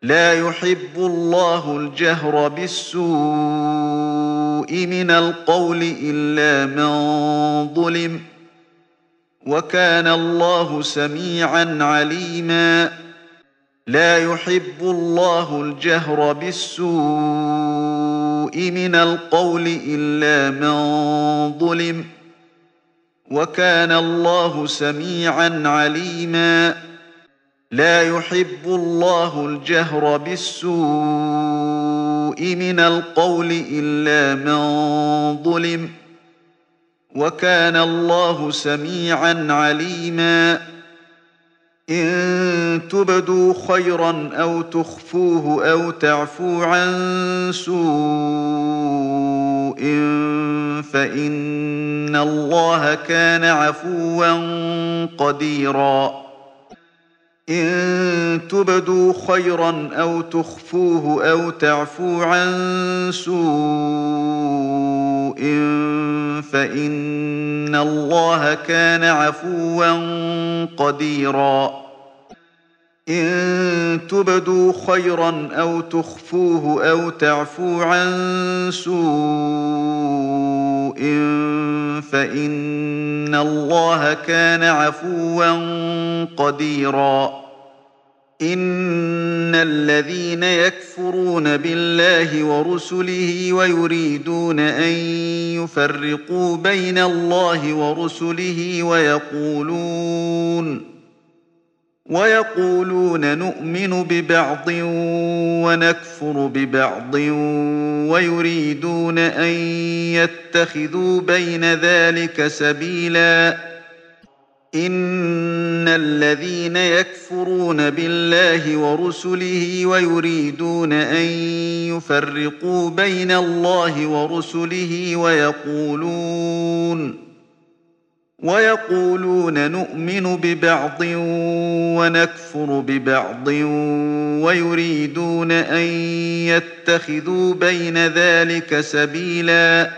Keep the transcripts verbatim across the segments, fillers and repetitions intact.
لا يحب الله الجهر بالسوء من القول إلا من ظلم وكان الله سميعا عليما لا يحب الله الجهر بالسوء من القول إلا من ظلم وكان الله سميعا عليما لا يحب الله الجهر بالسوء من القول إلا من ظلم وكان الله سميعا عليما إن تبدوا خيرا أو تخفوه أو تعفوا عن سوء فإن الله كان عفوا قديرا إن تبدوا خيرا أو تخفوه أو تعفوا عن سوء فإن الله كان عفوا قديرا إن تبدوا خيرا أو تخفوه أو تعفوا عن سوء فإن الله كان عفوا قديرا إن الذين يكفرون بالله ورسله ويريدون أن يفرقوا بين الله ورسله ويقولون ويقولون نؤمن ببعض ونكفر ببعض ويريدون أن يتخذوا بين ذلك سبيلا إن الذين يكفرون بالله ورسله ويريدون أن يفرقوا بين الله ورسله ويقولون ويقولون نؤمن ببعض ونكفر ببعض ويريدون أن يتخذوا بين ذلك سبيلا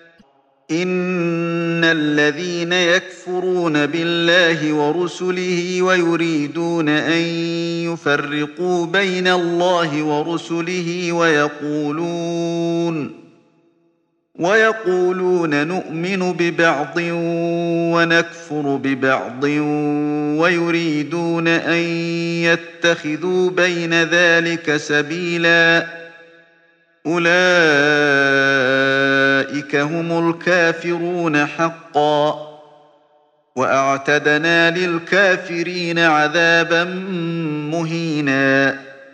إن الذين يكفرون بالله ورسله ويريدون أن يفرقوا بين الله ورسله ويقولون ويقولون نؤمن ببعض ونكفر ببعض ويريدون أن يتخذوا بين ذلك سبيلا أولئك هم الكافرون حقا وأعتدنا للكافرين عذابا مهينا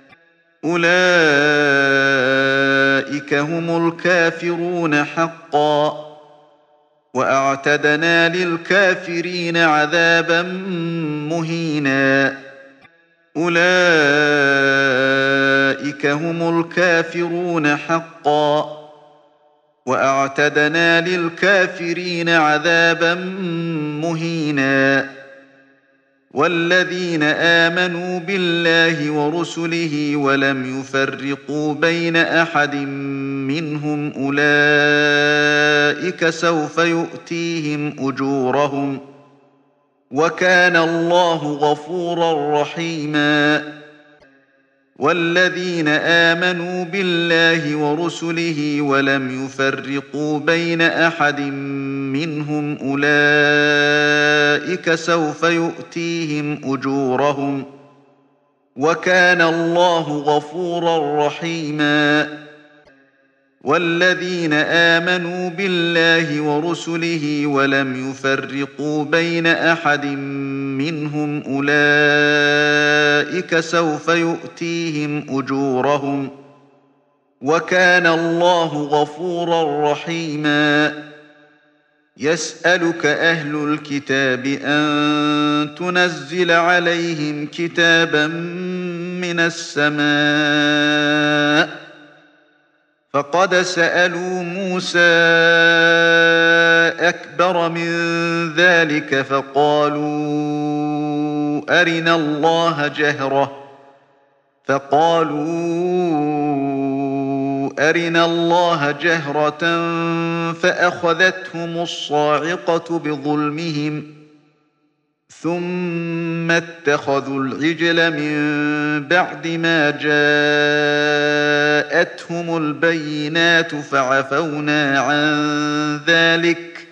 أولئك هم الكافرون حقا وأعتدنا للكافرين عذابا مهينا أولئك هم الكافرون حقا وأعتدنا للكافرين عذابا مهينا والذين آمنوا بالله ورسله ولم يفرقوا بين أحد منهم أولئك سوف يؤتيهم أجورهم وكان الله غفورا رحيما والذين آمنوا بالله ورسله ولم يفرقوا بين أحد منهم أولئك سوف يؤتيهم أجورهم وكان الله غفورا رحيما والذين آمنوا بالله ورسله ولم يفرقوا بين أحد منهم أولئك سوف يؤتيهم أجورهم وكان الله غفورا رحيما يسألك أهل الكتاب أن تنزل عليهم كتابا من السماء فقد سألوا موسى أكبر من ذلك فقالوا أرنا الله جهرة فقالوا أرنا الله جهرة فأخذتهم الصاعقة بظلمهم ثم اتخذوا العجل من بعد ما جاءتهم البينات فعفونا عن ذلك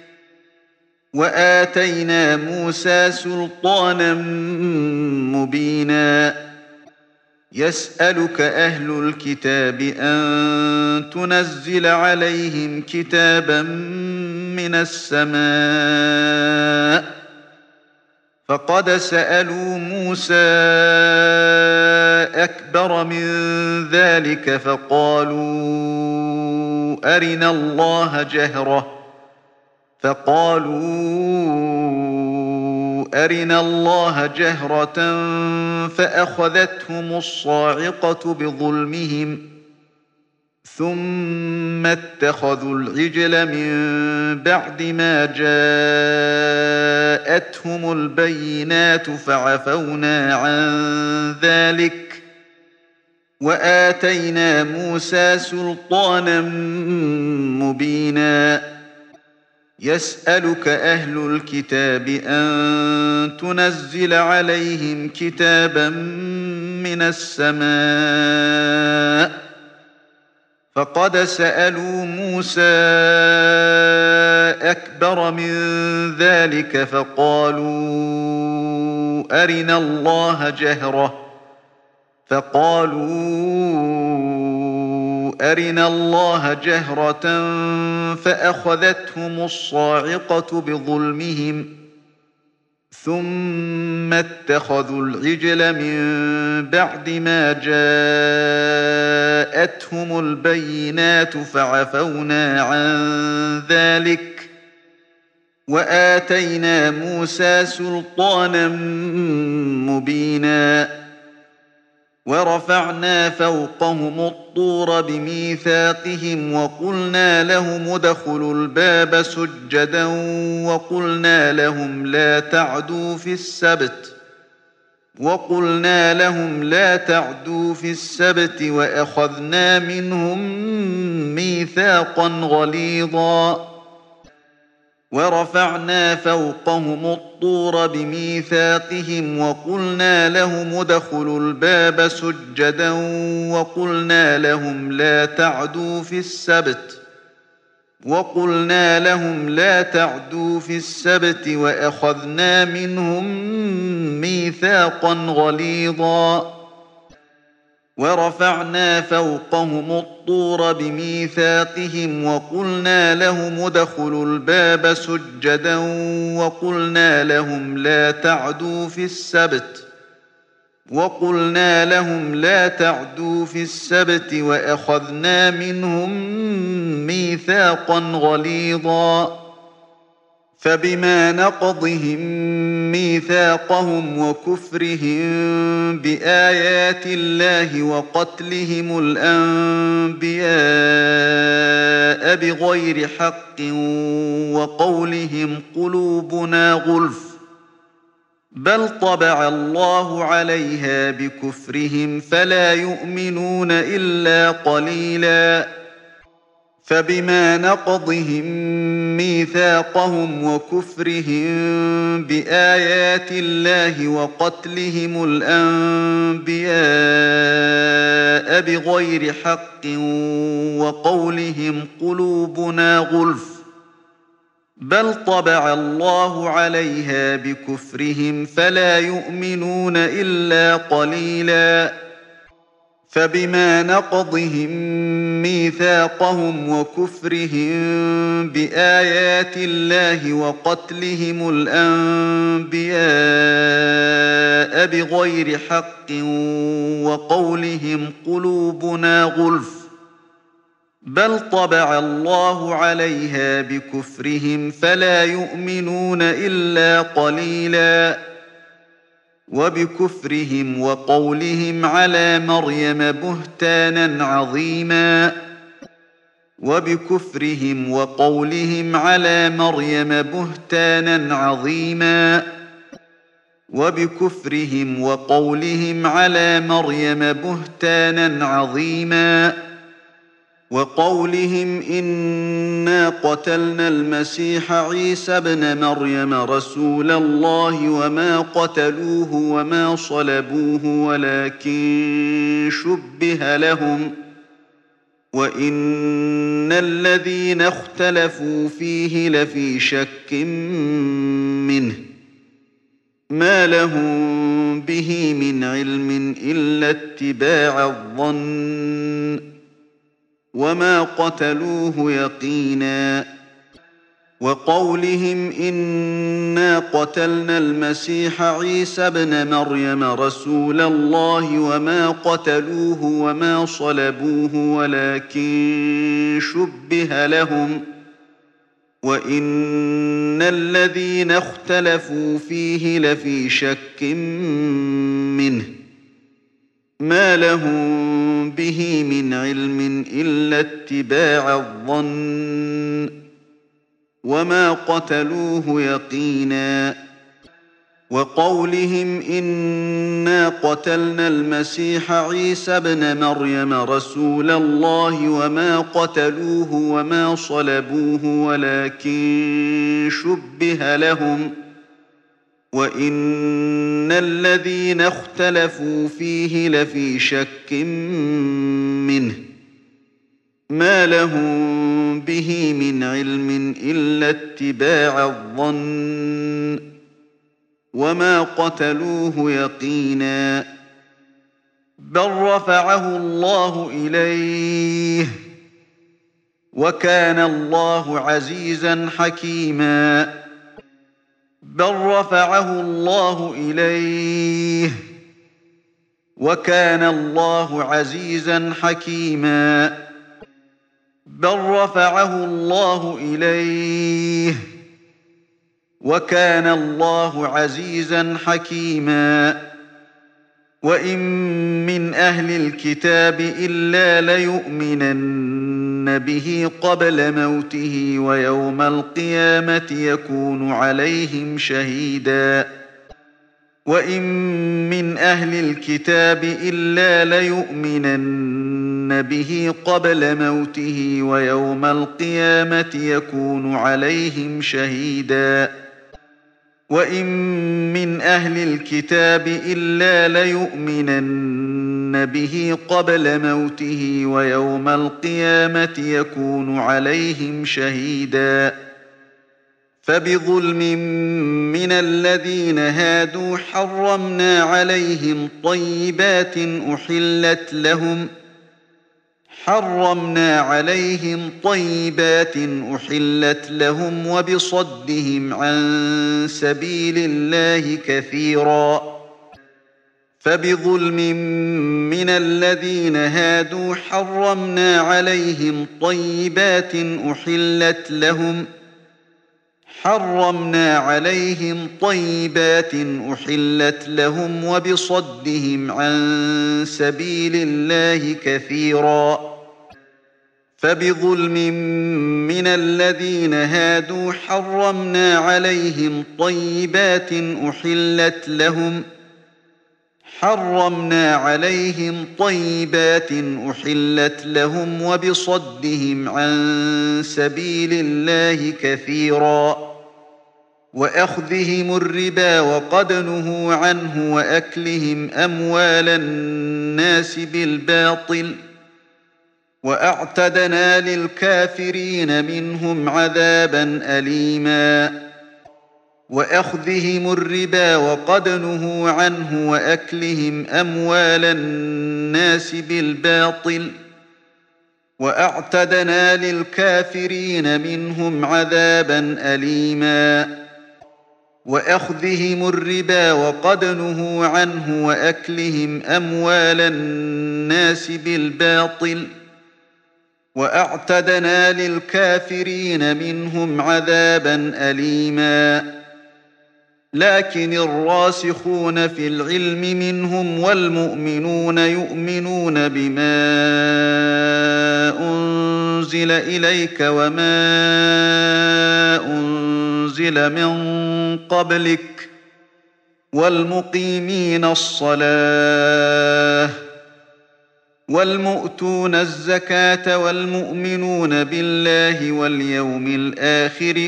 وآتينا موسى سلطانا مبينا يسألك أهل الكتاب أن تنزل عليهم كتابا من السماء فقد سألوا موسى أكبر من ذلك فقالوا أرنا الله جهرة فقالوا أرنا الله جهرة فأخذتهم الصاعقة بظلمهم ثم اتخذوا العجل من بعد ما جاءتهم البينات فعفونا عن ذلك وآتينا موسى سلطانا مبينا يسألك أهل الكتاب أن تنزل عليهم كتابا من السماء فقد سألوا موسى أكبر من ذلك فقالوا أرنا الله جهرة فقالوا أرنا الله جهرة فأخذتهم الصاعقة بظلمهم ثم اتخذوا العجل من بعد ما جاءتهم البينات فعفونا عن ذلك وآتينا موسى سلطانا مبينا ورفعنا فوقهم الطور بميثاقهم وقلنا لهم ادخلوا الباب سجدا وقلنا لهم لا تعدوا في السبت وقلنا لهم لا تعدوا في السبت وأخذنا منهم ميثاقا غليظا ورفعنا فوقهم الطور بميثاقهم وقلنا لهم ادخلوا الباب سجدا وقلنا لهم لا تعدوا في السبت وقلنا لهم لا تعدوا في السبت وأخذنا منهم ميثاقا غليظا ورفعنا فوقهم الطور بميثاقهم وقلنا لهم ادخلوا الباب سجدا وقلنا لهم لا تعدوا في السبت وقلنا لهم لا تعدوا في السبت وأخذنا منهم ميثاقا غليظا فبما نقضهم ميثاقهم وكفرهم بآيات الله وقتلهم الأنبياء بغير حق وقولهم قلوبنا غلف بل طبع الله عليها بكفرهم فلا يؤمنون إلا قليلا فبما نقضهم ميثاقهم وكفرهم بآيات الله وقتلهم الأنبياء بغير حق وقولهم قلوبنا غلف بل طبع الله عليها بكفرهم فلا يؤمنون إلا قليلا فبما نقضهم ميثاقهم وكفرهم بآيات الله وقتلهم الأنبياء بغير حق وقولهم قلوبنا غلف بل طبع الله عليها بكفرهم فلا يؤمنون إلا قليلا وبكفرهم وقولهم على مريم بهتانا عظيما وبكفرهم وقولهم على مريم بهتانا عظيما وبكفرهم وقولهم على مريم بهتانا عظيما وقولهم إنا قتلنا المسيح عيسى ابن مريم رسول الله وما قتلوه وما صلبوه ولكن شبه لهم وإن الذين اختلفوا فيه لفي شك منه ما لهم به من علم إلا اتباع الظن وما قتلوه يقينا وقولهم إنا قتلنا المسيح عيسى ابن مريم رسول الله وما قتلوه وما صلبوه ولكن شبه لهم وإن الذين اختلفوا فيه لفي شك منه ما لهم به من علم إلا اتباع الظن وما قتلوه يقينا وقولهم إنا قتلنا المسيح عيسى ابن مريم رسول الله وما قتلوه وما صلبوه ولكن شبه لهم وإن الذين اختلفوا فيه لفي شك منه ما لهم به من علم إلا اتباع الظن وما قتلوه يقينا بل رفعه الله إليه وكان الله عزيزا حكيما بل رفعه الله إليه وكان الله عزيزا حكيما بل رفعه الله إليه وكان الله عزيزا حكيما وإن من أهل الكتاب إلا ليؤمنن به قبل موته ويوم القيامة يكون عليهم شهيدا وإن من أهل الكتاب إلا ليؤمنن به قبل موته ويوم القيامة يكون عليهم شهيدا وإن من أهل الكتاب إلا ليؤمنن به قبل موته ويوم القيامة يكون عليهم شهيدا فبظلم من الذين هادوا حرمنا عليهم طيبات أحلت لهم حرمنا عليهم طيبات أحلت لهم وبصدهم عن سبيل الله كثيرا فبظلم من الذين هادوا حرمنا عليهم طيبات أحلت لهم حرمنا عليهم طيبات أحلت لهم وبصدهم عن سبيل الله كثيرا فبظلم من الذين هادوا حرمنا عليهم طيبات أحلت لهم حرمنا عليهم طيبات أحلت لهم وبصدهم عن سبيل الله كثيرا وأخذهم الربا وقد نهوا عنه وأكلهم أموال الناس بالباطل وأعتدنا للكافرين منهم عذابا أليما وأخذهم الربا وقد نهوا عنه وأكلهم أموال الناس بالباطل وأعتدنا للكافرين منهم عذابا أليما وأخذهم الربا وقد نهوا عنه وأكلهم أموال الناس بالباطل وأعتدنا للكافرين منهم عذابا أليما لكن الراسخون في العلم منهم والمؤمنون يؤمنون بما أنزل إليك وما أنزل من قبلك والمقيمين الصلاة والمؤتون الزكاة والمؤمنون بالله واليوم الآخر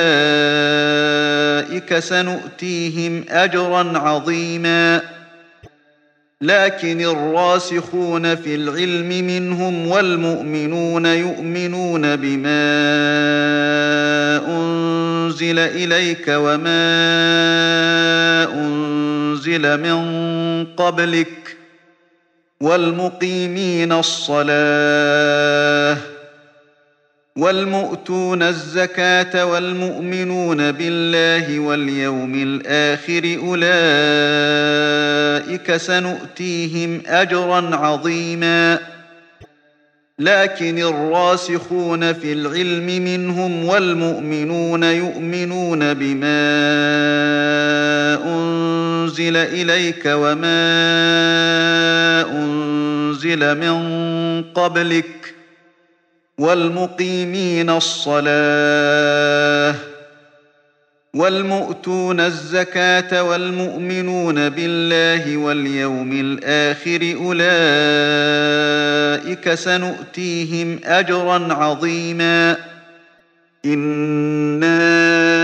أولئك سنؤتيهم أجرا عظيما. لكن الراسخون في العلم منهم والمؤمنون يؤمنون بما أنزل إليك وما أنزل من قبلك والمقيمين الصلاة والمؤتون الزكاة والمؤمنون بالله واليوم الآخر أولئك سنؤتيهم أجرا عظيما. لكن الراسخون في العلم منهم والمؤمنون يؤمنون بما أنزل إليك وما أنزل من قبلك والمقيمين الصلاة والمؤتون الزكاة والمؤمنون بالله واليوم الآخر أولئك سنؤتيهم أجرا عظيما. إنا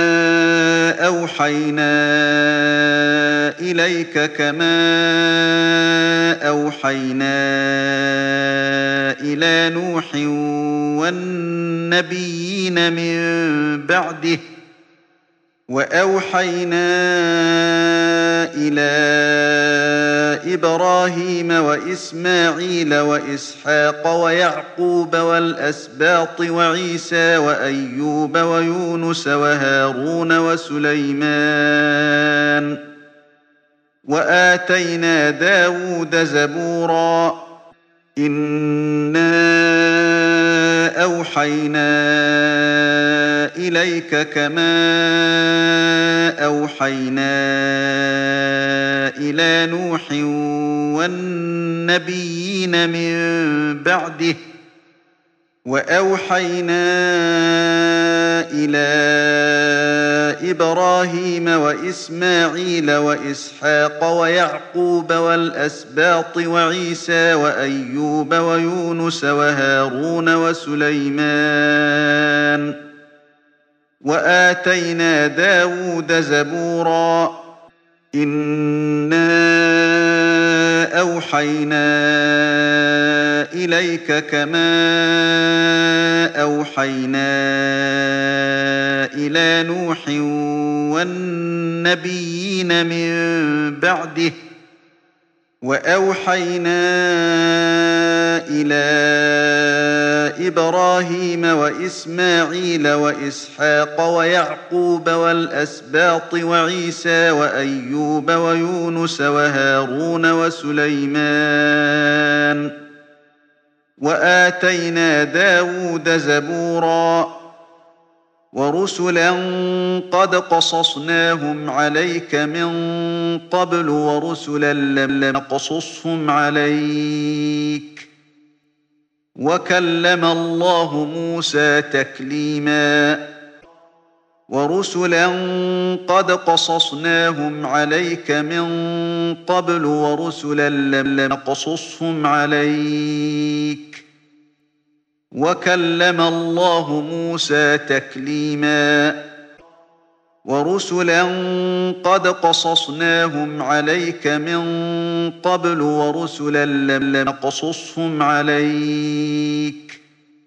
أوحينا إليك كما أوحينا إلى نوح والنبيين من بعده وأوحينا إلى إبراهيم وإسماعيل وإسحاق ويعقوب والأسباط وعيسى وأيوب ويونس وهارون وسليمان وآتينا داود زبورا. إنا أوحينا إليك كما أوحينا إلى نوح والنبيين من بعده وأوحينا إلى إبراهيم وإسماعيل وإسحاق ويعقوب والأسباط وعيسى وأيوب ويونس وهارون وسليمان وآتينا داود زبورا. إنا أوحينا إليك كما أوحينا إلى نوح والنبيين من بعده وأوحينا إلى إبراهيم وإسماعيل وإسحاق ويعقوب والأسباط وعيسى وأيوب ويونس وهارون وسليمان وآتينا داود زبورا. ورسلا قد قصصناهم عليك من قبل ورسلا لم نقصصهم عليك وكلم الله موسى تكليما. ورسلا قد قصصناهم عليك من قبل ورسلا لم نقصصهم عليك وكلم الله موسى تكليما. ورسلا قد قصصناهم عليك من قبل ورسلا لم نقصصهم عليك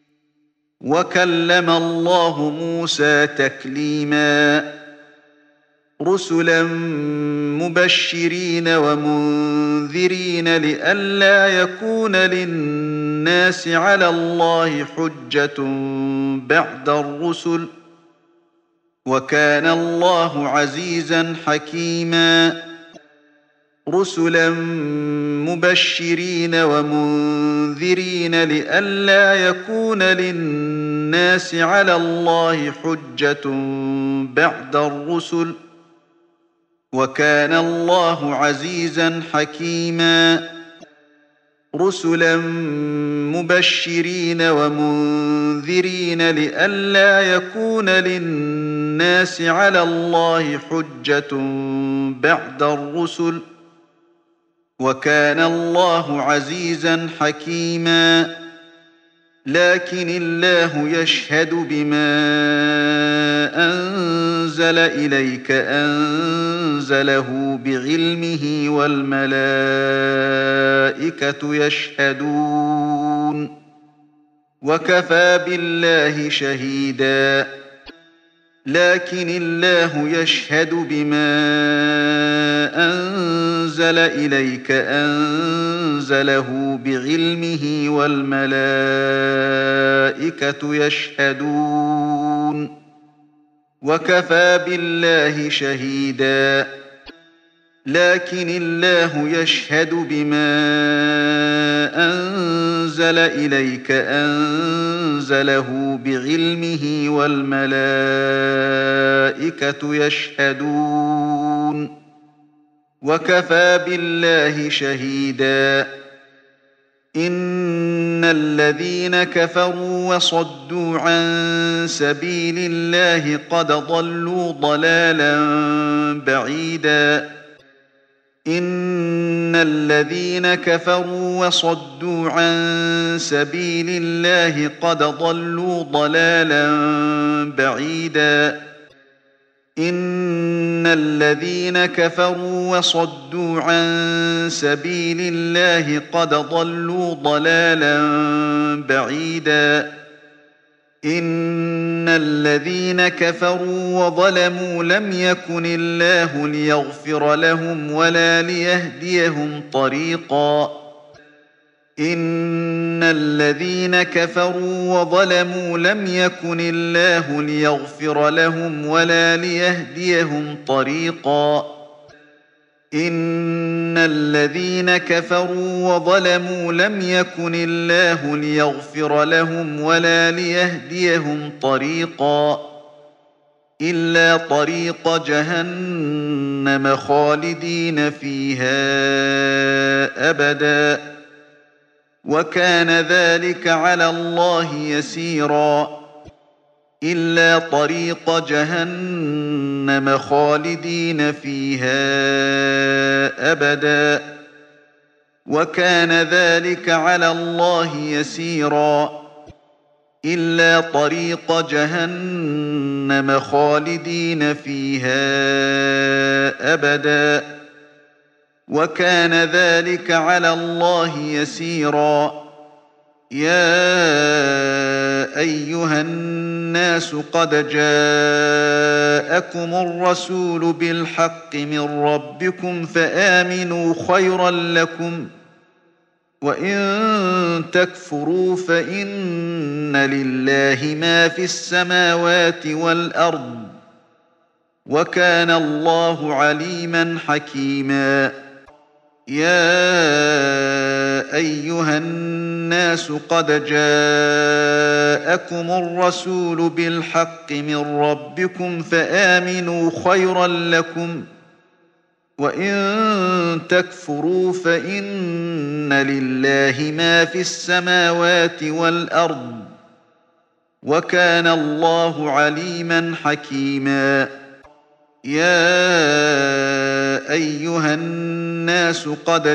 وكلم الله موسى تكليما. رسلا مبشرين ومنذرين لئلا يكون للناس على الله حجة بعد الرسل وكان الله عزيزا حكيما. رسلا مبشرين ومنذرين لئلا يكون للناس على الله حجة بعد الرسل وكان الله عزيزا حكيما. رسلا مبشرين ومنذرين لئلا يكون للناس على الله حجة بعد الرسل وكان الله عزيزا حكيما لكن الله يشهد بما أنزل إليك أنزله بعلمه والملائكة يشهدون وكفى بالله شهيدا لكن الله يشهد بما أنزل إليك أنزله بعلمه والملائكة يشهدون وكفى بالله شهيدا لكن الله يشهد بما أنزل إليك أنزله بعلمه والملائكة يشهدون وكفى بالله شهيدا إن الذين كفروا وصدوا عن سبيل الله قد ضلوا ضلالا بعيدا إن الذين كفروا وصدوا عن سبيل الله قد ضلوا ضلالا بعيدا إن الذين كفروا وصدوا عن سبيل الله قد ضلوا ضلالا بعيدا إن الذين كفروا وظلموا لم يكن الله ليغفر لهم ولا ليهديهم طريقا إن الذين كفروا وظلموا لم يكن الله ليغفر لهم ولا ليهديهم طريقا إن الذين كفروا وظلموا لم يكن الله ليغفر لهم ولا ليهديهم طريقا إلا طريق جهنم خالدين فيها أبدا وكان ذلك على الله يسيرا إلا طريق جهنم خالدين فيها أبدا وكان ذلك على الله يسيرا إلا طريق جهنم خالدين فيها أبدا وكان ذلك على الله يسيرا يا أيها الناس قد جاءكم الرسول بالحق من ربكم فآمنوا خيرا لكم وإن تكفروا فإن لله ما في السماوات والأرض وكان الله عليما حكيما يا أيها الناس قد جاءكم الرسول بالحق من ربكم فآمنوا خيرا لكم وإن تكفروا فإن لله ما في السماوات والأرض وكان الله عليما حكيما يا أيها الناس قد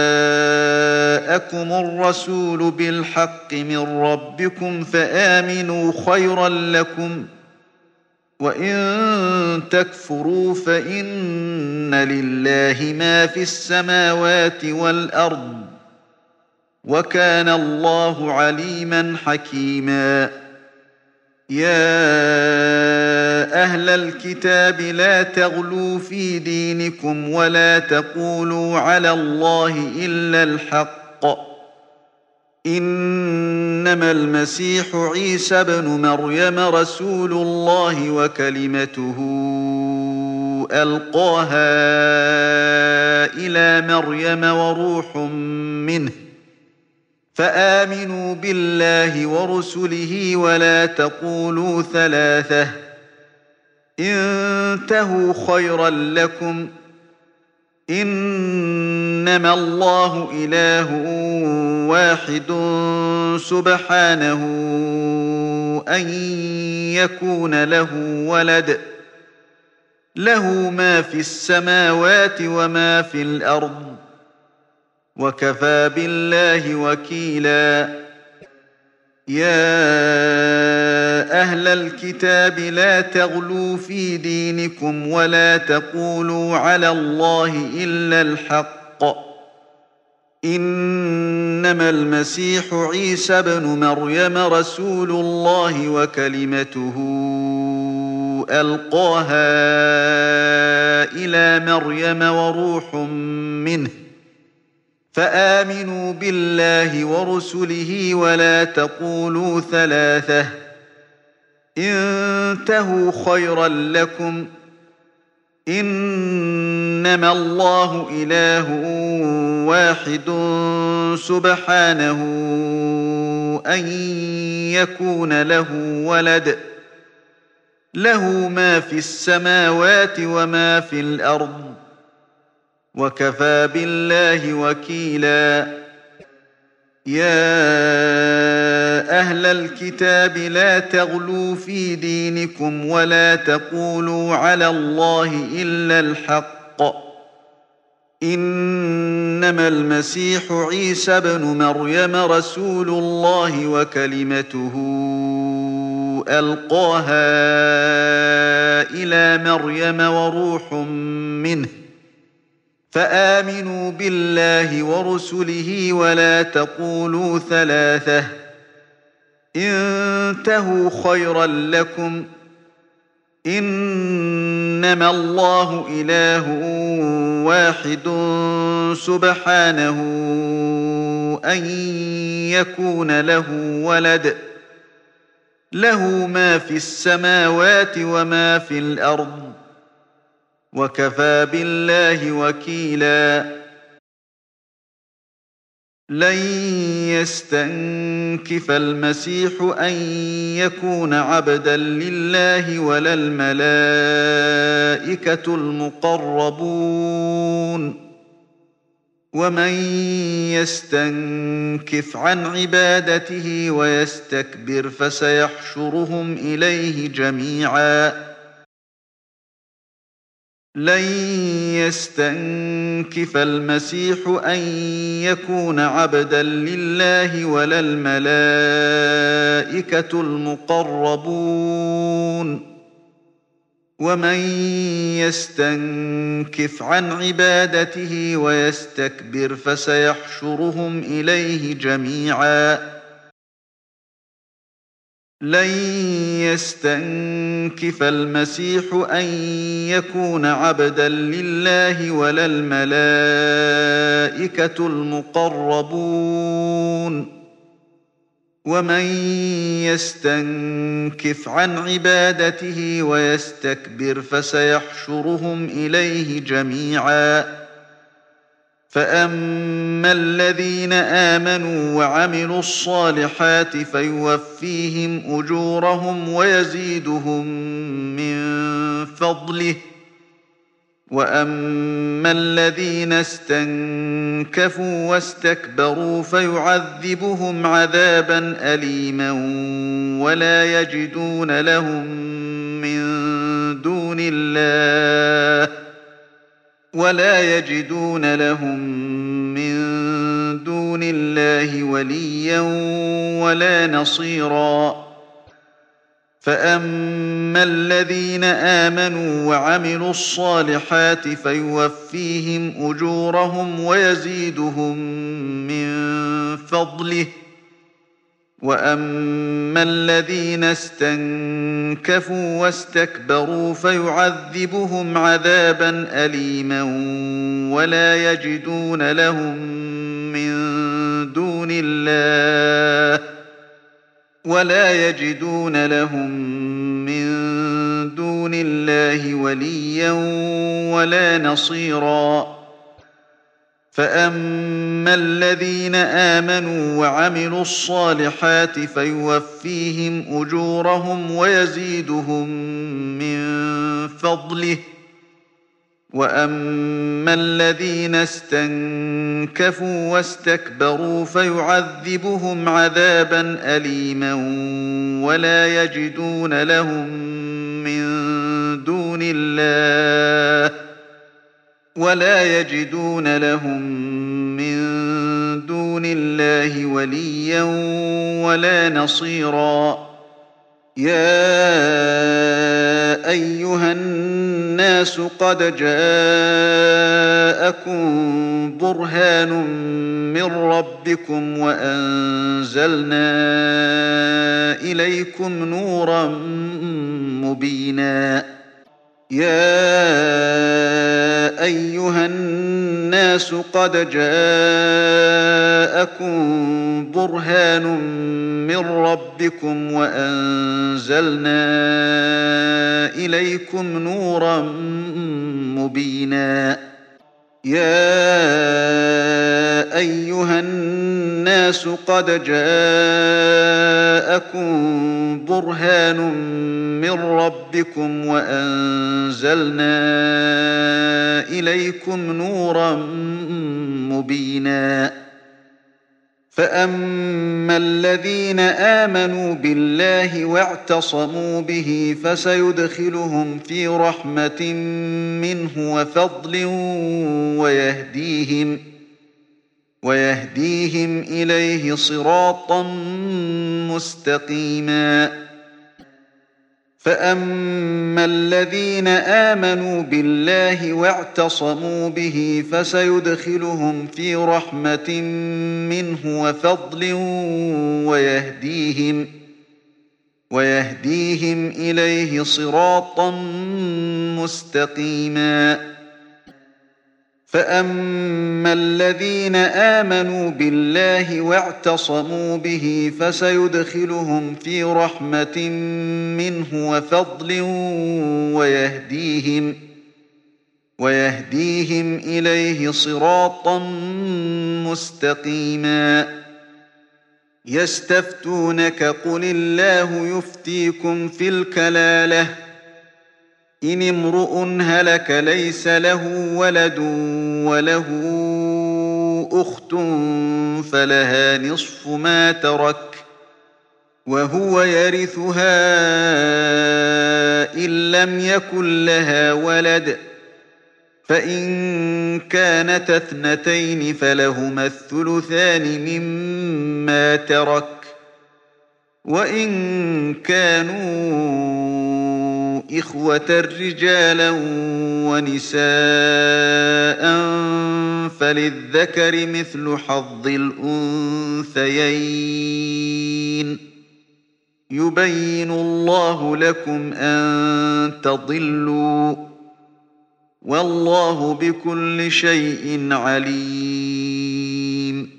جاءكم الرسول بالحق من ربكم فآمنوا خيرا لكم وإن تكفروا فإن لله ما في السماوات والأرض وكان الله عليما حكيما يا أهل الكتاب لا تغلوا في دينكم ولا تقولوا على الله إلا الحق إنما المسيح عيسى بن مريم رسول الله وكلمته ألقاها إلى مريم وروح منه فآمنوا بالله ورسله ولا تقولوا ثلاثة انتهوا خيرا لكم إنما الله إله واحد سبحانه أن يكون له ولد له ما في السماوات وما في الأرض وكفى بالله وكيلا يا أهل الكتاب لا تغلوا في دينكم ولا تقولوا على الله إلا الحق إنما المسيح عيسى بن مريم رسول الله وكلمته ألقاها إلى مريم وروح منه فآمنوا بالله ورسله ولا تقولوا ثلاثة انتهوا خيرا لكم إنما الله إله واحد سبحانه أن يكون له ولد له ما في السماوات وما في الأرض وكفى بالله وكيلا يا أهل الكتاب لا تغلوا في دينكم ولا تقولوا على الله إلا الحق إنما المسيح عيسى بن مريم رسول الله وكلمته ألقاها إلى مريم وروح منه فآمنوا بالله ورسله ولا تقولوا ثلاثة انتهوا خيرا لكم إنما الله إله واحد سبحانه أن يكون له ولد له ما في السماوات وما في الأرض وكفى بالله وكيلا لن يستنكف المسيح أن يكون عبدا لله ولا الملائكة المقربون ومن يستنكف عن عبادته ويستكبر فسيحشرهم إليه جميعا لن يستنكف المسيح أن يكون عبدا لله ولا الملائكة المقربون ومن يستنكف عن عبادته ويستكبر فسيحشرهم إليه جميعا لن يستنكف المسيح أن يكون عبدا لله ولا الملائكة المقربون ومن يستنكف عن عبادته ويستكبر فسيحشرهم إليه جميعا فأما الذين آمنوا وعملوا الصالحات فيوفيهم أجورهم ويزيدهم من فضله وأما الذين استنكفوا واستكبروا فيعذبهم عذابا أليما ولا يجدون لهم من دون الله ولا يجدون لهم من دون الله وليا ولا نصيرا فأما الذين آمنوا وعملوا الصالحات فيوفيهم أجورهم ويزيدهم من فضله وأما الذين استنكفوا واستكبروا فيعذبهم عذابا أليما ولا يجدون لهم من دون الله ولا يجدون لهم من دون الله وليا ولا نصيرا فأما الذين آمنوا وعملوا الصالحات فيوفيهم أجورهم ويزيدهم من فضله وأما الذين استنكفوا واستكبروا فيعذبهم عذابا أليما ولا يجدون لهم من دون الله ولا يجدون لهم من دون الله وليا ولا نصيرا يا أيها الناس قد جاءكم برهان من ربكم وأنزلنا إليكم نورا مبينا يا أيها الناس قد جاءكم برهان من ربكم وأنزلنا إليكم نورا مبينا يا أيها الناس قد جاءكم برهان من ربكم وأنزلنا إليكم نورا مبينا فأما الذين آمنوا بالله واعتصموا به فسيدخلهم في رحمة منه وفضل ويهديهم ويهديهم إليه صراطا مستقيما فأما الذين آمنوا بالله واعتصموا به فسيدخلهم في رحمة منه وفضل ويهديهم ويهديهم إليه صراطا مستقيما فأما الذين آمنوا بالله واعتصموا به فسيدخلهم في رحمة منه وفضل ويهديهم ويهديهم إليه صراطا مستقيما يستفتونك قل الله يفتيكم في الكلالة إن امرؤ هلك ليس له ولد وله أخت فلها نصف ما ترك وهو يرثها إن لم يكن لها ولد فإن كانت اثنتين فلهما الثلثان مما ترك وإن كانوا إخوة رجالا ونساء فللذكر مثل حظ الأنثيين يبين الله لكم أن تضلوا والله بكل شيء عليم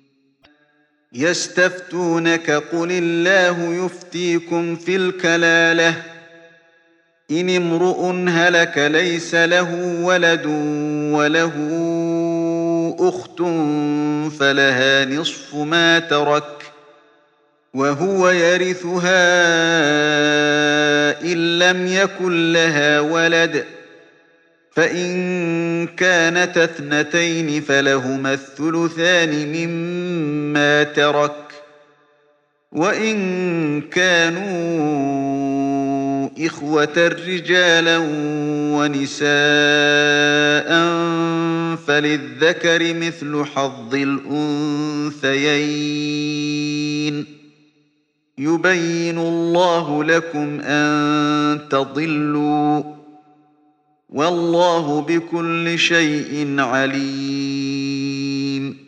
يستفتونك قل الله يفتيكم في الكلالة إن امرؤ هلك ليس له ولد وله أخت فلها نصف ما ترك وهو يرثها إن لم يكن لها ولد فإن كانت اثنتين فلهما الثلثان مما ترك وإن كانوا إخوة رجالا ونساء فللذكر مثل حظ الأنثيين يبين الله لكم أن تضلوا والله بكل شيء عليم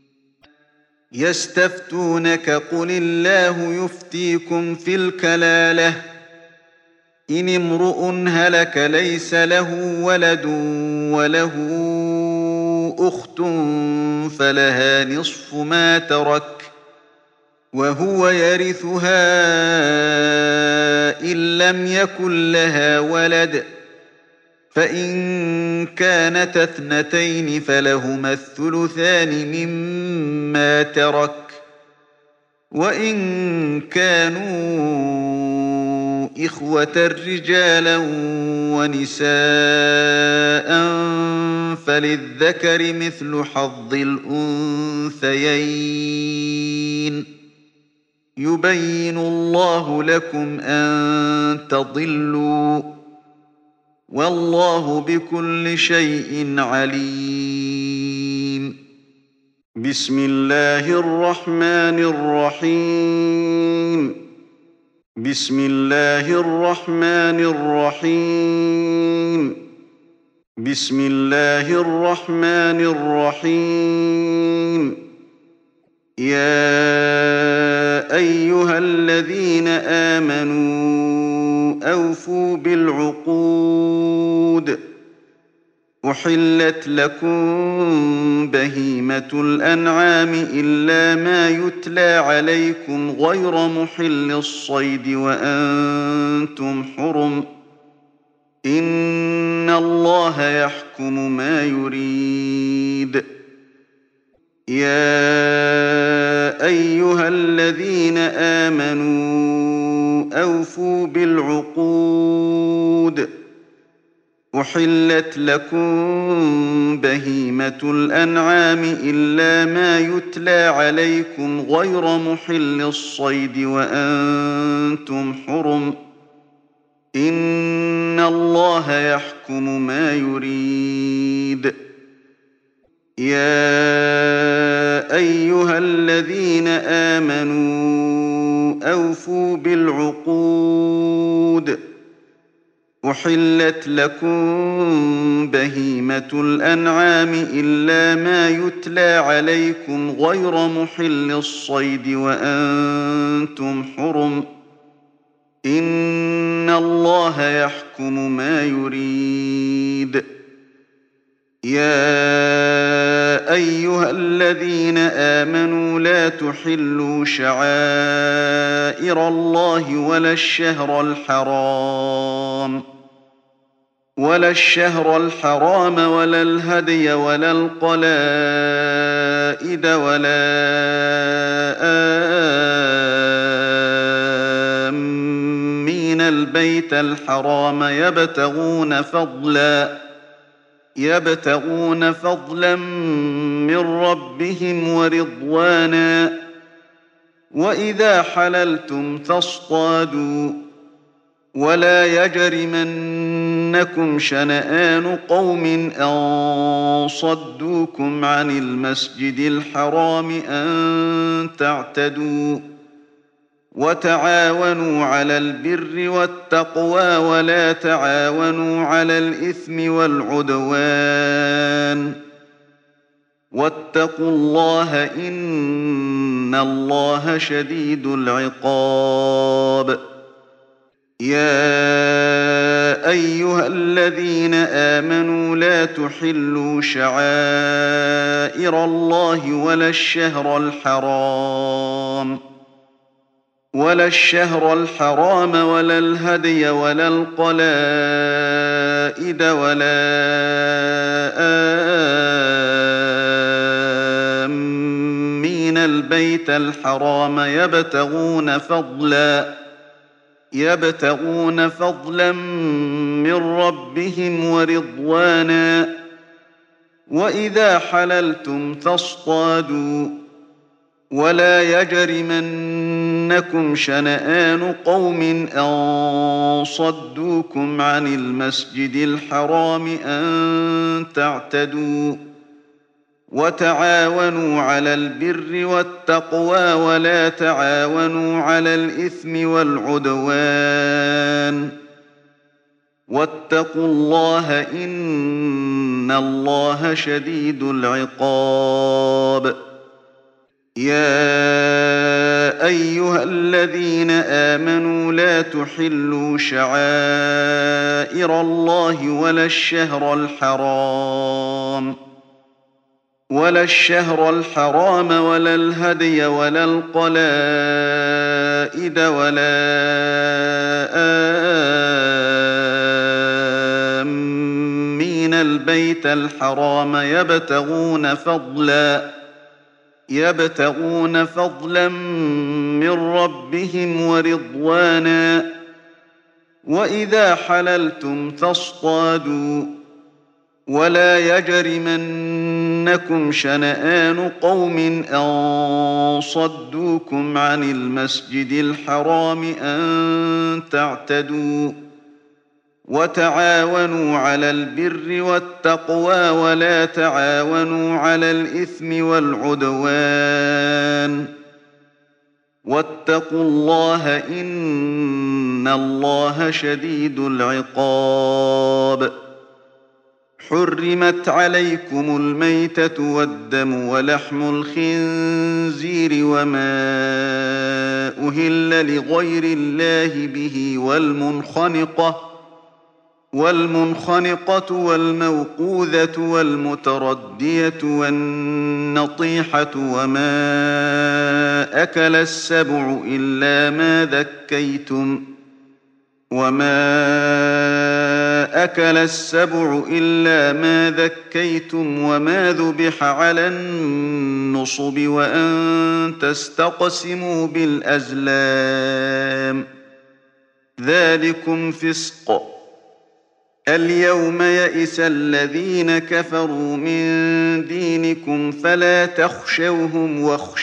يستفتونك قل الله يفتيكم في الكلالة إن امرؤ هلك ليس له ولد وله أخت فلها نصف ما ترك وهو يرثها إن لم يكن لها ولد فإن كانت اثنتين فلهما الثلثان مما ترك وإن كانوا إخوة رجالا ونساء فللذكر مثل حظ الأنثيين يبين الله لكم أن تضلوا والله بكل شيء عليم بسم الله الرحمن الرحيم بسم الله الرحمن الرحيم بسم الله الرحمن الرحيم يا أيها الذين آمنوا أوفوا بالعقود أحلت لكم بهيمة الأنعام إلا ما يتلى عليكم غير محل الصيد وأنتم حرم إن الله يحكم ما يريد يا أيها الذين آمنوا أوفوا بالعقود أحلت لكم بهيمة الأنعام إلا ما يتلى عليكم غير محل الصيد وأنتم حرم إن الله يحكم ما يريد يا أيها الذين آمنوا أوفوا بالعقود أحلت لكم بهيمة الأنعام إلا ما يتلى عليكم غير محل الصيد وأنتم حرم إن الله يحكم ما يريد يا أيها الذين آمنوا لا تحلوا شعائر الله ولا الشهر الحرام ولا الشهر الحرام ولا الهدي ولا القلائد ولا آمين البيت الحرام يبتغون فضلا يبتغون فضلا من ربهم ورضوانا وإذا حللتم فاصطادوا ولا يجرمنكم شنآن قوم أن صدوكم عن المسجد الحرام أن تعتدوا وتعاونوا على البر والتقوى ولا تعاونوا على الإثم والعدوان واتقوا الله إن الله شديد العقاب يا أيها الذين آمنوا لا تحلوا شعائر الله ولا الشهر الحرام ولا الشهر الحرام ولا الهدي ولا القلائد ولا آمين البيت الحرام يبتغون فضلا يبتغون فضلا من ربهم ورضوانا وإذا حللتم فاصطادوا ولا يجرمنكم شنآن قوم أن صدوكم عن المسجد الحرام أن تعتدوا وتعاونوا على البر والتقوى ولا تعاونوا على الإثم والعدوان واتقوا الله إن الله شديد العقاب يا أيها الذين آمنوا لا تحلوا شعائر الله ولا الشهر الحرام ولا الشهر الحرام ولا الهدي ولا القلائد ولا آمين البيت الحرام يبتغون فضلا يبتغون فضلا من ربهم ورضوانا وإذا حللتم فاصطادوا ولا يجرمنكم شنآن قوم أن صدوكم عن المسجد الحرام أن تعتدوا وتعاونوا على البر والتقوى ولا تعاونوا على الإثم والعدوان واتقوا الله إن الله شديد العقاب. حرمت عليكم الميتة والدم ولحم الخنزير وما أهل لغير الله به والمنخنقة والمنخنقة والموقوذة والمتردية والنطيحة وما أكل السبع إلا ما ذكيتم وما أكل السبع إلا ما ذكيتم وما ذبح على النصب وأن تستقسموا بالأزلام ذلكم فسق. اليوم يئس الذين كفروا من دينكم فلا تخشوهم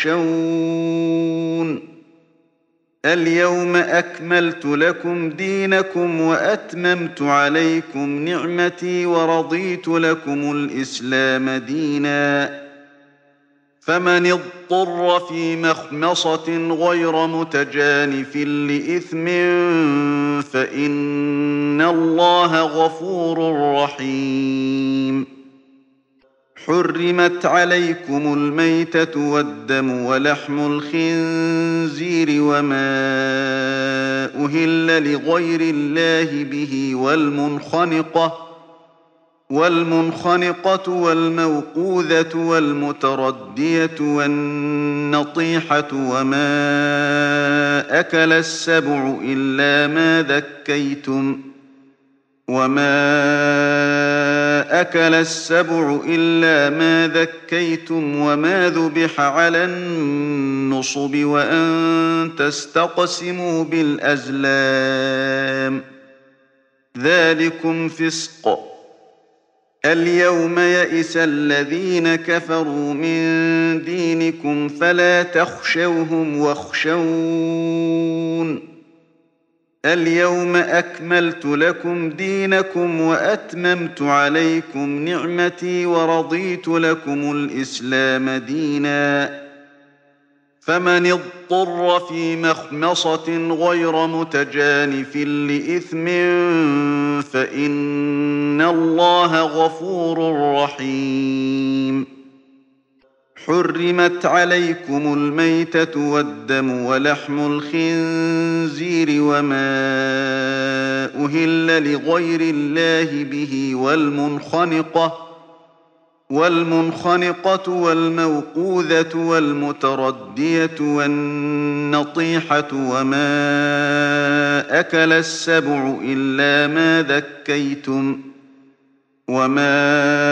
واخشون اليوم أكملت لكم دينكم وأتممت عليكم نعمتي ورضيت لكم الإسلام دينا فمن اضطر في مخمصة غير متجانف لإثم فإن الله غفور رحيم. حرمت عليكم الميتة والدم ولحم الخنزير وما أهل لغير الله به والمنخنقة والمنخنقة والموقوذة والمتردية والنطيحة وما أكل السبع إلا ما ذكيتم وما أكل السبع إلا ما ذكيتم وما ذبح على النصب وأن تستقسموا بالأزلام ذلكم فسق. اليوم يئس الذين كفروا من دينكم فلا تخشوهم واخشون اليوم أكملت لكم دينكم وأتممت عليكم نعمتي ورضيت لكم الإسلام دينا فمن اضطر في مخمصة غير متجانف لإثم فإن الله غفور رحيم. حرمت عليكم الميتة والدم ولحم الخنزير وما أهل لغير الله به والمنخنقة والمنخنقة والموقوذة والمتردية والنطيحة وما أكل السبع إلا ما ذكيتم وما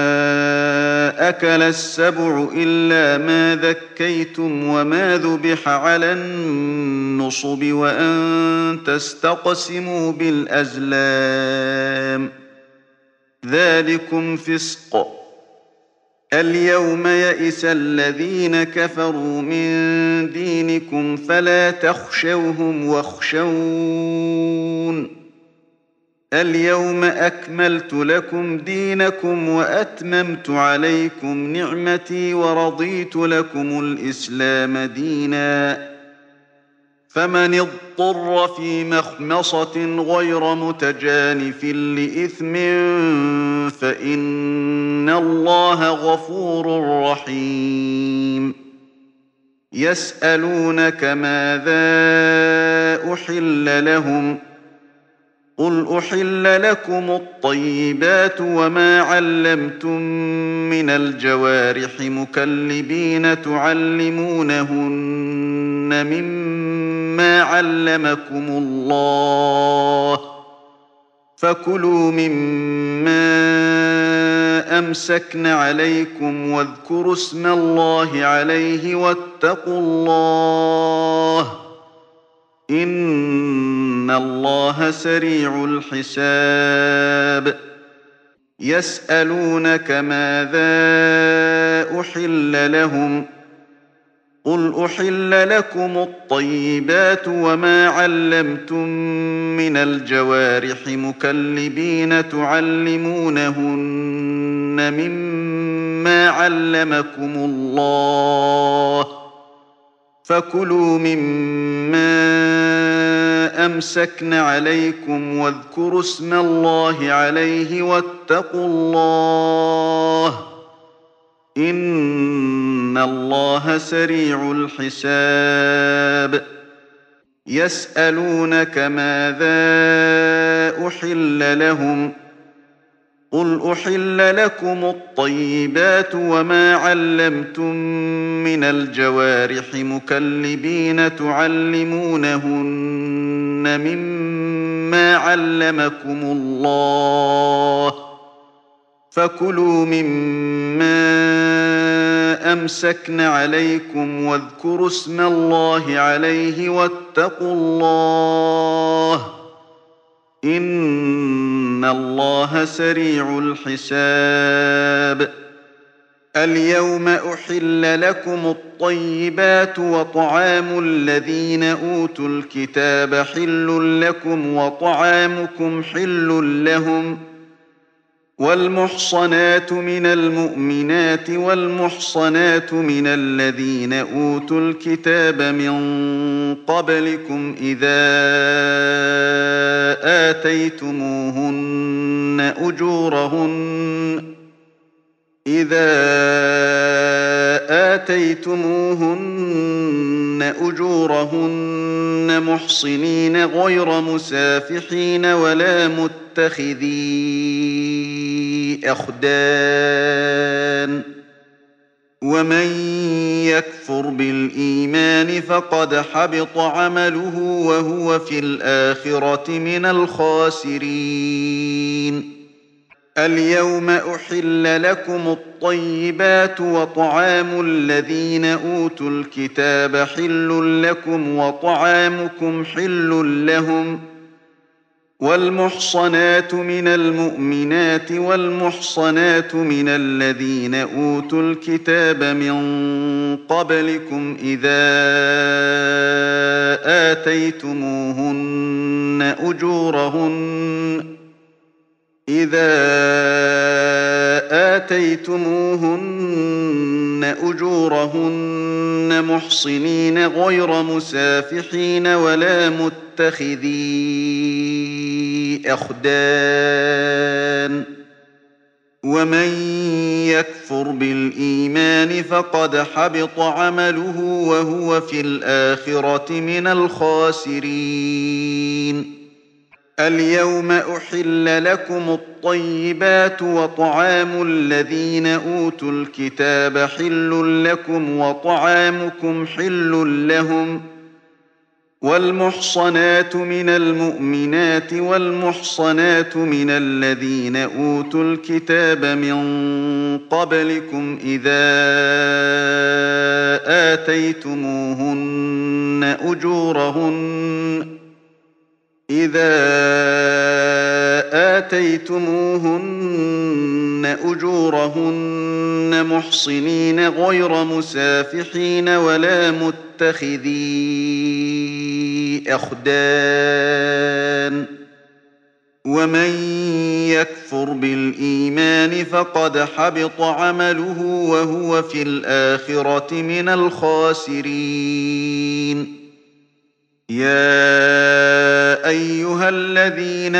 أكل السبع إلا ما ذكيتم وما ذبح على النصب وأن تستقسموا بالأزلام ذلكم فسق. اليوم يئس الذين كفروا من دينكم فلا تخشوهم واخشون اليوم أكملت لكم دينكم وأتممت عليكم نعمتي ورضيت لكم الإسلام دينا فمن اضطر في مخمصة غير متجانف لإثم فإن الله غفور رحيم. يسألونك ماذا أحل لهم قل أحل لكم الطيبات وما علمتم من الجوارح مكلبين تعلمونهن مما علمكم الله فكلوا مما أمسكن عليكم واذكروا اسم الله عليه واتقوا الله إن الله سريع الحساب. يسألونك ماذا أحل لهم قل أحل لكم الطيبات وما علمتم من الجوارح مكلبين تعلمونهن مما علمكم الله فكلوا مما أمسكن عليكم واذكروا اسم الله عليه واتقوا الله إن الله سريع الحساب يسألونك ماذا أحل لهم قل أحل لكم الطيبات وما علمتم من الجوارح مكلبين تعلمونهن مما علمكم الله فكلوا مما أمسكن عليكم واذكروا اسم الله عليه واتقوا الله إن الله سريع الحساب اليوم أحل لكم الطيبات وطعام الذين أوتوا الكتاب حل لكم وطعامكم حل لهم والمحصنات من المؤمنات والمحصنات من الذين أوتوا الكتاب من قبلكم إذا آتيتموهن أجورهن إذا آتيتموهن أجورهن محصنين غير مسافحين ولا متخذي أخدان ومن يكفر بالإيمان فقد حبط عمله وهو في الآخرة من الخاسرين اليوم أحل لكم الطيبات وطعام الذين أوتوا الكتاب حل لكم وطعامكم حل لهم والمحصنات من المؤمنات والمحصنات من الذين أوتوا الكتاب من قبلكم إذا آتيتموهن أجورهن إذا آتيتموهن أجورهن محصنين غير مسافحين ولا متخذي أخدان ومن يكفر بالإيمان فقد حبط عمله وهو في الآخرة من الخاسرين اليوم أحل لكم الطيبات وطعام الذين أوتوا الكتاب حل لكم وطعامكم حل لهم والمحصنات من المؤمنات والمحصنات من الذين أوتوا الكتاب من قبلكم إذا آتيتموهن أجورهن إذا آتيتموهن أجورهن محصنين غير مسافحين ولا متخذي أخدان ومن يكفر بالإيمان فقد حبط عمله وهو في الآخرة من الخاسرين يا أيها الذين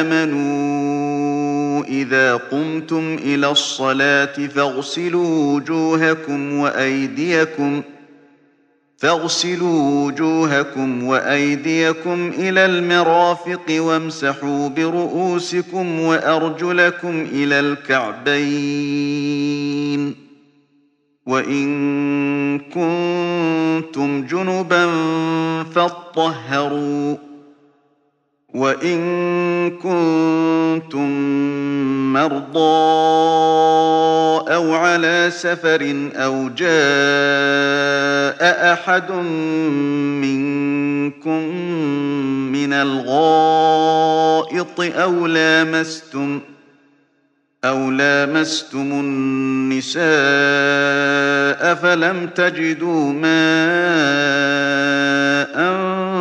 آمنوا إذا قمتم إلى الصلاة فاغسلوا وجوهكم وأيديكم فاغسلوا وجوهكم وأيديكم إلى المرافق وامسحوا برؤوسكم وأرجلكم إلى الكعبين وإن كنتم جنبا فاطهروا وإن كنتم مرضى أو على سفر أو جاء أحد منكم من الغائط أو لامستم أو لامستم النساء فلم تجدوا ماء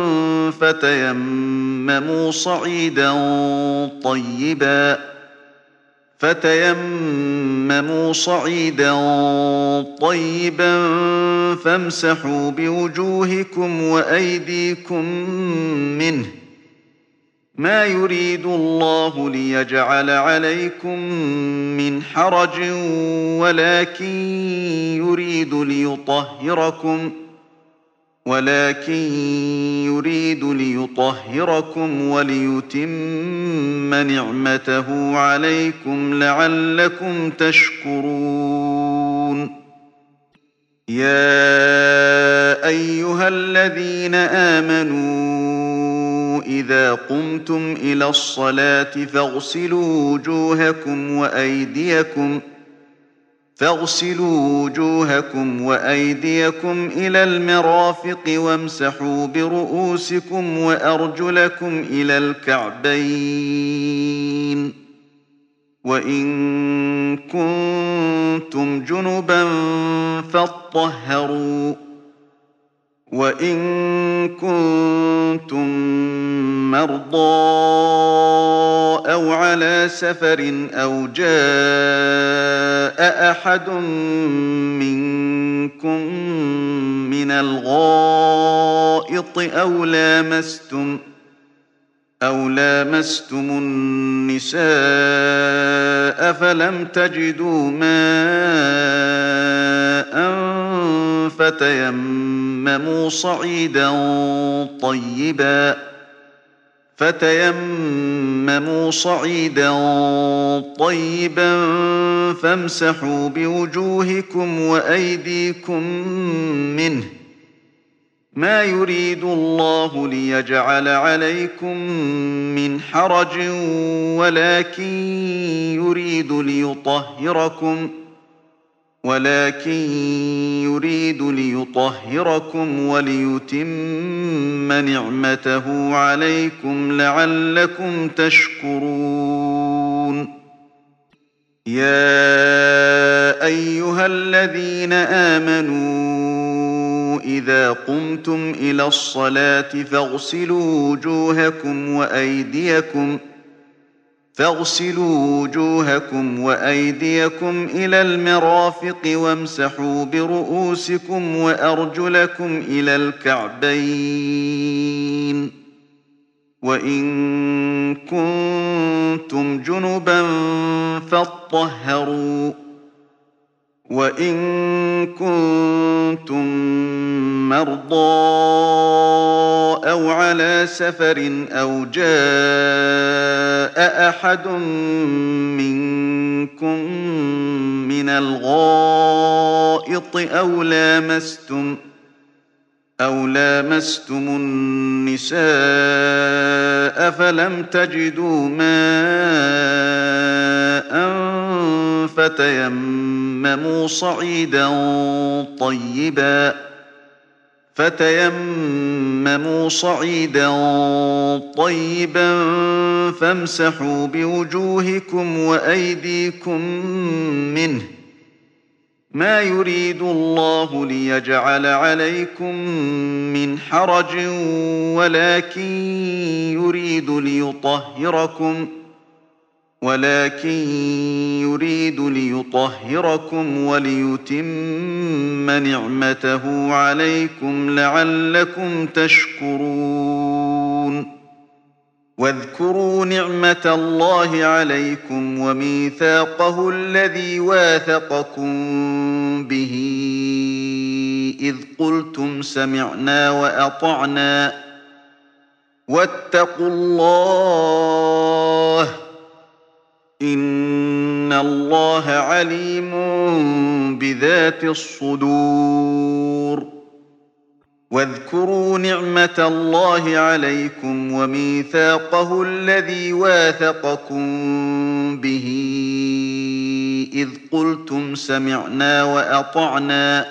فتيمموا صعيدا طيبا فتيمموا صعيدا طيبا فامسحوا بوجوهكم وأيديكم منه ما يريد الله ليجعل عليكم من حرج ولكن يريد ليطهركم ولكن يريد ليطهركم وليتم نعمته عليكم لعلكم تشكرون يا أيها الذين آمنوا إذا قمتم إلى الصلاة فاغسلوا وجوهكم وأيديكم فاغسلوا وجوهكم وأيديكم إلى المرافق وامسحوا برؤوسكم وأرجلكم إلى الكعبين وإن كنتم جنبا فاطهروا وإن كنتم مرضى أو على سفر أو جاء أحد منكم من الغائط أو لامستم أو لامستم النساء فلم تجدوا ماء فتيمموا صعيدا طيبا فتيمموا صعيدا طيبا فامسحوا بوجوهكم وأيديكم منه ما يريد الله ليجعل عليكم من حرج ولكن يريد ليطهركم ولكن يريد ليطهركم وليتم نعمته عليكم لعلكم تشكرون يا أيها الذين آمنوا إذا قمتم إلى الصلاة فاغسلوا وجوهكم وأيديكم فاغسلوا وجوهكم وأيديكم إلى المرافق وامسحوا برؤوسكم وأرجلكم إلى الكعبين وإن كنتم جنبا فاطهروا وإن كنتم مرضى أو على سفر أو جاء أحد منكم من الغائط أو لامستم أو لامستم النساء فلم تجدوا ماء فتيمموا صعيدا طيبا فتيمموا صعيدا طيبا فامسحوا بوجوهكم وأيديكم منه ما يريد الله ليجعل عليكم من حرج ولكن يريد ليطهركم ولكن يريد ليطهركم وليتم نعمته عليكم لعلكم تشكرون واذكروا نعمة الله عليكم وميثاقه الذي واثقكم به إذ قلتم سمعنا وأطعنا واتقوا الله إن الله عليم بذات الصدور واذكروا نعمة الله عليكم وميثاقه الذي واثقكم به إذ قلتم سمعنا وأطعنا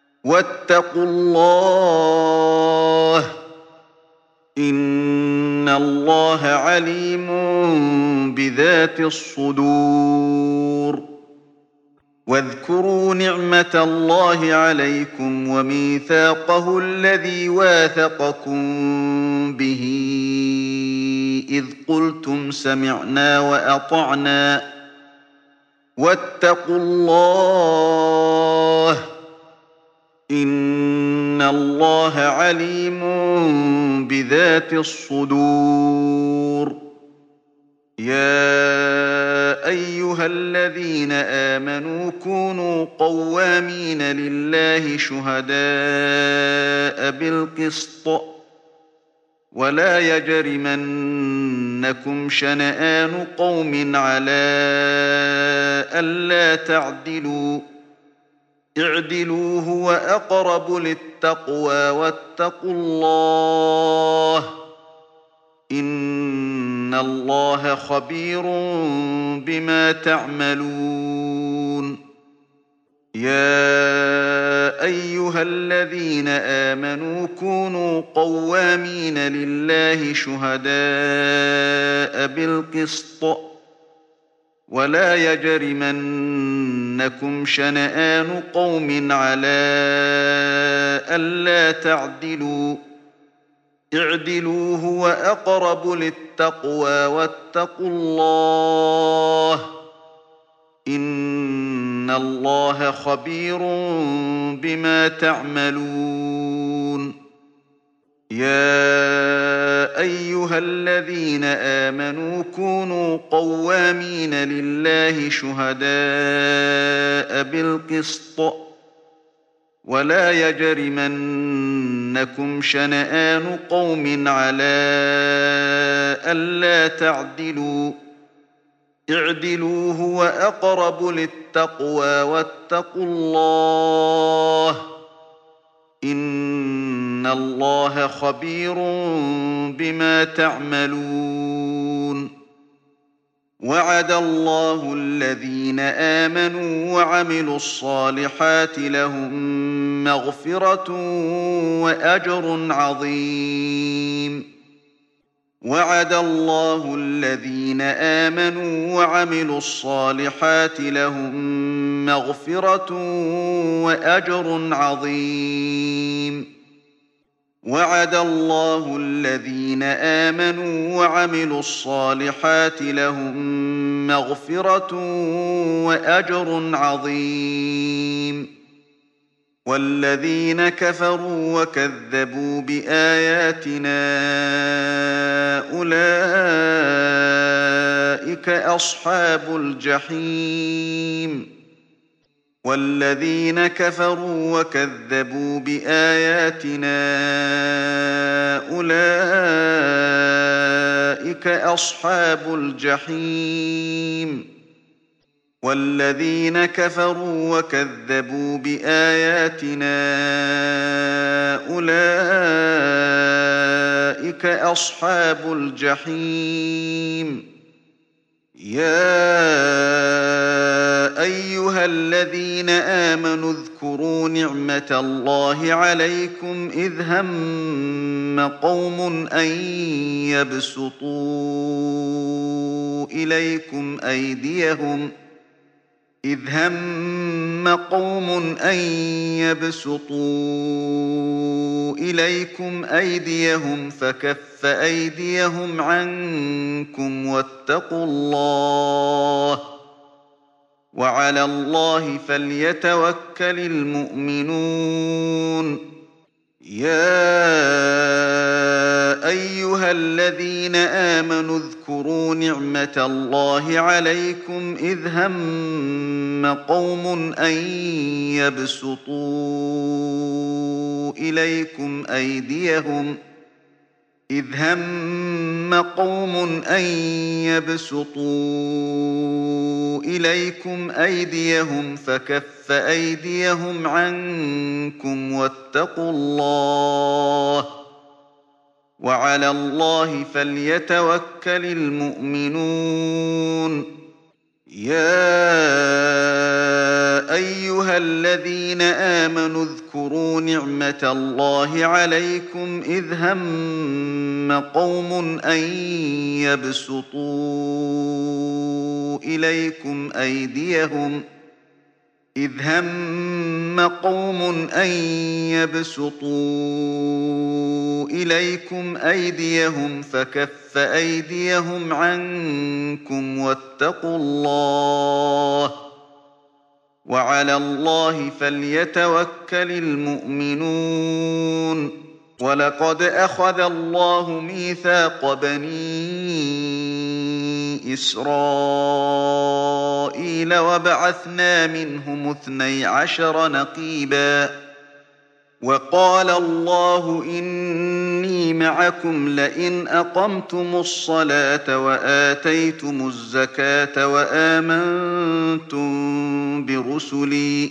واتقوا الله إن الله عليم بذات الصدور واذكروا نعمة الله عليكم وميثاقه الذي واثقكم به إذ قلتم سمعنا وأطعنا واتقوا الله إن الله عليم بذات الصدور يا أيها الذين آمنوا كونوا قوامين لله شهداء بالقسط ولا يجرمنكم شنآن قوم على ألا تعدلوا اعدلوا هو أقرب للتقوى واتقوا الله إن الله خبير بما تعملون يا أيها الذين آمنوا كونوا قوامين لله شهداء بالقسط ولا يجرمنكم شنآن قوم على ألا تعدلوا اعدلوا هو أقرب للتقوى واتقوا الله إن الله خبير بما تعملون يا أيها الذين آمنوا كونوا قوامين لله شهداء بالقسط ولا يجرمنكم شنآن قوم على ألا تعدلوا اعدلوا هو أقرب للتقوى واتقوا الله إن الله خبير بما تعملون وعد الله الذين آمنوا وعملوا الصالحات لهم مغفرة وأجر عظيم وعد الله الذين آمنوا وعملوا الصالحات لهم مغفرة وأجر عظيم وعد الله الذين آمنوا وعملوا الصالحات لهم مغفرة وأجر عظيم والذين كفروا وكذبوا بآياتنا أولئك أصحاب الجحيم والذين كفروا وكذبوا بآياتنا أولئك أصحاب الجحيم والذين كفروا وكذبوا بآياتنا أولئك أصحاب الجحيم يا أيها الذين آمنوا اذكروا نعمة الله عليكم إذ هم قوم أن يبسطوا إليكم أيديهم إذ هم قوم أن يبسطوا إليكم أيديهم فكف أيديهم عنكم واتقوا الله وعلى الله فليتوكل المؤمنون يا أيها الذين آمنوا اذكروا نعمة الله عليكم إذ هم قوم أن يبسطوا إليكم أيديهم إذ هم قوم أن يبسطوا إليكم أيديهم فكف أيديهم عنكم واتقوا الله وعلى الله فليتوكل المؤمنون يا أيها الذين آمنوا اذكروا نعمة الله عليكم إذ هم قوم أن يبسطوا إليكم أيديهم إذ هم قوم أن يبسطوا إليكم أيديهم فكف أيديهم عنكم واتقوا الله وعلى الله فليتوكل المؤمنون ولقد أخذ الله ميثاق بني إسرائيل وبعثنا منهم اثني عشر نقيبا وقال الله إني معكم لئن أقمتم الصلاة وآتيتم الزكاة وآمنتم برسلي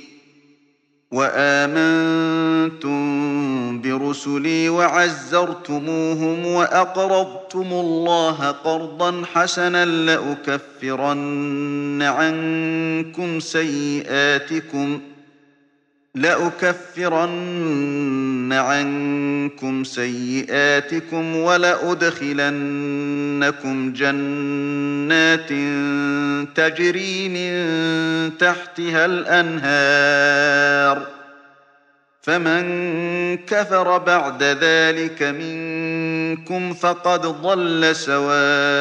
وآمنتم برسلي وعزرتموهم وأقرضتم الله قرضا حسنا لأكفرن عنكم سيئاتكم لأكفرن عنكم سيئاتكم ولأدخلنكم جنات تجري من تحتها الأنهار فمن كفر بعد ذلك منكم فقد ضل سواء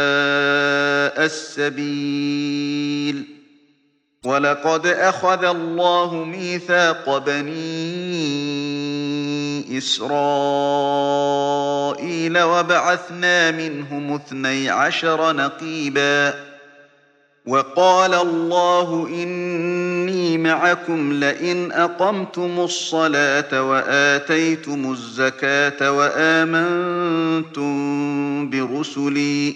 السبيل ولقد أخذ الله ميثاق بني إسرائيل وبعثنا منهم اثني عشر نقيبا وقال الله إني معكم لئن أقمتم الصلاة وآتيتم الزكاة وآمنتم برسلي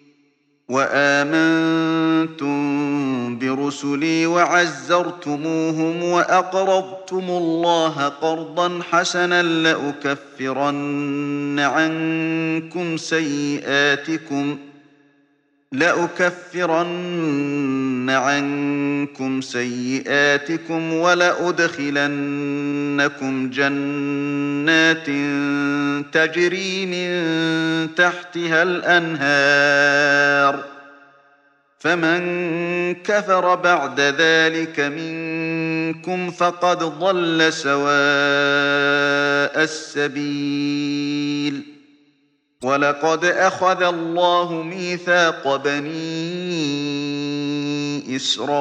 وآمنتم برسلي وعزرتموهم وأقرضتم الله قرضا حسنا لأكفرن عنكم سيئاتكم لأكفرن عنكم سيئاتكم ولأدخلنكم جنات تجري من تحتها الأنهار فمن كفر بعد ذلك منكم فقد ضل سواء السبيل ولقد أخذ الله ميثاق بني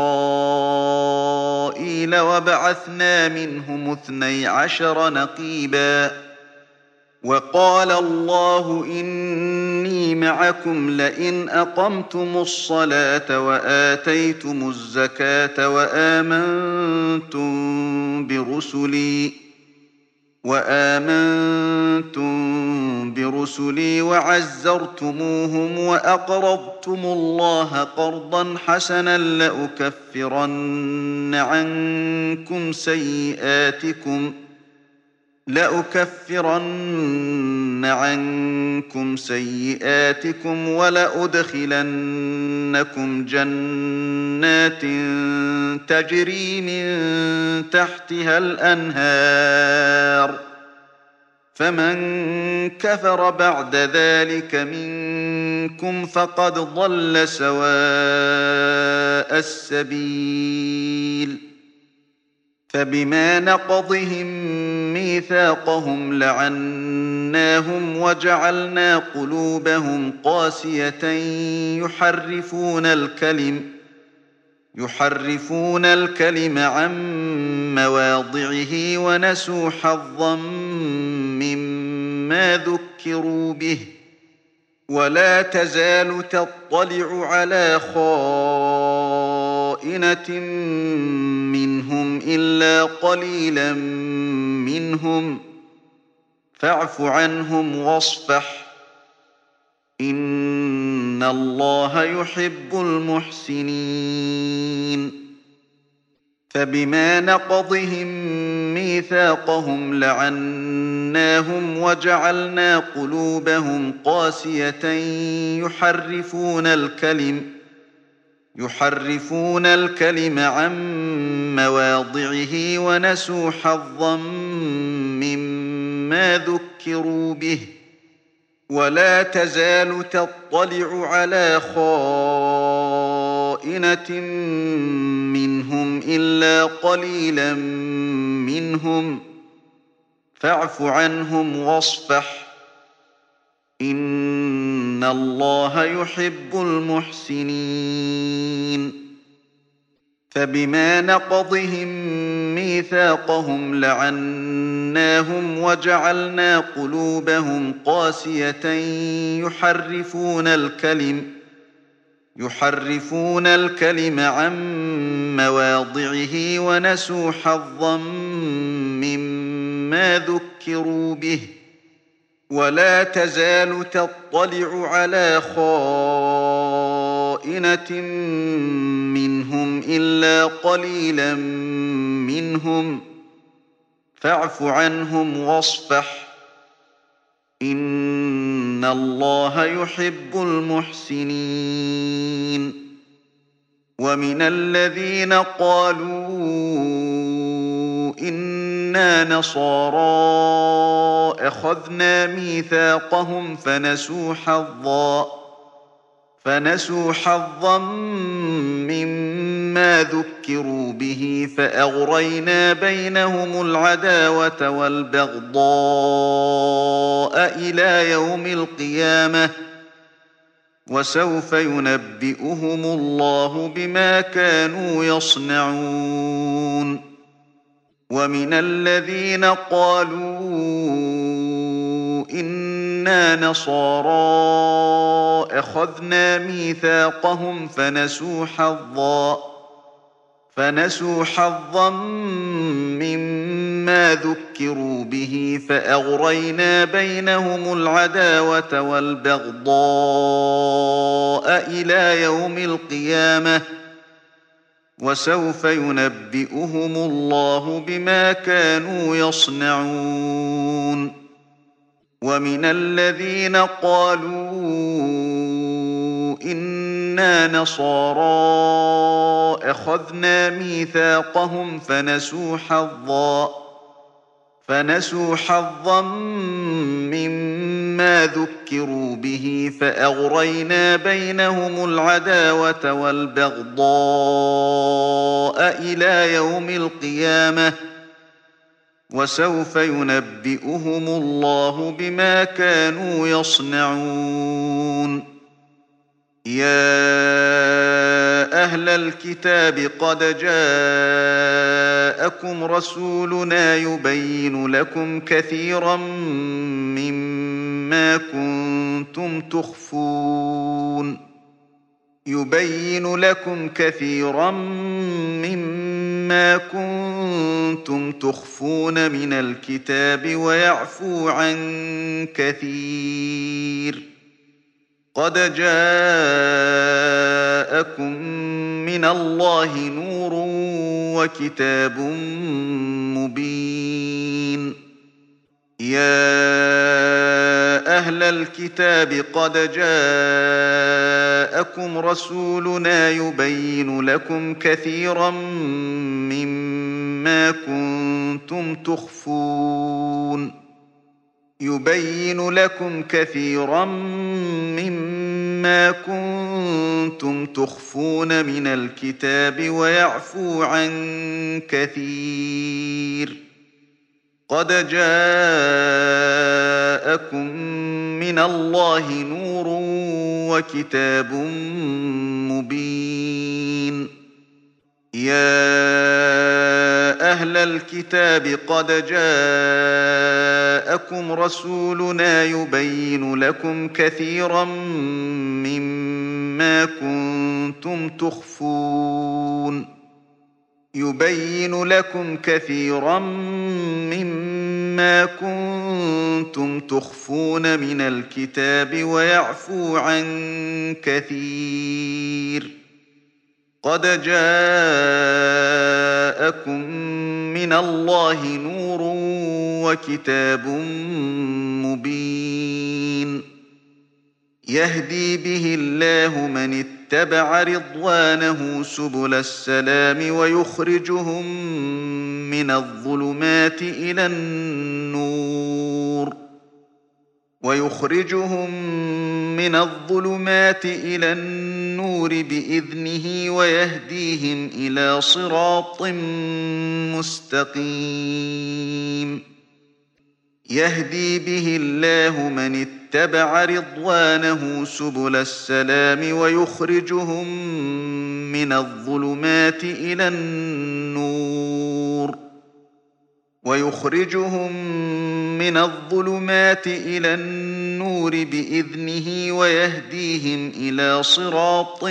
إسرائيل وبعثنا منهم اثني عشر نقيبا وقال الله إني معكم لئن أقمتم الصلاة وآتيتم الزكاة وآمنتم برسلي وآمنتم برسلي وعزرتموهم وأقرضتم الله قرضا حسنا لأكفرن عنكم سيئاتكم لأكفرن عنكم سيئاتكم ولأدخلنكم جنات تجري من تحتها الأنهار فمن كفر بعد ذلك منكم فقد ضل سواء السبيل فبما نقضهم ميثاقهم لعناهم وجعلنا قلوبهم قاسية يحرفون الكلم يحرفون الكلم عن مواضعه ونسوا حظا مما ذكروا به ولا تزال تطلع على خائنة منهم إلا قليلا منهم فاعف عنهم واصفح إن الله يحب المحسنين فبما نقضهم ميثاقهم لعناهم وجعلنا قلوبهم قاسية يحرفون الكلم يحرفون الكلم عن مواضعه ونسوا حظا مما ذكروا به ولا تزال تطلع على خائنة منهم إلا قليلا منهم فاعف عنهم واصفح إن الله يحب المحسنين فبما نقضهم ميثاقهم لعناهم وجعلنا قلوبهم قاسية يحرفون الكلم يحرفون الكلم عن مواضعه ونسوا حظا مما ذكروا به ولا تزال تطلع على خائنة منهم إلا قليلا منهم فاعف عنهم واصفح إن الله يحب المحسنين ومن الذين قالوا إنا نصارى أخذنا ميثاقهم فنسوا حظا فنسوا حظا مما ذكروا به فأغرينا بينهم العداوة والبغضاء إلى يوم القيامة وسوف ينبئهم الله بما كانوا يصنعون ومن الذين قالوا إنا نصارى أخذنا ميثاقهم فنسوا حظا فنسوا حظا مما ذكروا به فأغرينا بينهم العداوة والبغضاء إلى يوم القيامة وسوف ينبئهم الله بما كانوا يصنعون ومن الذين قالوا إنا نصارى أخذنا ميثاقهم فنسوا حظا فنسوا حظا مما ذكروا به فأغرينا بينهم العداوة والبغضاء إلى يوم القيامة وسوف ينبئهم الله بما كانوا يصنعون يا أهل الكتاب قد جاءكم رسولنا يبين لكم كثيرا مما كنتم تخفون يبين لكم كثيرا مما كنتم تخفون من الكتاب ويعفو عن كثير قد جاءكم من الله نور وكتاب مبين يا أهل الكتاب قد جاءكم رسولنا يبين لكم كثيرا مما كنتم تخفون يبين لكم كثيرا مما كنتم تخفون من الكتاب ويعفو عن كثير قد جاءكم من الله نور وكتاب مبين يا أهل الكتاب قد جاءكم رسولنا يبين لكم كثيرا مما كنتم تخفون يبين لكم كثيرا مما كنتم تخفون من الكتاب ويعفو عن كثير قد جاءكم من الله نور وكتاب مبين يهدي به الله من اتبع رضوانه سبل السلام ويخرجهم من الظلمات إلى النور ويخرجهم من الظلمات إلى النور بإذنه ويهديهم إلى صراط مستقيم يهدي به الله من اتبع رضوانه سبل السلام ويخرجهم من الظلمات إلى النور ويخرجهم من الظلمات إلى النور بإذنه ويهديهم إلى صراط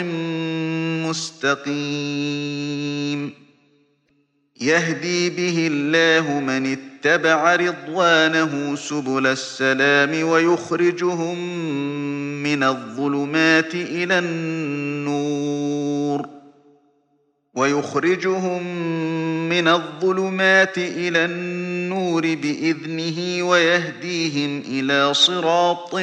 مستقيم يهدي به الله من اتبع رضوانه سبل السلام ويخرجهم من الظلمات إلى النور ويخرجهم من الظلمات إلى النور بإذنه ويهديهم إلى صراط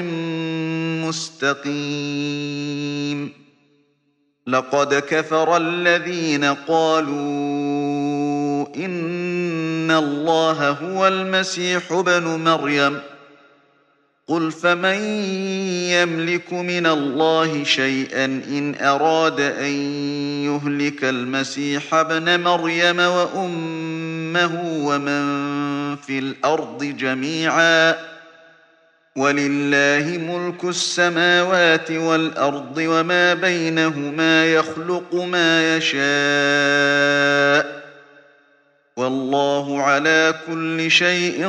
مستقيم لقد كفر الذين قالوا إن الله هو المسيح ابن مريم قل فمن يملك من الله شيئا إن أراد أن يهلك المسيح ابن مريم وأمه ومن في الأرض جميعا ولله ملك السماوات والأرض وما بينهما يخلق ما يشاء والله على كل شيء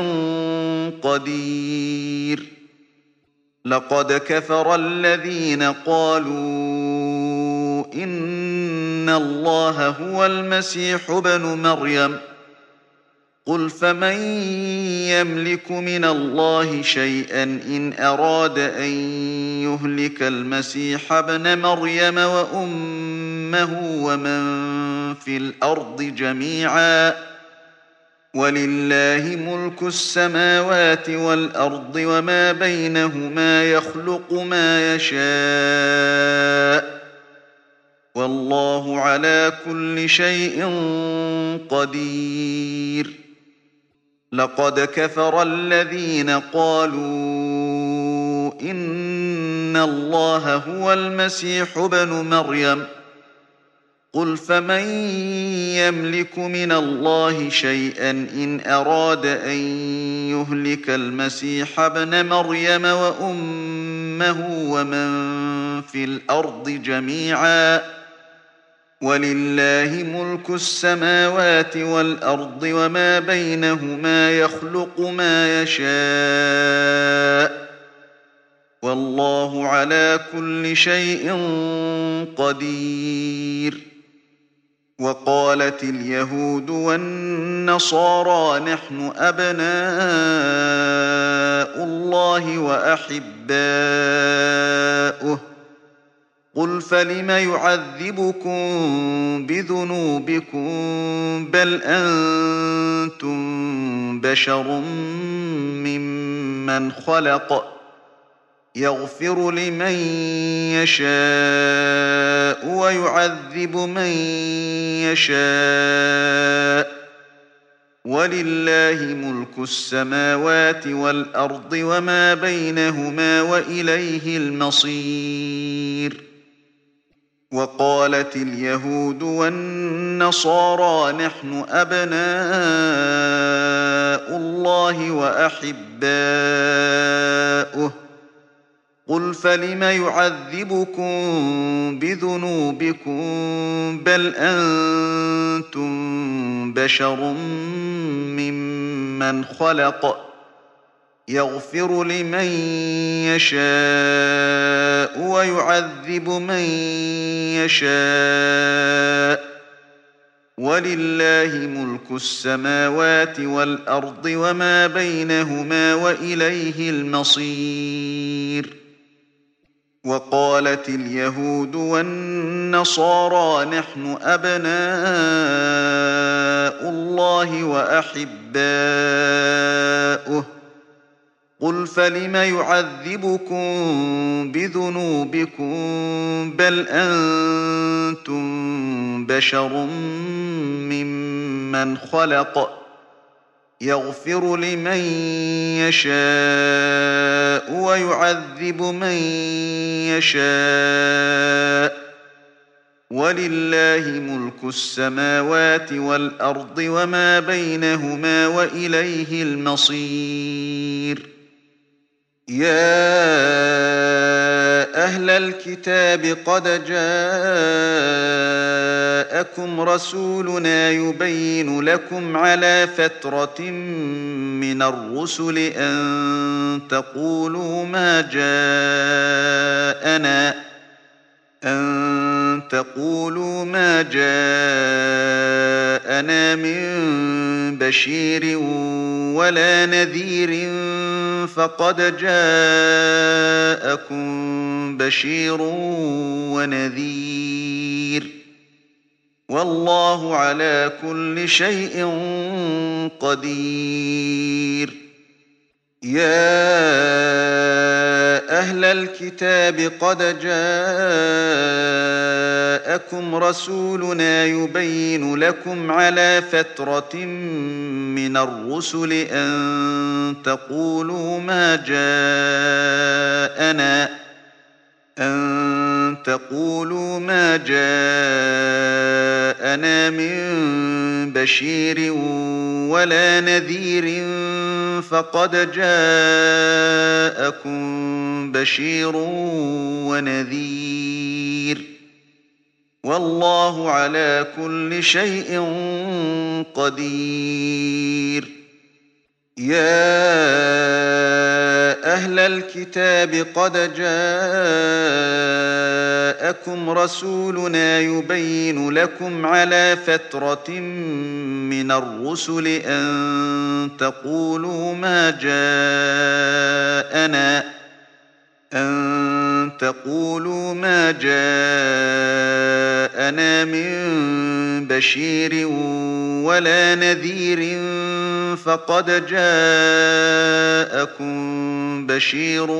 قدير لقد كفر الذين قالوا إن الله هو المسيح ابن مريم قل فمن يملك من الله شيئا إن أراد أن يهلك المسيح ابن مريم وأمه ومن في الأرض جميعا ولله ملك السماوات والأرض وما بينهما يخلق ما يشاء والله على كل شيء قدير لقد كفر الذين قالوا إن الله هو المسيح ابن مريم قل فمن يملك من الله شيئا إن أراد أن يهلك المسيح ابن مريم وأمه ومن في الأرض جميعا ولله ملك السماوات والأرض وما بينهما يخلق ما يشاء والله على كل شيء قدير وقالت اليهود والنصارى نحن أبناء الله وأحباؤه قل فلم يعذبكم بذنوبكم بل أنتم بشر ممن خلق يغفر لمن يشاء ويعذب من يشاء ولله ملك السماوات والأرض وما بينهما وإليه المصير وقالت اليهود والنصارى نحن أبناء الله وأحباؤه قل فلم يعذبكم بذنوبكم بل أنتم بشر ممن خلق يغفر لمن يشاء ويعذب من يشاء ولله ملك السماوات والأرض وما بينهما وإليه المصير وقالت اليهود والنصارى نحن أبناء الله وأحباؤه قل فلم يعذبكم بذنوبكم بل أنتم بشر ممن خلق يغفر لمن يشاء ويعذب من يشاء ولله ملك السماوات والأرض وما بينهما وإليه المصير يا أهل الكتاب قد جاءكم رسولنا يبين لكم على فترة من الرسل أن تقولوا ما جاءنا أن تقولوا ما جاءنا من بشير ولا نذير فقد جاءكم بشير ونذير والله على كل شيء قدير يا أهل الكتاب قد جاءكم رسولنا يبين لكم على فترة من الرسل أن تقولوا ما جاءنا أن تقولوا ما جاءنا من بشير ولا نذير فقد جاءكم بشير ونذير والله على كل شيء قدير يا أهل الكتاب قد جاءكم رسولنا يبين لكم على فترة من الرسل أن تقولوا ما جاءنا أن تقولوا ما جاءنا من بشير ولا نذير فقد جاءكم بشير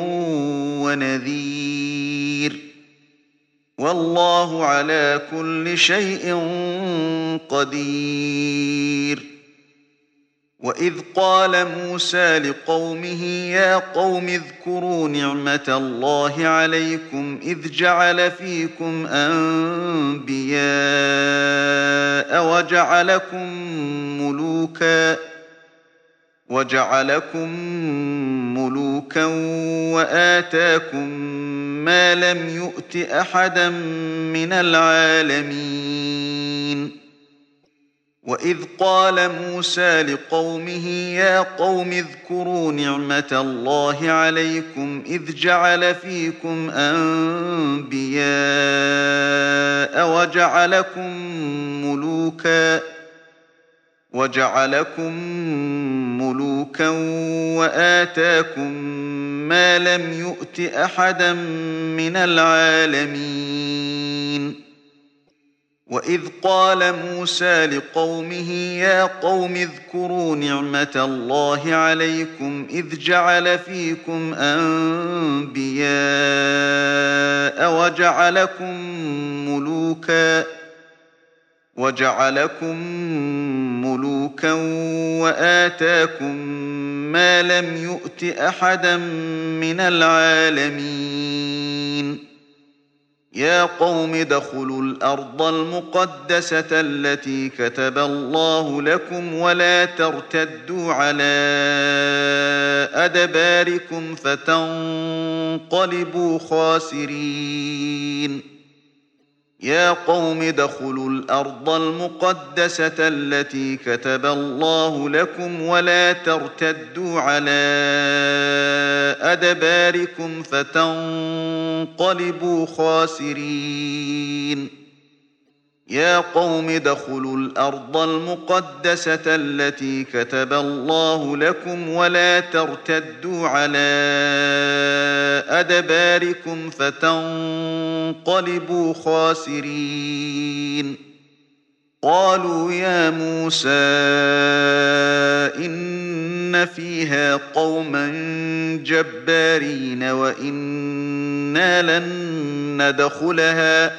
ونذير والله على كل شيء قدير وإذ قال موسى لقومه يا قوم اذكروا نعمة الله عليكم إذ جعل فيكم أنبياء وجعلكم ملوكا وجعلكم ملوكا وآتاكم ما لم يؤت أحدا من العالمين وإذ قال موسى لقومه يا قوم اذكروا نعمة الله عليكم إذ جعل فيكم أنبياء وجعلكم ملوكا وجعلكم ملوكا وآتاكم ما لم يؤت أحدا من العالمين وإذ قال موسى لقومه يا قوم اذكروا نعمة الله عليكم إذ جعل فيكم أنبياء وجعلكم ملوكا وجعلكم ملوكا وآتاكم ما لم يؤت أحدا من العالمين يا قوم ادخلوا الأرض المقدسة التي كتب الله لكم ولا ترتدوا على أدباركم فتنقلبوا خاسرين يا قوم ادخلوا الأرض المقدسة التي كتب الله لكم ولا ترتدوا على أدباركم فتنقلبوا خاسرين يا قوم ادخلوا الأرض المقدسة التي كتب الله لكم ولا ترتدوا على أدباركم فتنقلبوا خاسرين قالوا يا موسى إن فيها قوما جبارين وإنا لن ندخلها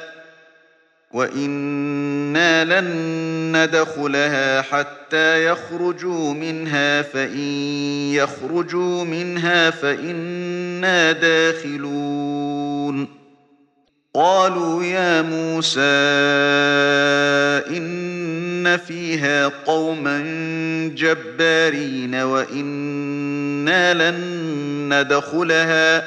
وإنا لن ندخلها حتى يخرجوا منها فإن يخرجوا منها فإنا داخلون قالوا يا موسى إن فيها قوما جبارين وإنا لن ندخلها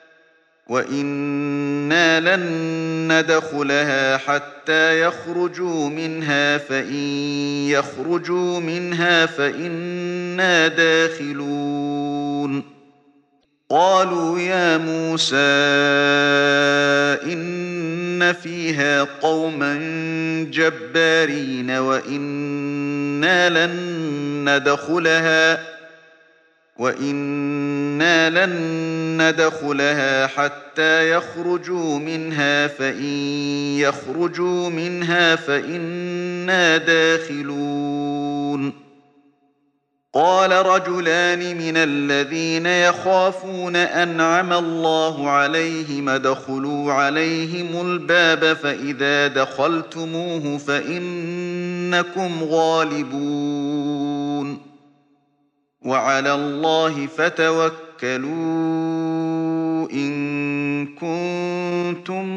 وإنا لن ندخلها حتى يخرجوا منها فإن يخرجوا منها فإنا داخلون قالوا يا موسى إن فيها قوما جبارين وإنا لن ندخلها وإنا لن ندخلها حتى يخرجوا منها فإن يخرجوا منها فإنا داخلون قال رجلان من الذين يخافون أنعم الله عليهم ادخلوا عليهم الباب فإذا دخلتموه فإنكم غالبون وعلى الله فتوكلوا إن كنتم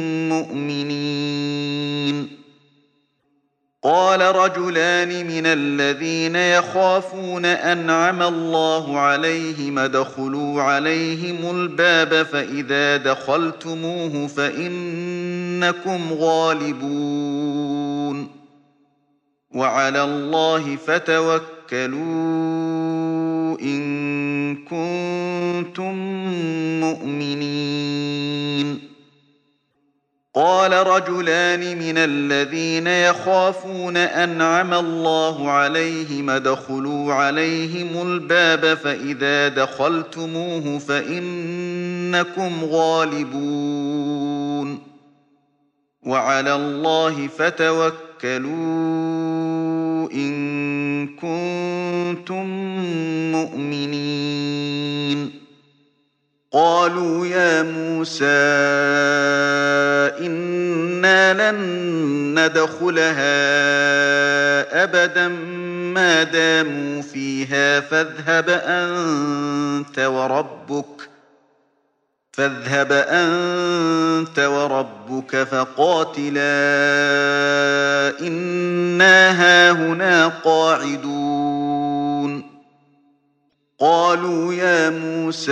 مؤمنين قال رجلان من الذين يخافون أنعم الله عليهم ادخلوا عليهم الباب فإذا دخلتموه فإنكم غالبون وعلى الله فتوكلوا إن كنتم مؤمنين قال رجلان من الذين يخافون أنعم الله عليهم ادخلوا عليهم الباب فإذا دخلتموه فإنكم غالبون وعلى الله فتوكلوا إن كنتم مؤمنين قالوا يا موسى إنا لن ندخلها أبدا ما داموا فيها فاذهب أنت وربك فاذهب أنت وربك فقاتلا إنا هاهنا قاعدون قالوا يا موسى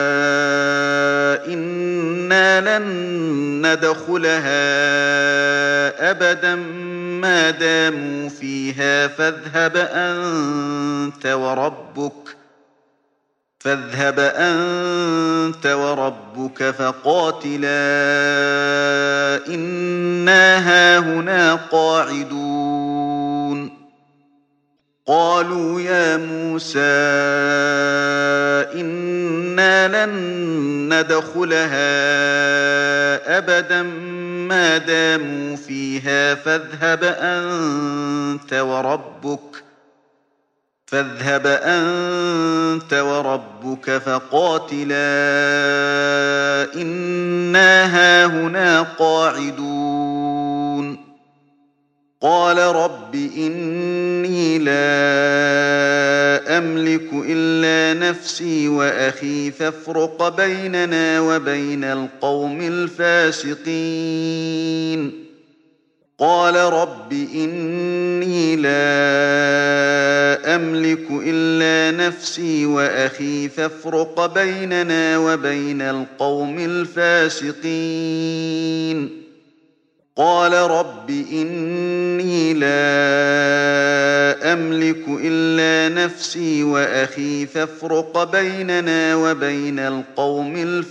إنا لن ندخلها أبدا ما داموا فيها فاذهب أنت وربك فاذهب أنت وربك فقاتلا إنا هاهنا قاعدون قالوا يا موسى إنا لن ندخلها أبدا ما داموا فيها فاذهب أنت وربك فاذهب أنت وربك فقاتلا إنا هاهنا قاعدون قال رب إني لا أملك إلا نفسي وأخي فافرق بيننا وبين القوم الفاسقين قال رب إني لا أملك إلا نفسي وأخي فافرق بيننا وبين القوم الفاسقين قال رب إني لا أملك إلا نفسي وأخي فافرق بيننا وبين القوم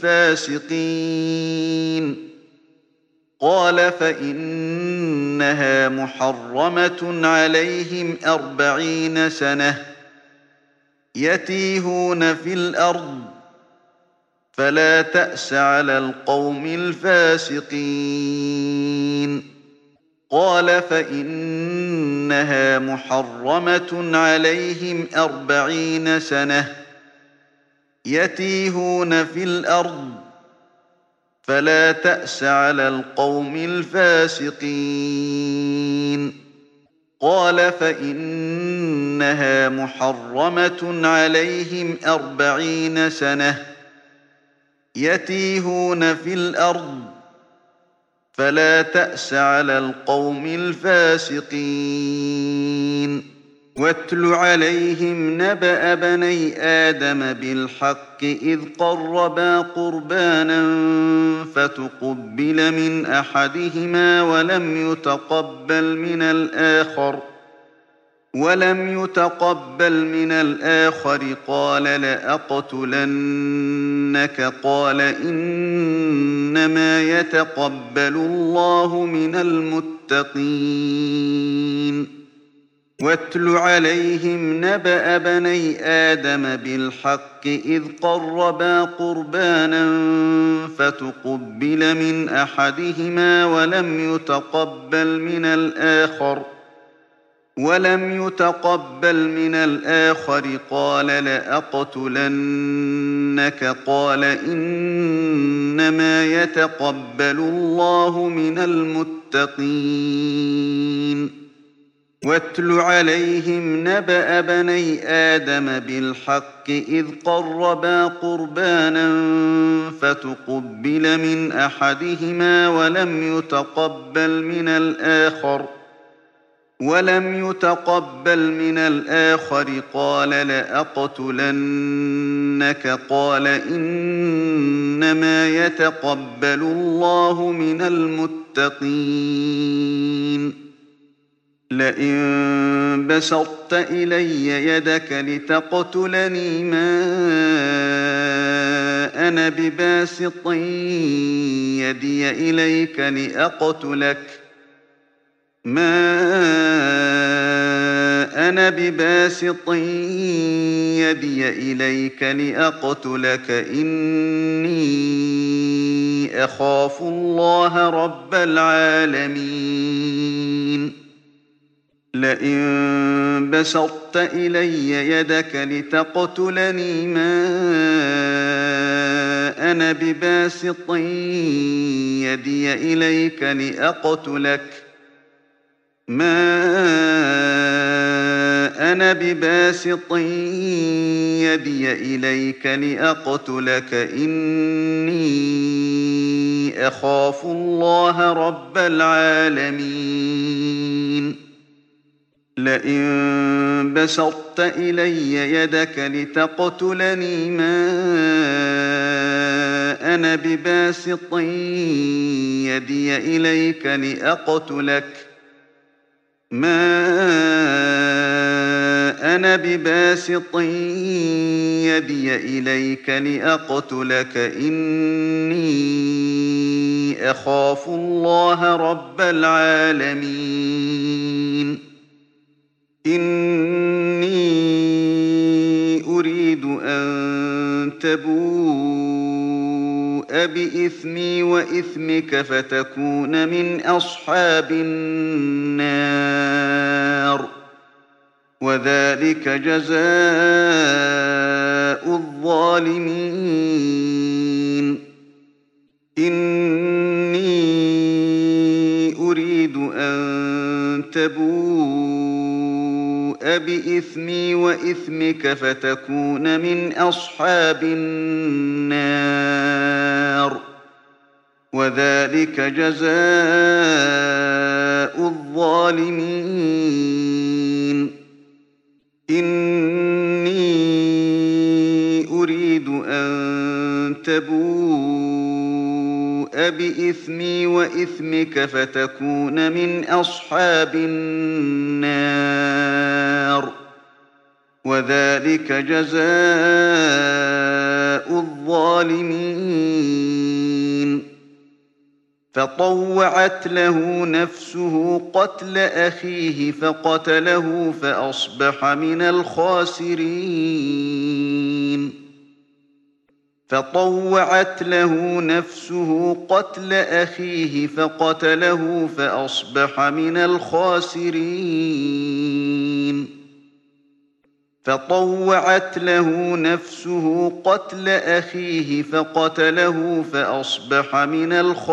الفاسقين قال فإنها محرمة عليهم أربعين سنة يتيهون في الأرض فلا تأس على القوم الفاسقين قال فإنها محرمة عليهم أربعين سنة يتيهون في الأرض فلا تأس على القوم الفاسقين قال فإنها محرمة عليهم أربعين سنة يتيهون في الأرض فلا تأس على القوم الفاسقين واتل عليهم نبأ بني آدم بالحق إذ قربا قربانا فتقبل من أحدهما ولم يتقبل من الآخر ولم يتقبل من الآخر قال لأقتلنك قال إنما يتقبل الله من المتقين واتل عليهم نبأ بني آدم بالحق إذ قربا قربانا فتقبل من أحدهما ولم يتقبل من الآخر ولم يتقبل من الآخر قال لأقتلنك قال إنما يتقبل الله من المتقين واتل عليهم نبأ بني آدم بالحق إذ قربا قربانا فتقبل من أحدهما ولم يتقبل من الآخر ولم يتقبل من الآخر قال لأقتلنك قال إنما يتقبل الله من المتقين لئن بسطت إلي يدك لتقتلني ما أنا بباسط يدي إليك لأقتلك ما أنا بباسط يدي إليك لأقتلك إني أخاف الله رب العالمين لئن بسطت إلي يدك لتقتلني ما أنا بباسط يدي إليك لأقتلك ما أنا بباسط يدي إليك لأقتلك إني أخاف الله رب العالمين لئن بسطت إلي يدك لتقتلني ما أنا بباسط يدي إليك لأقتلك ما أنا بباسط يدي إليك لأقتلك إني أخاف الله رب العالمين إني أريد أن تبوء بإثمي وإثمك فتكون من أصحاب النار وذلك جزاء الظالمين إني أريد أن تبوء بإثمي وإثمك فتكون من أصحاب النار وذلك جزاء الظالمين إني أريد أن تبوء بإثمي وإثمك فتكون من أصحاب النار وذلك جزاء الظالمين فطوعت له نفسه قتل أخيه فقتله فأصبح من الخاسرين فطوعت له نفسه قتل أخيه فقتله فأصبح من الخاسرين فطوعت له نفسه قتل أخيه فقتله فأصبح من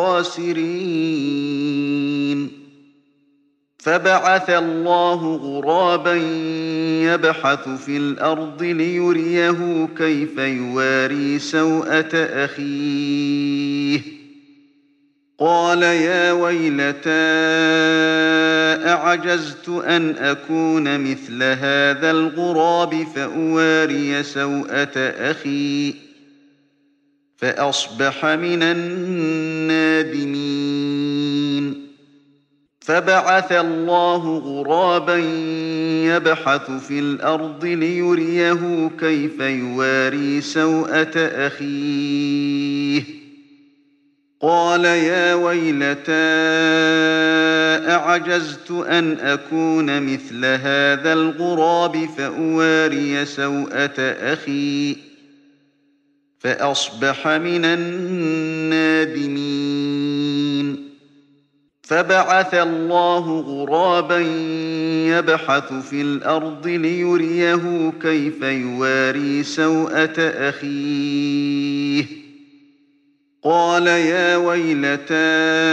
الخاسرين فبعث الله غرابا يبحث في الأرض ليريه كيف يواري سوءة أخيه قال يا ويلتى أعجزت أن أكون مثل هذا الغراب فأواري سوءة أخي فأصبح من النادمين فبعث الله غرابا يبحث في الأرض ليريه كيف يواري سوءة أخيه قال يا ويلتى أعجزت أن أكون مثل هذا الغراب فأواري سوءة أخي فأصبح من النادمين فبعث الله غرابا يبحث في الأرض ليريه كيف يواري سوءة أخيه قال يا ويلتى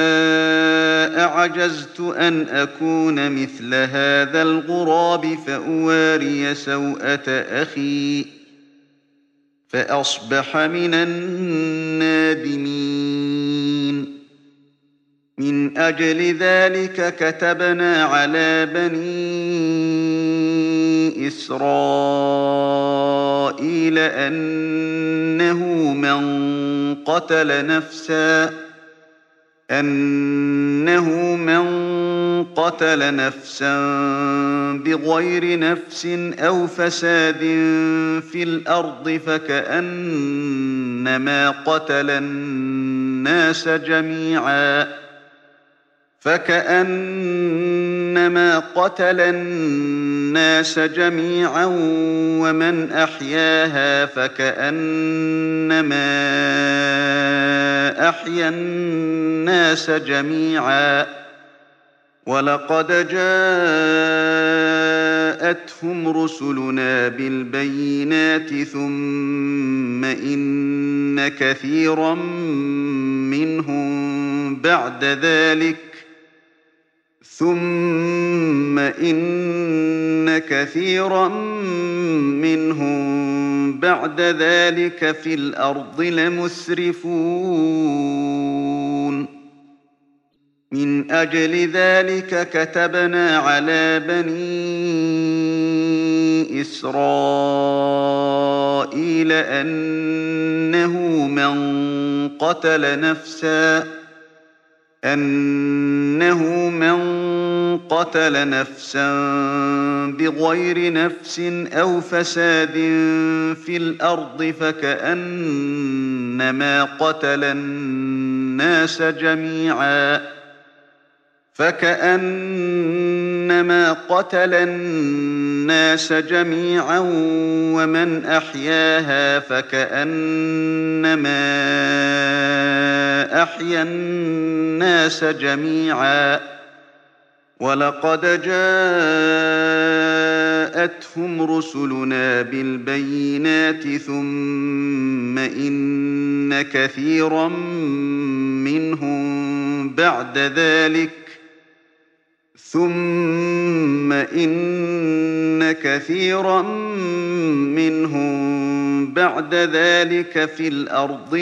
أعجزت أن أكون مثل هذا الغراب فأواري سوءة أخي فأصبح من النادمين من أجل ذلك كتبنا على بني إسرائيل أنه من قتل نفسا أنه من قتل نفسا بغير نفس أو فساد في الأرض فكأنما قتل الناس جميعا فكأنما قتل الناس جميعا ومن أحياها فكأنما أحيا الناس جميعا ولقد جاءتهم رسلنا بالبينات ثم إن كثيرا منهم بعد ذلك ثم إن كثيرا منهم بعد ذلك في الأرض لمسرفون من أجل ذلك كتبنا على بني إسرائيل أنه من قتل نفسا أنه من قتل نفسا بغير نفس أو فساد في الأرض فكأنما قتل الناس جميعا فكأنما قتل الناس جميعا ومن أحياها فكأنما أحيا الناس جميعا ولقد جاءتهم رسلنا بالبينات ثم إن كثيرا منهم بعد ذلك ثم إن كثيرا منهم بعد ذلك في الأرض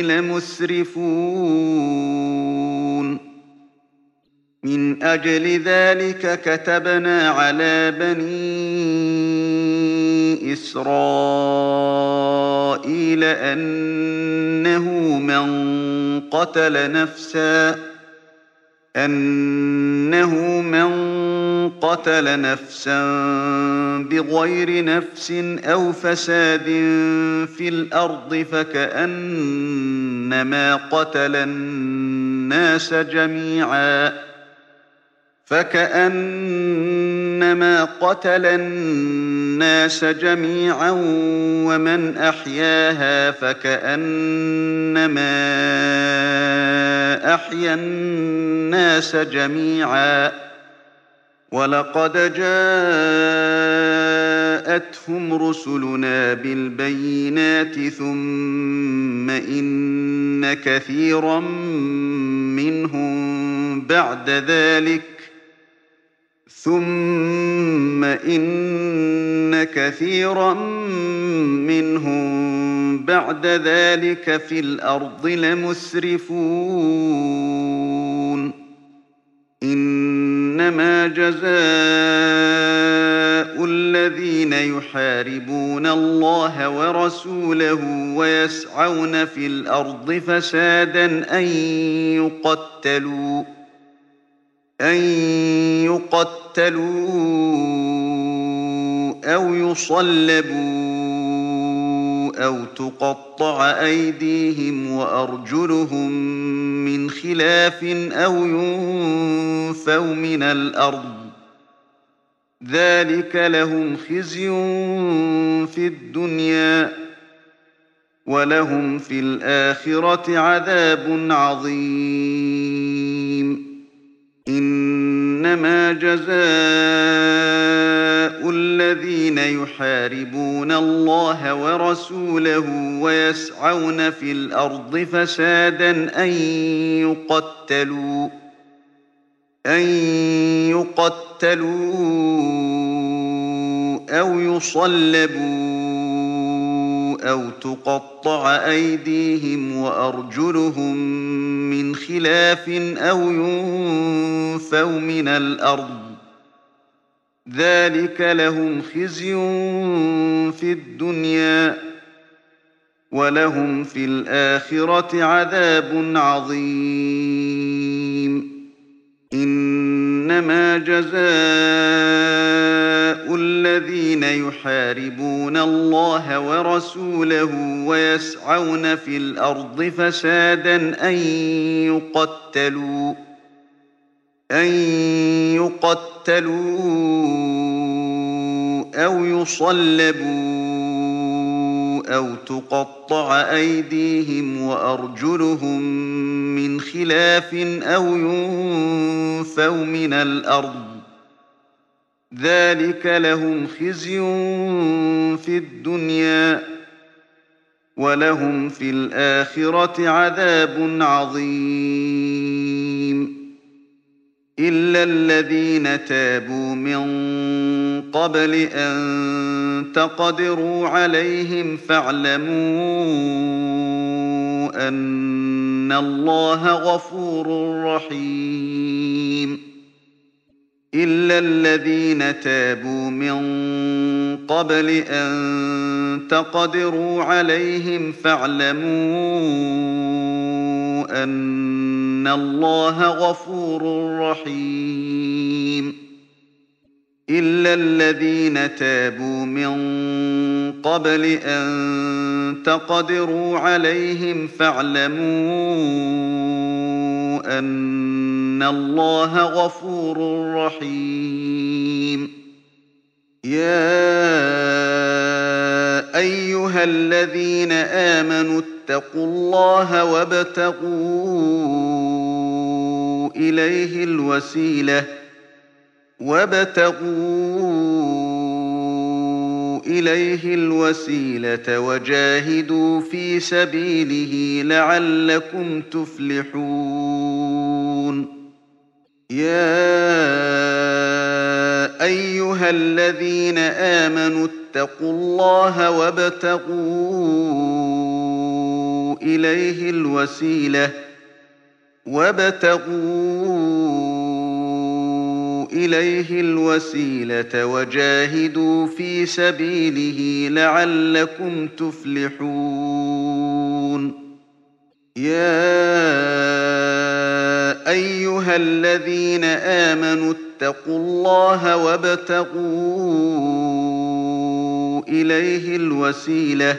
لمسرفون من أجل ذلك كتبنا على بني إسرائيل أنه من قتل نفسا أنه من قتل نفسا بغير نفس أو فساد في الأرض فكأنما قتل الناس جميعا فكأنما قتل الناس الناس جميعا ومن أحياها فكأنما أحيا الناس جميعا ولقد جاءتهم رسلنا بالبينات ثم إن كثيرا منهم بعد ذلك ثم إن كثيرا منهم بعد ذلك في الأرض لمسرفون إنما جزاء الذين يحاربون الله ورسوله ويسعون في الأرض فسادا أن يقتلوا أن يقتلوا أو يصلبوا أو تقطع أيديهم وأرجلهم من خلاف أو ينفوا من الأرض ذلك لهم خزي في الدنيا ولهم في الآخرة عذاب عظيم إنما جزاء الذين يحاربون الله ورسوله ويسعون في الأرض فسادا أن يقتلوا أن يقتلوا أو يصلبوا أو تقطع أيديهم وأرجلهم من خلاف أو ينفوا من الأرض ذلك لهم خزي في الدنيا ولهم في الآخرة عذاب عظيم إنما جزاء الذين يحاربون الله ورسوله ويسعون في الأرض فسادا أن يقتلوا أن يقتلوا أو يصلبوا أو تقطع أيديهم وأرجلهم من خلاف أو ينفوا من الأرض ذلك لهم خزي في الدنيا ولهم في الآخرة عذاب عظيم إلا الذين تابوا من قبل أن تقدروا عليهم فاعلموا أن الله غفور رحيم إلا الذين تابوا من قبل أن تقدروا عليهم فاعلموا أن الله غفور رحيم إلا الذين تابوا من قبل أن تقدروا عليهم فاعلموا أن الله غفور رحيم يا أيها الذين آمنوا اتقوا الله وابتغوا إليه الوسيلة وابتغوا إليه الوسيلة وجاهدوا في سبيله لعلكم تفلحون يا أيها الذين آمنوا اتقوا الله وابتغوا إليه الوسيلة وابتغوا إليه الوسيلة وجاهدوا في سبيله لعلكم تفلحون يا أيها الذين آمنوا اتقوا الله وابتغوا إليه الوسيلة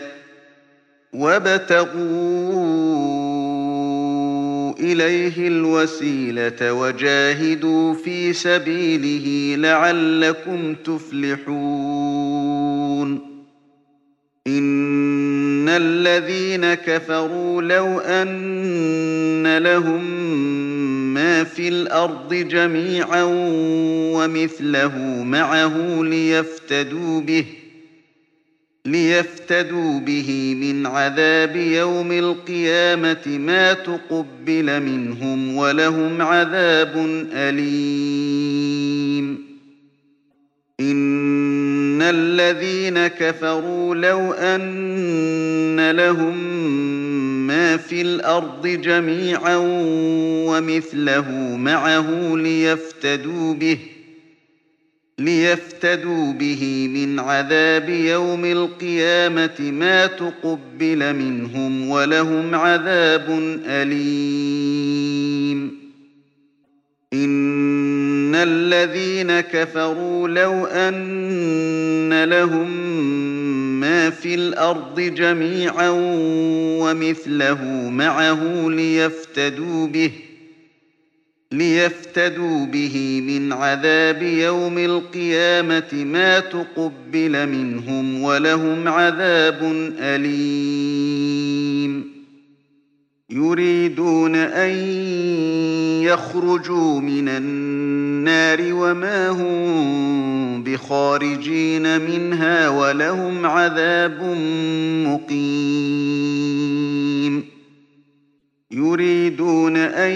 وابتغوا إليه الوسيلة وجاهدوا في سبيله لعلكم تفلحون الذين كفروا لو أن لهم ما في الأرض جميعا ومثله معه ليفتدوا به ليفتدوا به من عذاب يوم القيامة ما تقبل منهم ولهم عذاب أليم إن الذين كفروا لو أن لهم ما في الأرض جميعا ومثله معه ليفتدوا به ليفتدوا به من عذاب يوم القيامة ما تقبل منهم ولهم عذاب أليم إن الذين كفروا لو أن لهم ما في الأرض جميعا ومثله معه ليفتدوا به ليفتدوا به من عذاب يوم القيامة ما تقبل منهم ولهم عذاب أليم يريدون أن يخرجوا من النار وما هم بخارجين منها ولهم عذاب مقيم يريدون أن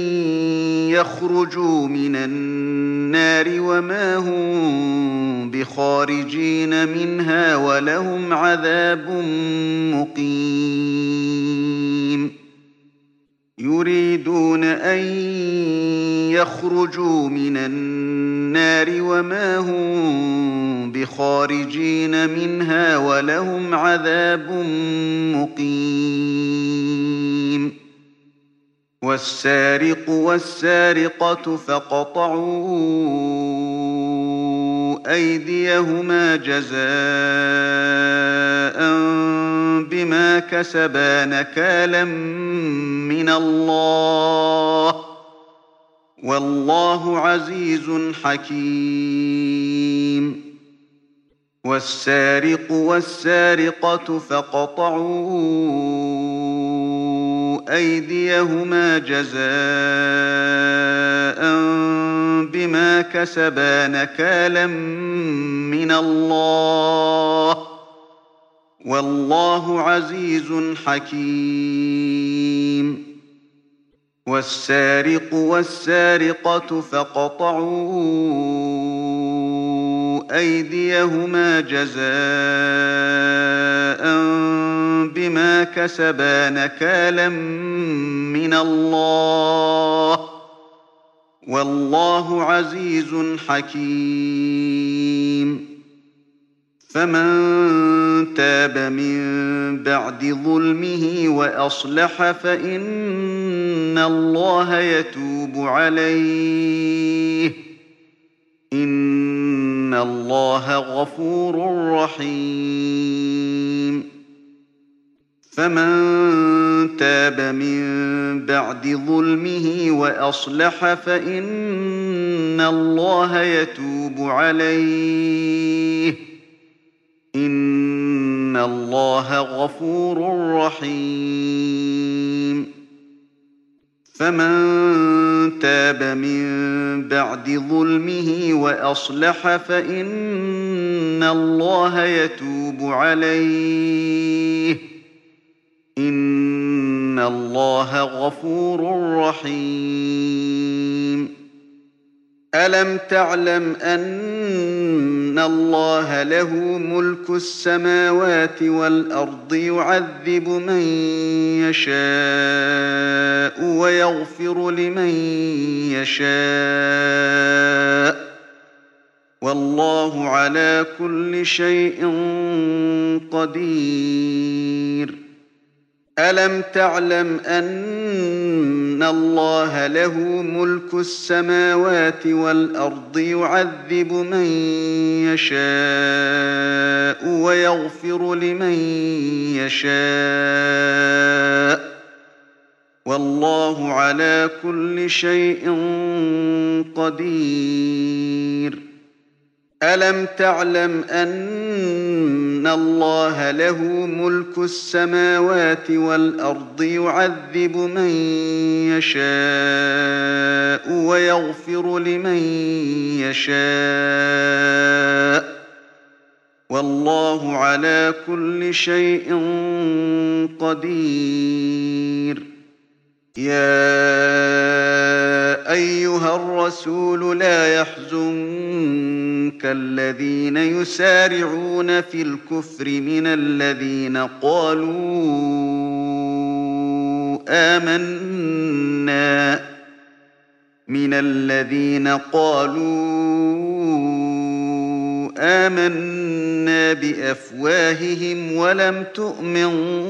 يخرجوا من النار وما هم بخارجين منها ولهم عذاب مقيم يريدون أن يخرجوا من النار وما هم بخارجين منها ولهم عذاب مقيم والسارق والسارقة فاقطعوا أيديهما جزاء بما كسبا نكالا من الله والله عزيز حكيم والسارق والسارقة فاقطعوا أيديهما جزاء بما كسبا نكالا من الله والله عزيز حكيم والسارق والسارقة فاقطعوا أيديهما جزاء بما كسبا نكالا من الله والله عزيز حكيم فمن تاب من بعد ظلمه وأصلح فإن الله يتوب عليه إن الله غفور رحيم فمن تاب من بعد ظلمه وأصلح فإن الله يتوب عليه إن الله غفور رحيم فمن تاب من بعد ظلمه وأصلح فإن الله يتوب عليه إن الله غفور رحيم ألم تعلم أن الله له ملك السماوات والأرض يعذب من يشاء ويغفر لمن يشاء والله على كل شيء قدير ألم تعلم أن الله له ملك السماوات والأرض يعذب من يشاء ويغفر لمن يشاء والله على كل شيء قدير ألم تعلم أن إن الله له ملك السماوات والأرض يعذب من يشاء ويغفر لمن يشاء والله على كل شيء قدير. يا أيها الرسول لا يحزنك الذين يسارعون في الكفر من الذين قالوا آمنا من الذين قالوا آمنا بأفواههم ولم تؤمن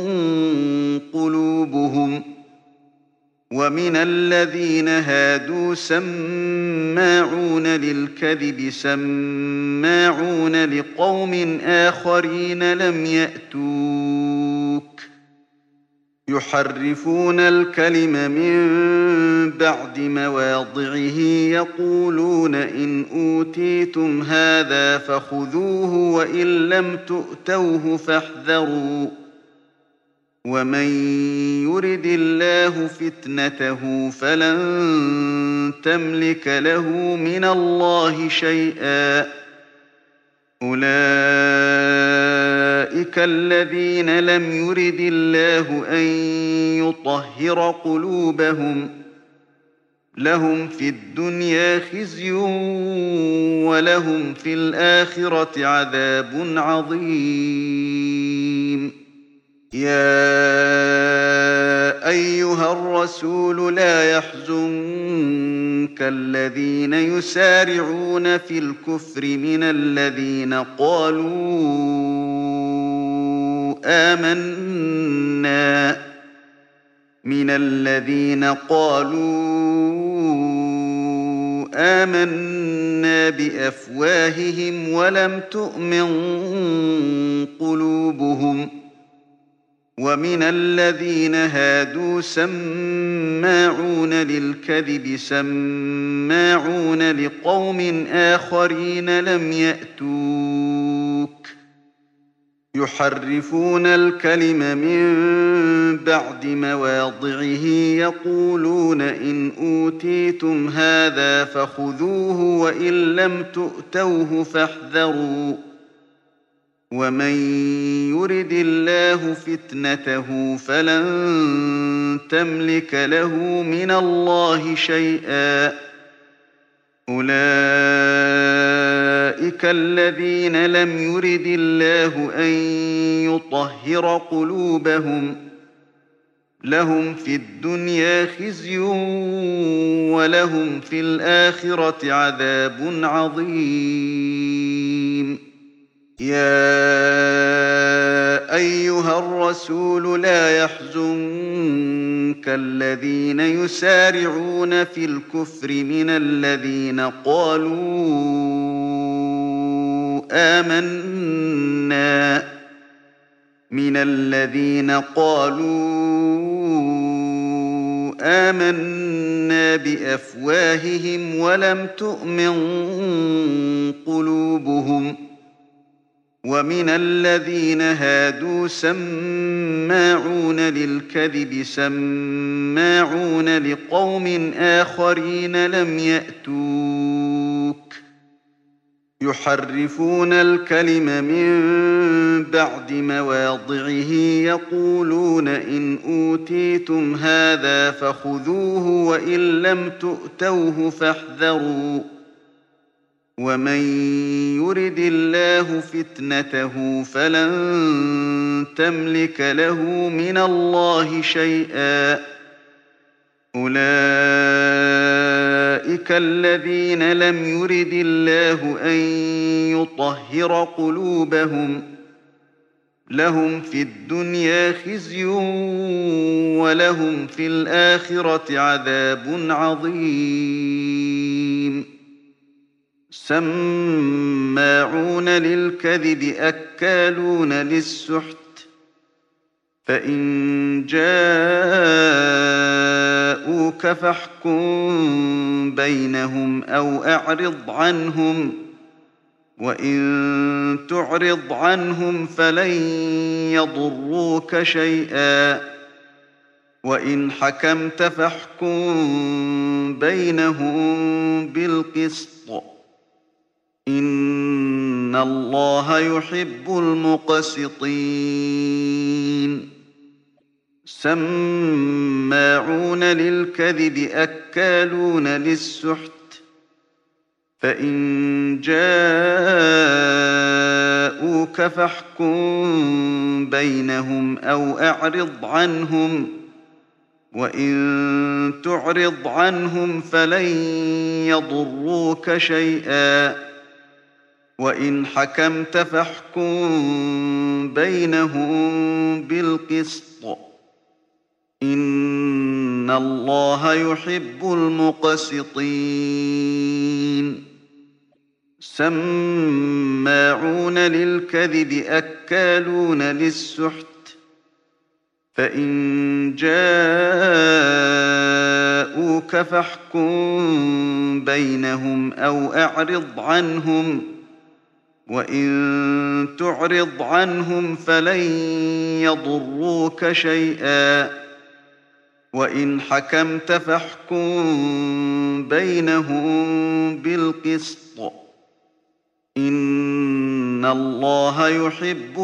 قلوبهم ومن الذين هادوا سماعون للكذب سماعون لقوم آخرين لم يأتوك يحرفون الكلم من بعد مواضعه يقولون إن أوتيتم هذا فخذوه وإن لم تؤتوه فاحذروا ومن يرد الله فتنته فلن تملك له من الله شيئا. أولئك الذين لم يرد الله أن يطهر قلوبهم لهم في الدنيا خزي ولهم في الآخرة عذاب عظيم. يا أيها الرسول لا يحزنك الذين يسارعون في الكفر من الذين قالوا آمنا من الذين قالوا آمنا بأفواههم ولم تؤمن قلوبهم ومن الذين هادوا سماعون للكذب سماعون لقوم آخرين لم يأتوك يحرفون الكلم من بعد مواضعه يقولون إن أوتيتم هذا فخذوه وإن لم تؤتوه فاحذروا ومن يرد الله فتنته فلن تملك له من الله شيئا. أولئك الذين لم يرد الله أن يطهر قلوبهم لهم في الدنيا خزي ولهم في الآخرة عذاب عظيم. يا أيها الرسول لا يحزنك الذين يسارعون في الكفر من الذين قالوا آمنا من الذين قالوا آمنا بأفواههم ولم تؤمن قلوبهم ومن الذين هادوا سماعون للكذب سماعون لقوم آخرين لم يأتوك يحرفون الكلم من بعد مواضعه يقولون إن أوتيتم هذا فخذوه وإن لم تؤتوه فاحذروا ومن يرد الله فتنته فلن تملك له من الله شيئا. أولئك الذين لم يرد الله أن يطهر قلوبهم لهم في الدنيا خزي ولهم في الآخرة عذاب عظيم. سماعون للكذب أكالون للسحت فإن جاءوك فاحكم بينهم أو أعرض عنهم وإن تعرض عنهم فلن يضروك شيئا وإن حكمت فاحكم بينهم بالقسط إن الله يحب المقسطين سماعون للكذب أكالون للسحت فإن جاءوك فاحكم بينهم أو أعرض عنهم وإن تعرض عنهم فلن يضروك شيئا وإن حكمت فاحكم بينهم بالقسط إن الله يحب المقسطين سماعون للكذب أكالون للسحت فإن جاءوك فاحكم بينهم أو أعرض عنهم وإن تعرض عنهم فلن يضروك شيئا وإن حكمت فاحكم بينهم بالقسط إن الله يحب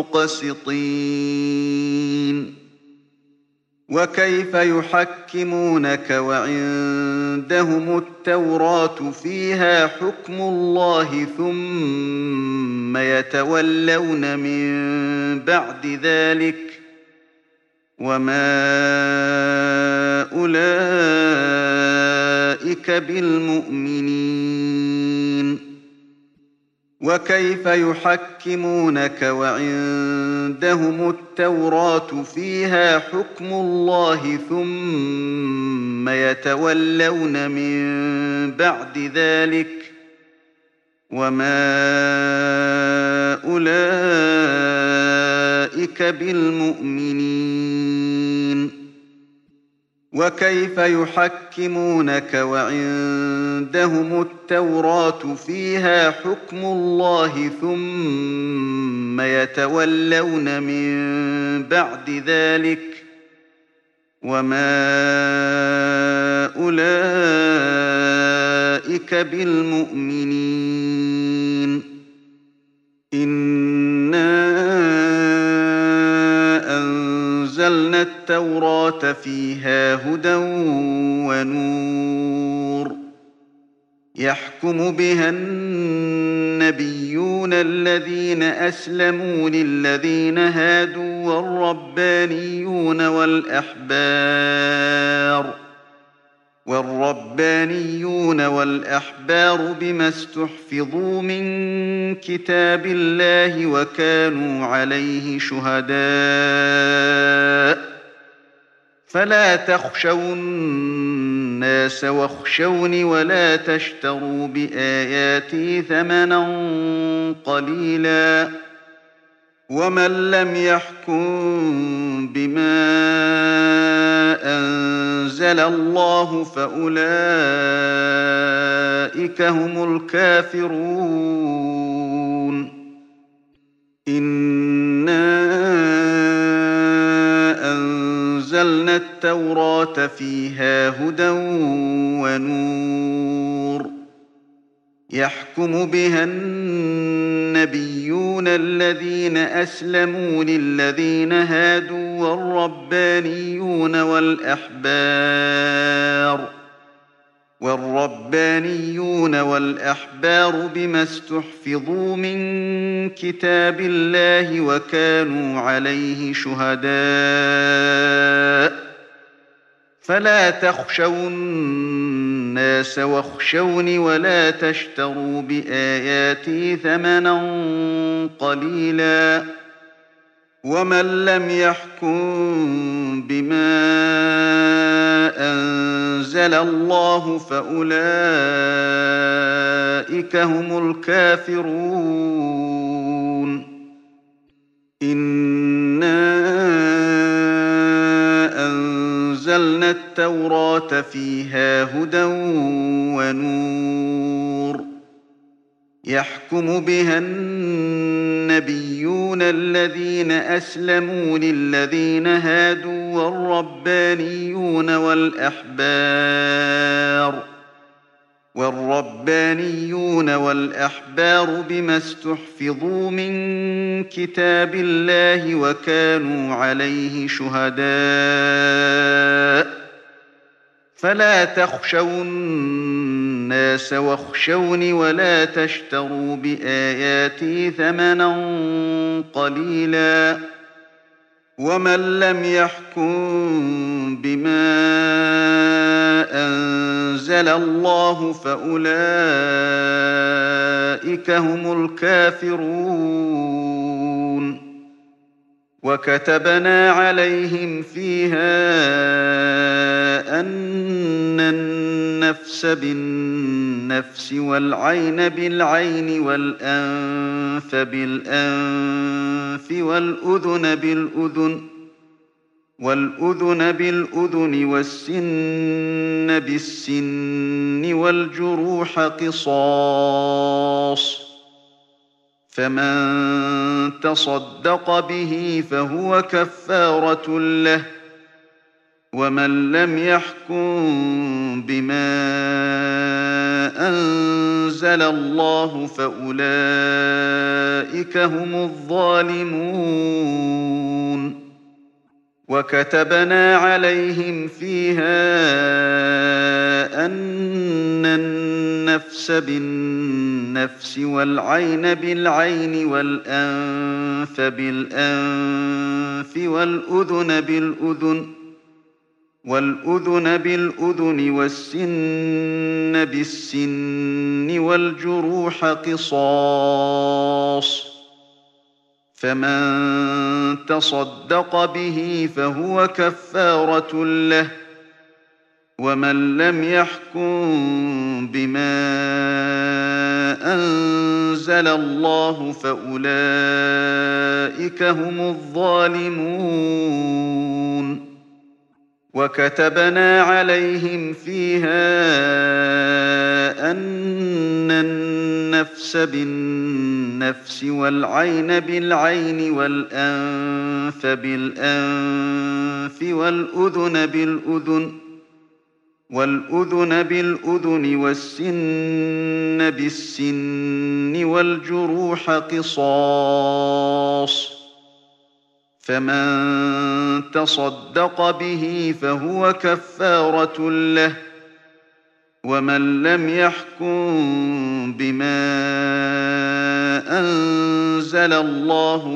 المقسطين وكيف يحكمونك وعندهم التوراة فيها حكم الله ثم يتولون من بعد ذلك وما أولئك بالمؤمنين وكيف يحكمونك وعندهم التوراة فيها حكم الله ثم يتولون من بعد ذلك وما أولئك بالمؤمنين وكيف يحكمونك وعندهم التوراة فيها حكم الله ثم يتولون من بعد ذلك وما أولئك بالمؤمنين إنا أنزلنا التوراة فيها هدى ونور يحكم بها النبيون الذين أسلموا للذين هادوا والربانيون والأحبار والربانيون والأحبار بما استحفظوا من كتاب الله وكانوا عليه شهداء فلا تخشوا الناس واخشوني ولا تشتروا بآياتي ثمنا قليلا ومن لم يحكم بما أنزل الله فأولئك هم الكافرون إنا أنزلنا التوراة فيها هدى ونور يحكم بها النبيون الذين أسلموا للذين هادوا والربانيون والأحبار والربانيون والأحبار بما استحفظوا من كتاب الله وكانوا عليه شهداء فلا تخشوا الناس واخشوني ولا تشتروا بآياتي ثمنا قليلا ومن لم يحكم بما أنزل الله فأولئك هم الكافرون إنا أنزلنا التوراة فيها هدى ونور يحكم بها النبيون الذين أسلموا للذين هادوا والربانيون والأحبار والربانيون والأحبار بما استحفظوا من كتاب الله وكانوا عليه شهداء فلا تخشوا الناس واخشوني ولا تشتروا بآياتي ثمنا قليلا ومن لم يحكم بما أنزل الله فأولئك هم الكافرون وكتبنا عليهم فيها أن النفس بالنفس والعين بالعين والأنف بالأنف والأذن بالأذن والأذن بالأذن والسن بالسن والجروح قصاص فمن تصدق به فهو كفارة له ومن لم يحكم بما أنزل الله فأولئك هم الظالمون وكتبنا عليهم فيها أن النفس بالنفس والعين بالعين والأنف بالأنف والأذن بالأذن والأذن بالأذن والسن بالسن والجروح قصاص فمن تصدق به فهو كفارة له ومن لم يحكم بما أنزل الله فأولئك هم الظالمون وكتبنا عليهم فيها أن النفس بالنفس والعين بالعين والأنف بالأنف والأذن بالأذن والأذن بالأذن والسن بالسن والجروح قصاص فمن تصدق به فهو كفارة له ومن لم يحكم بما أنزل الله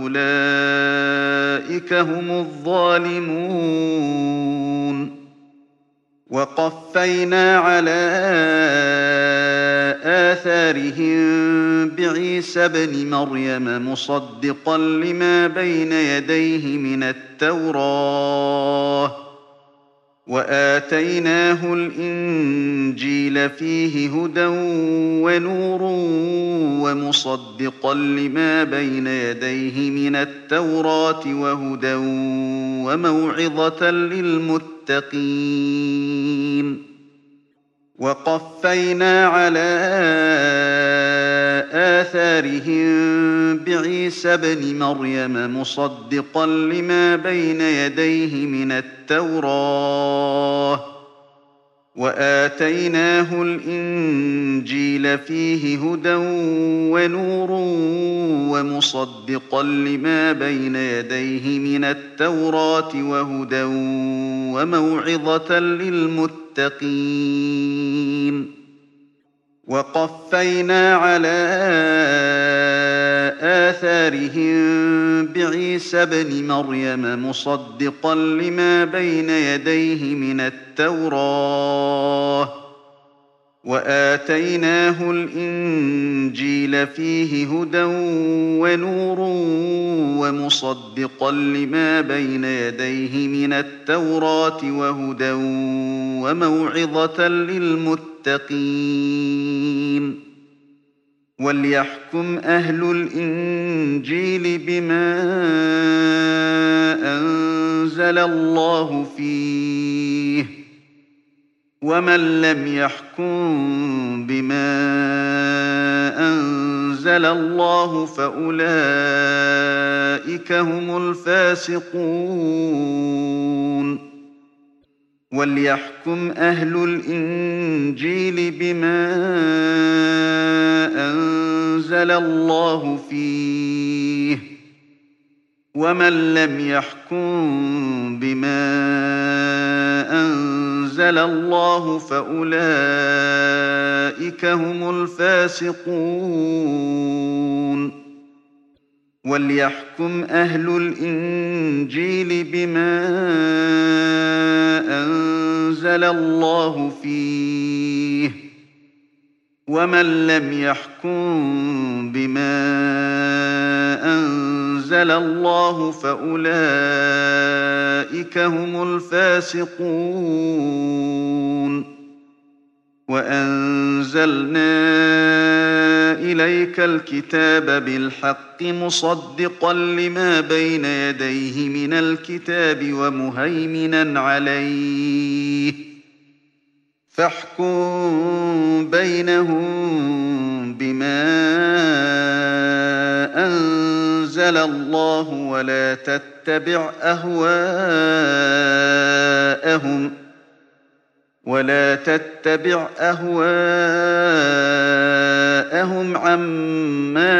فأولئك هم الظالمون وقفينا على آثارهم بعيسى ابن مريم مصدقا لما بين يديه من التوراة وآتيناه الإنجيل فيه هدى ونور ومصدقا لما بين يديه من التوراة وهدى وموعظة للمتقين وقفينا على آثارهم بعيسى ابن مريم مصدقا لما بين يديه من التوراة وآتيناه الإنجيل فيه هدى ونور ومصدقا لما بين يديه من التوراة وهدى وموعظة للمتقين وقفينا على آثارهم بعيسى ابن مريم مصدقا لما بين يديه من التوراة وآتيناه الإنجيل فيه هدى ونور ومصدقا لما بين يديه من التوراة وهدى وموعظة للمتقين وليحكم أهل الإنجيل بما أنزل الله فيه ومن لم يحكم بما أنزل الله فأولئك هم الفاسقون وليحكم أهل الإنجيل بما أنزل الله فيه ومن لم يحكم بما أنزل الله فأولئك هم الفاسقون وليحكم أهل الإنجيل بما أنزل الله فيه ومن لم يحكم بما أنزل الله فأولئك هم الفاسقون وأنزلنا إليك الكتاب بالحق مصدقا لما بين يديه من الكتاب ومهيمنا عليه فاحكم بينهم بما أنزل الله ولا تتبع أهواءهم ولا تتبع أهواءهم عما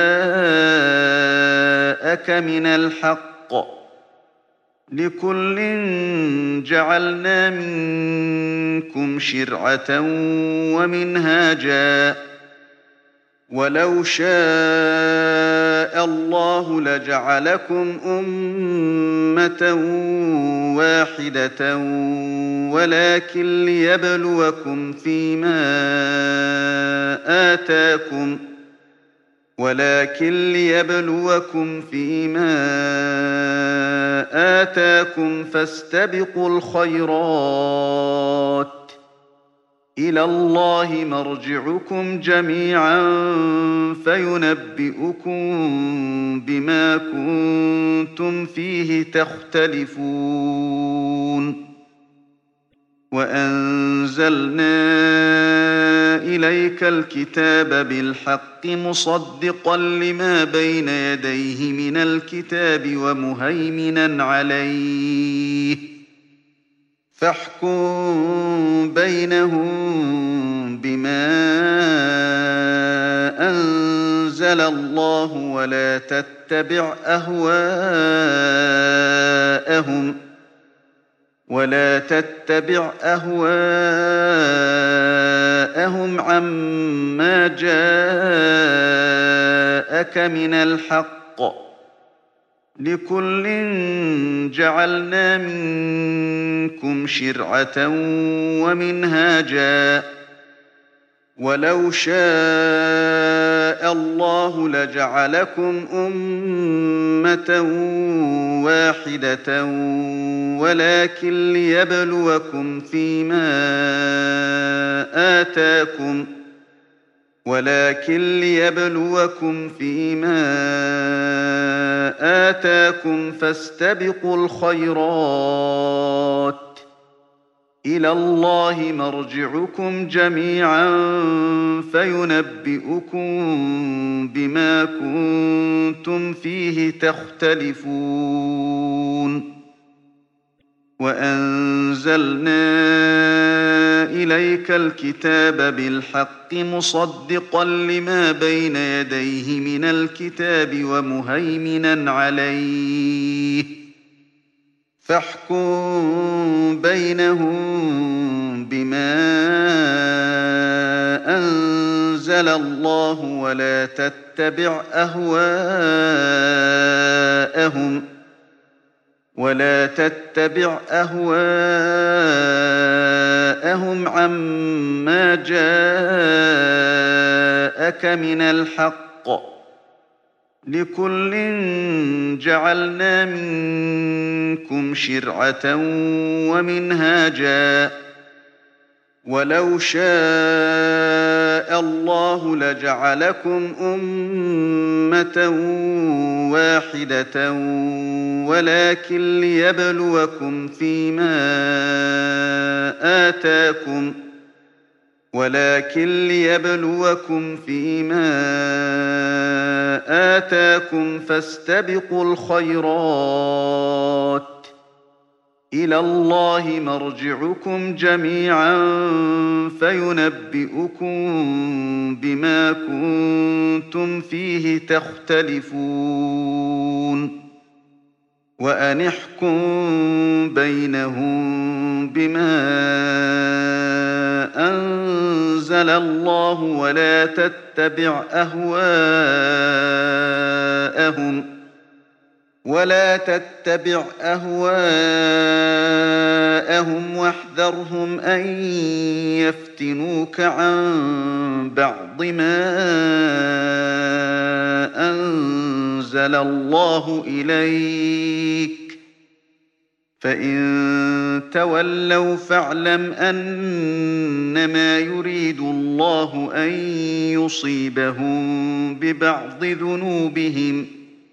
جاءك من الحق لكل جعلنا منكم شرعة ومنهاجا ولو شاء الله لجعلكم أمة واحدة ولكن ليبلوكم فيما آتاكم ولكن ليبلوكم فيما آتاكم فاستبقوا الخيرات إلى الله مرجعكم جميعا فينبئكم بما كنتم فيه تختلفون وأنزلنا إليك الكتاب بالحق مصدقا لما بين يديه من الكتاب ومهيمنا عليه فاحكم بينهم بما أنزل الله ولا تتبع أهواءهم ولا تتبع أهواءهم عما جاءك من الحق لكل جعلنا منكم شرعة ومنهاجا ولو شاء الله لجعلكم أمة واحدة ولكن ليبلوكم فيما آتاكم ولكن ليبلوكم فيما آتاكم فاستبقوا الخيرات إلى الله مرجعكم جميعا فينبئكم بما كنتم فيه تختلفون وأنزلنا إليك الكتاب بالحق مصدقا لما بين يديه من الكتاب ومهيمنا عليه فاحكم بينهم بما أنزل الله ولا تتبع أهواءهم ولا تتبع أهواءهم عما جاءك من الحق لكل جعلنا منكم شرعة ومنهاجا ولو شاء يشاء الله لجعلكم أمة واحدة ولكن ليبلوكم فيما آتاكم ولكن ليبلوكم فيما آتاكم فاستبقوا الخيرات إلى الله مرجعكم جميعا فينبئكم بما كنتم فيه تختلفون وأن احكم بينهم بما أنزل الله ولا تتبع أهواءهم ولا تتبع أهواءهم واحذرهم أن يفتنوك عن بعض ما أنزل الله إليك فإن تولوا فاعلم أنما يريد الله أن يصيبهم ببعض ذنوبهم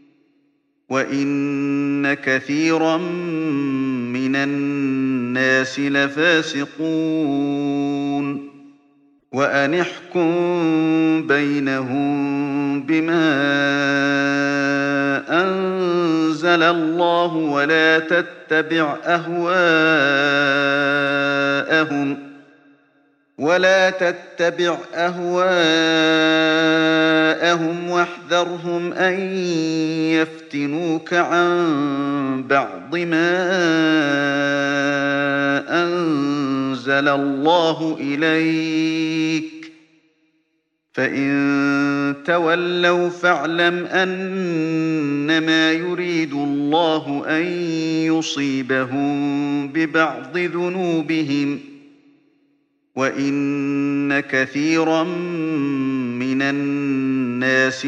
وإن كثيرا من الناس لفاسقون وأن احكم بينهم بما أنزل الله ولا تتبع أهواءهم ولا تتبع أهواءهم واحذرهم أن يفتنوك عن بعض ما أنزل الله إليك فإن تولوا فاعلم أنما يريد الله أن يصيبهم ببعض ذنوبهم وإن كثيرا من الناس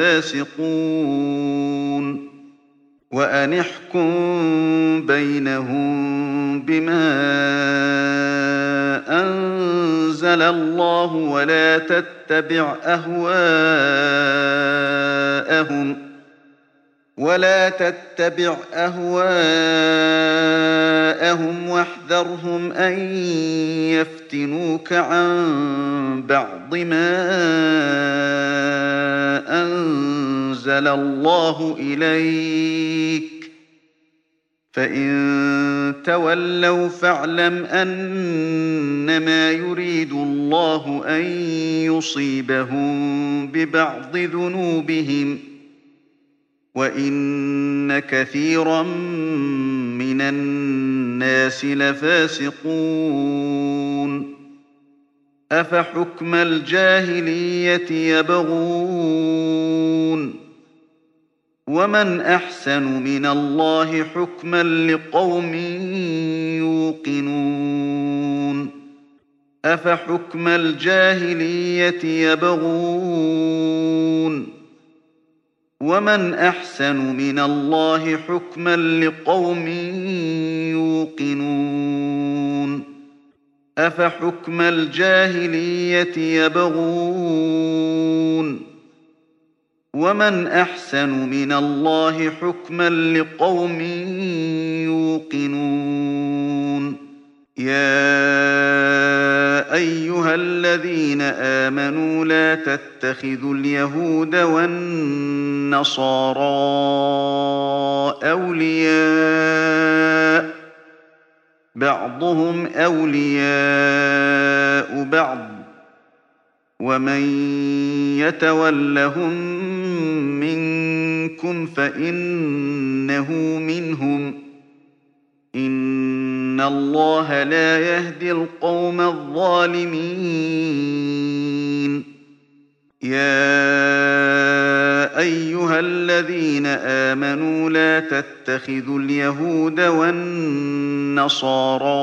لفاسقون وأن احكم بينهم بما أنزل الله ولا تتبع أهواءهم ولا تتبع أهواءهم واحذرهم أن يفتنوك عن بعض ما أنزل الله إليك فإن تولوا فاعلم أنما يريد الله أن يصيبهم ببعض ذنوبهم وإن كثيرا من الناس لفاسقون أفحكم الجاهلية يبغون ومن أحسن من الله حكما لقوم يوقنون أفحكم الجاهلية يبغون ومن أحسن من الله حكما لقوم يوقنون أفحكم الجاهلية يبغون ومن أحسن من الله حكما لقوم يوقنون يا أيها الذين آمنوا لا تتخذوا اليهود والنصارى أولياء بعضهم أولياء بعض ومن يتولهم منكم فإنه منهم إن الله لا يهدي القوم الظالمين يا أيها الذين آمنوا لا تتخذوا اليهود والنصارى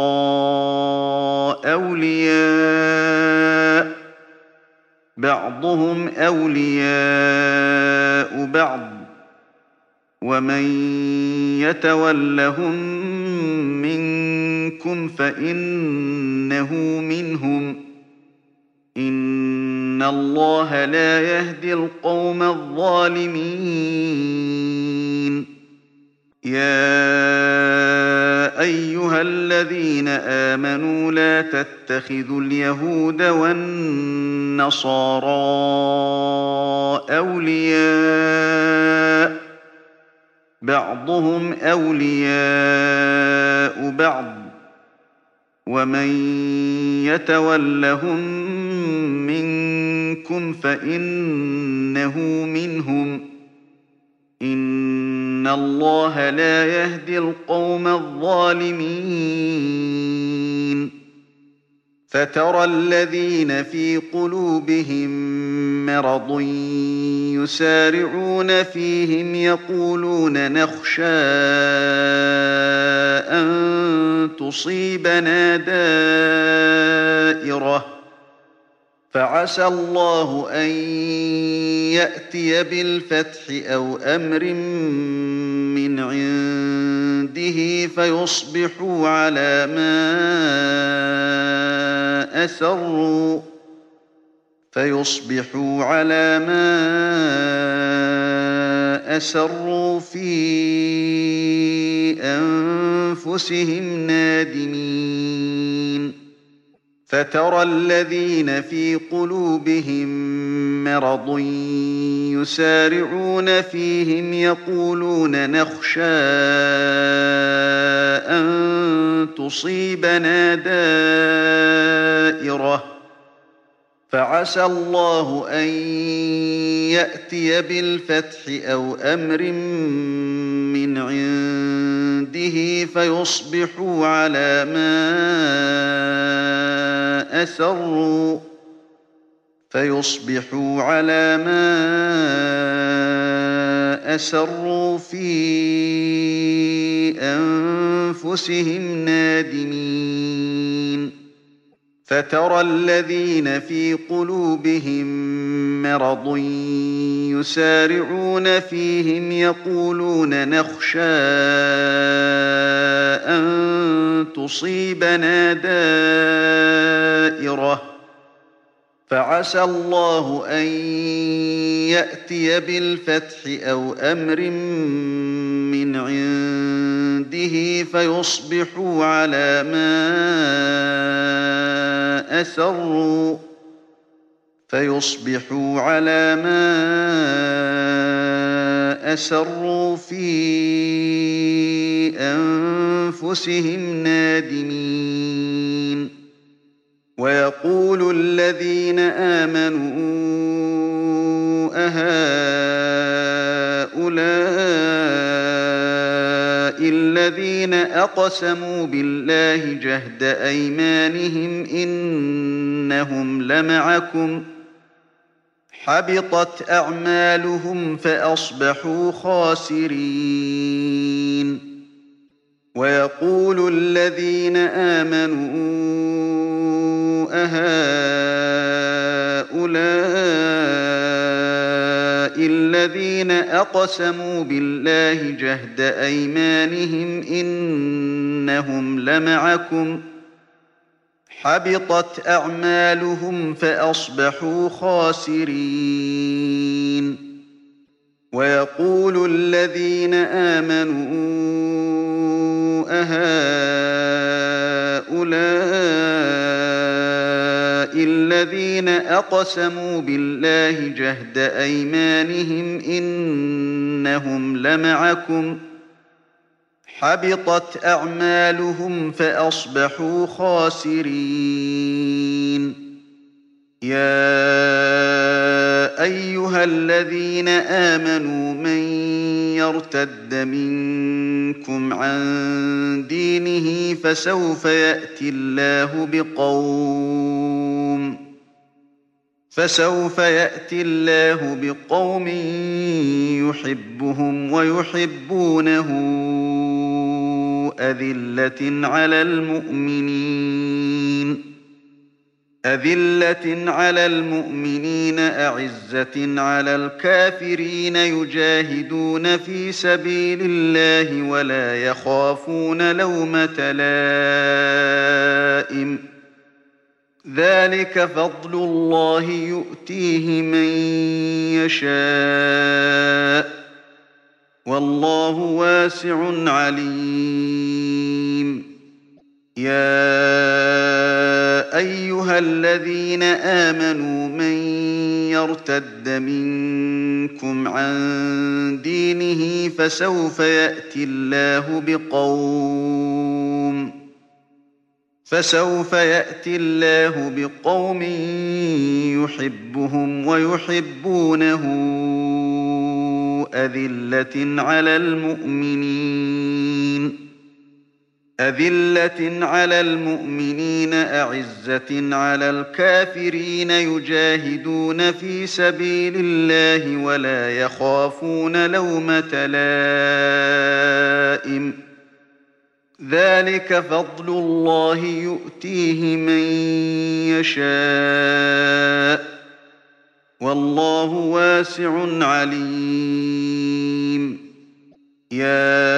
أولياء بعضهم أولياء بعض ومن يتولهم منكم فإنه منهم إن إن الله لا يهدي القوم الظالمين يا أيها الذين آمنوا لا تتخذوا اليهود والنصارى أولياء بعضهم أولياء بعض ومن يتولهم منكم فإنه منهم إن الله لا يهدي القوم الظالمين فترى الذين في قلوبهم مرض يسارعون فيهم يقولون نخشى أن تصيبنا دائرة فعسى الله أن يأتي بالفتح أو أمر من عنده فيصبحوا على ما أسروا فيصبحوا على ما أسروا في أنفسهم نادمين فترى الذين في قلوبهم مرض يسارعون فيهم يقولون نخشى أن تصيبنا دائرة فعسى الله أن يأتي بالفتح أو أمر من عنده فيصبحوا على ما أسروا فيصبحوا على ما أسروا في أنفسهم نادمين فترى الذين في قلوبهم مرض يسارعون فيهم يقولون نخشى أن تصيبنا دائرة فعسى الله أن يأتي بالفتح أو أمر من عنده فيصبحوا على ما أسروا فيصبحوا على ما أسروا في أنفسهم نادمين ويقول الذين آمنوا أهؤلاء الذين أقسموا بالله جهد أيمانهم إنهم لمعكم حبطت أعمالهم فأصبحوا خاسرين ويقول الذين آمنوا أهؤلاء الذين أقسموا بالله جهد أيمانهم إنهم لمعكم حبطت أعمالهم فأصبحوا خاسرين ويقول الذين آمنوا أهؤلاء الذين أقسموا بالله جهد أيمانهم إنهم لمعكم حبطت أعمالهم فأصبحوا خاسرين يا أيها الذين آمنوا من يرتد منكم عن دينه فسوف يأتي الله بقوم فسوف يأتي الله بقوم يحبهم ويحبونه أذلة على المؤمنين أذلة على المؤمنين أعزة على الكافرين يجاهدون في سبيل الله ولا يخافون لومة لائم ذلك فضل الله يؤتيه من يشاء والله واسع عليم يا أيها الذين آمنوا من يرتد منكم عن دينه فسوف يأتي الله بقوم فسوف يأتي الله بقوم يحبهم ويحبونه أذلة على المؤمنين أذلة على المؤمنين أعزة على الكافرين يجاهدون في سبيل الله ولا يخافون لومة لائم ذلك فضل الله يؤتيه من يشاء والله واسع عليم يا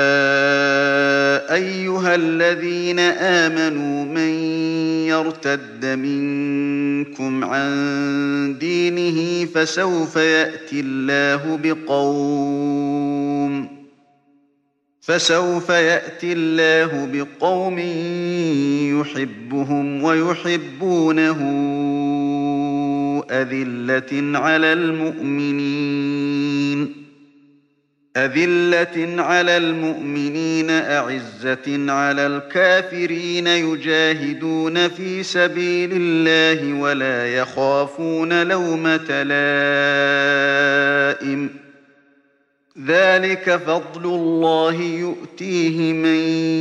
أيها الذين آمنوا من يرتد منكم عن دينه فسوف يأتي الله بقوم فسوف يأتي الله بقوم يحبهم ويحبونه أذلة على المؤمنين أذلة على المؤمنين أعزة على الكافرين يجاهدون في سبيل الله ولا يخافون لومة لائم ذلك فضل الله يؤتيه من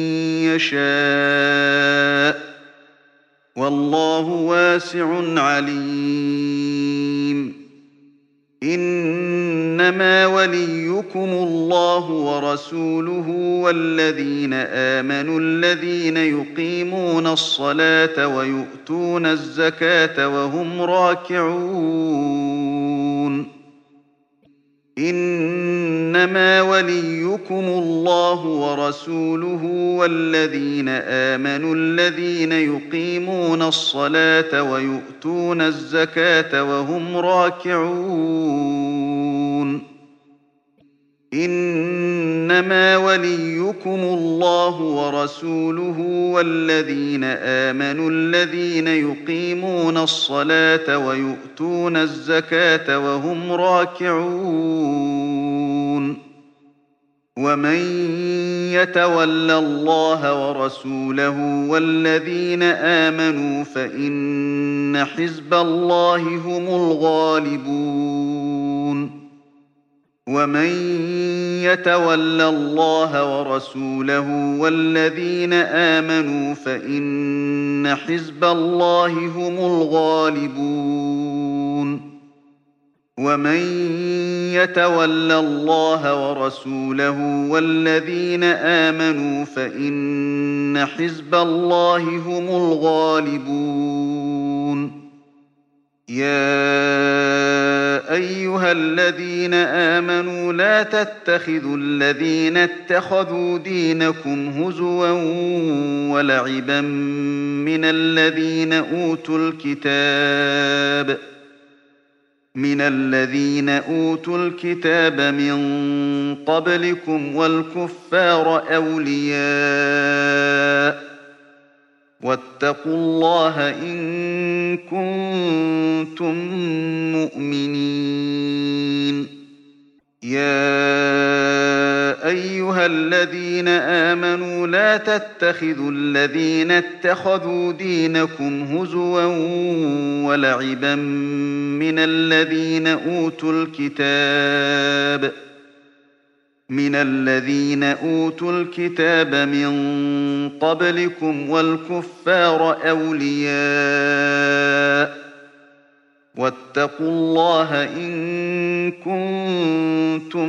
يشاء والله واسع عليم إنما وليكم الله ورسوله والذين آمنوا الذين يقيمون الصلاة ويؤتون الزكاة وهم راكعون إنما وليكم الله ورسوله والذين آمنوا الذين يقيمون الصلاة ويؤتون الزكاة وهم راكعون إنما وليكم الله ورسوله والذين آمنوا الذين يقيمون الصلاة ويؤتون الزكاة وهم راكعون ومن يتول الله ورسوله والذين آمنوا فإن حزب الله هم الغالبون ومن يتول الله ورسوله والذين آمنوا فإن حزب الله هم الغالبون ومن يتول الله ورسوله والذين آمنوا فإن حزب الله هم الغالبون يا أيها الذين آمنوا لا تتخذوا الذين اتخذوا دينكم هزوا ولعبا من الذين أوتوا الكتاب من الذين أوتوا الكتاب من قبلكم والكفار أولياء واتقوا الله إن كنتم مؤمنين يا أيها الذين آمنوا لا تتخذوا الذين اتخذوا دينكم هزوا ولعبا من الذين أوتوا الكتاب من الذين أوتوا الكتاب من قبلكم والكفار أولياء واتقوا الله إن كنتم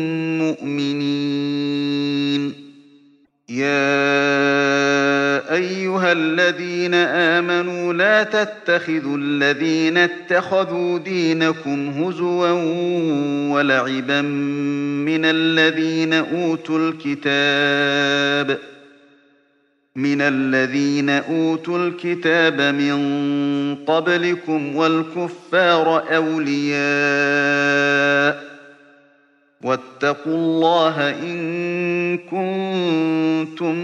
مؤمنين يا أيها الذين آمنوا لا تتخذوا الذين اتخذوا دينكم هزوا ولعبا من الذين أوتوا الكتاب مِنَ الَّذِينَ أُوتُوا الْكِتَابَ مِن قَبْلِكُمْ وَالْكُفَّارَ أَوْلِيَاءَ ۚ وَاتَّقُوا اللَّهَ إِن كُنتُم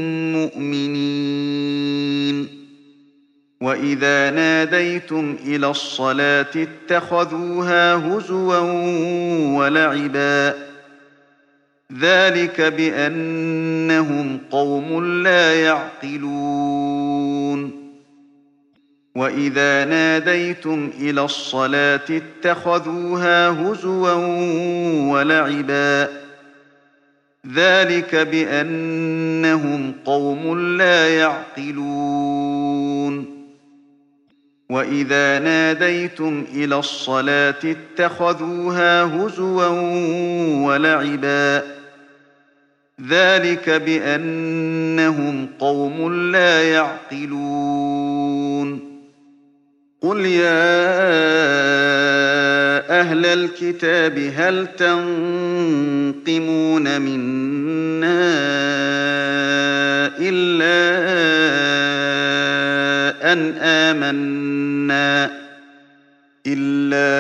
مُّؤْمِنِينَ. وَإِذَا نَادَيْتُمْ إِلَى الصَّلَاةِ اتَّخَذُوهَا هُزُوًا وَلَعِبًا ۚ ذَٰلِكَ بِأَنَّهُمْ قَوْمٌ لَّا يَعْقِلُونَ. وَإِذَا نَادَيْتُمْ إِلَى الصَّلَاةِ اتَّخَذُوهَا هُزُوًا وَلَعِبًا ۚ ذَٰلِكَ بِأَنَّهُمْ قَوْمٌ لَّا يَعْقِلُونَ. وَإِذَا نَادَيْتُمْ إِلَى الصَّلَاةِ اتَّخَذُوهَا هُزُوًا وَلَعِبًا ۚ ذَٰلِكَ بِأَنَّهُمْ قَوْمٌ لَّا يَعْقِلُونَ. قُلْ يَا أَهْلَ الْكِتَابِ هَلْ تَنقِمُونَ مِنَّا إِلَّا أَنْ آمَنَّا إِلَّا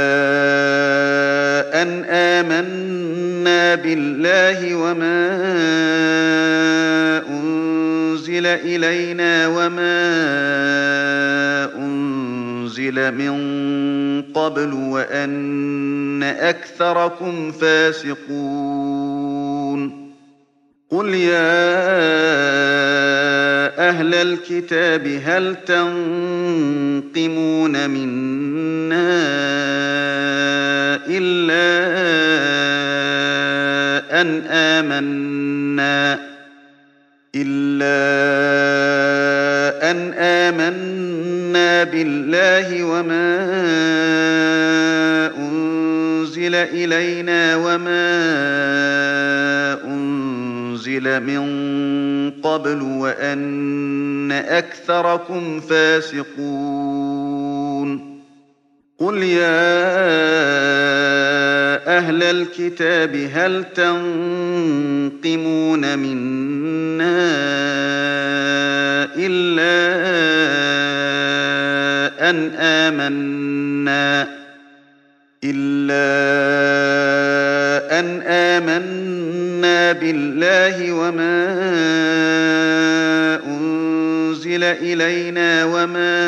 أَنْ آمَنَّا بِاللَّهِ وَمَا أُنزِلَ إِلَيْنَا وَمَا أُنزِلَ مِن قَبْلُ وَأَنَّ أَكْثَرَكُمْ فَاسِقُونَ. قُلْ يَا أَهْلَ الْكِتَابِ هَلْ تَنقِمُونَ مِنَّا إِلَّا أَنْ آمَنَّا إِلَّا أَنْ آمَنَّا بِاللَّهِ وَمَا أُنزِلَ إِلَيْنَا وَمَا أُنزِلَ مِن قَبْلُ وَأَنَّ أَكْثَرَكُمْ فَاسِقُونَ. قُلْ يَا أَهْلَ الْكِتَابِ هَلْ تَنقِمُونَ مِنَّا إِلَّا أَنْ آمَنَّا إِلَّا أَنْ آمَنَّا بِاللَّهِ وَمَا أُنزِلَ إِلَيْنَا وَمَا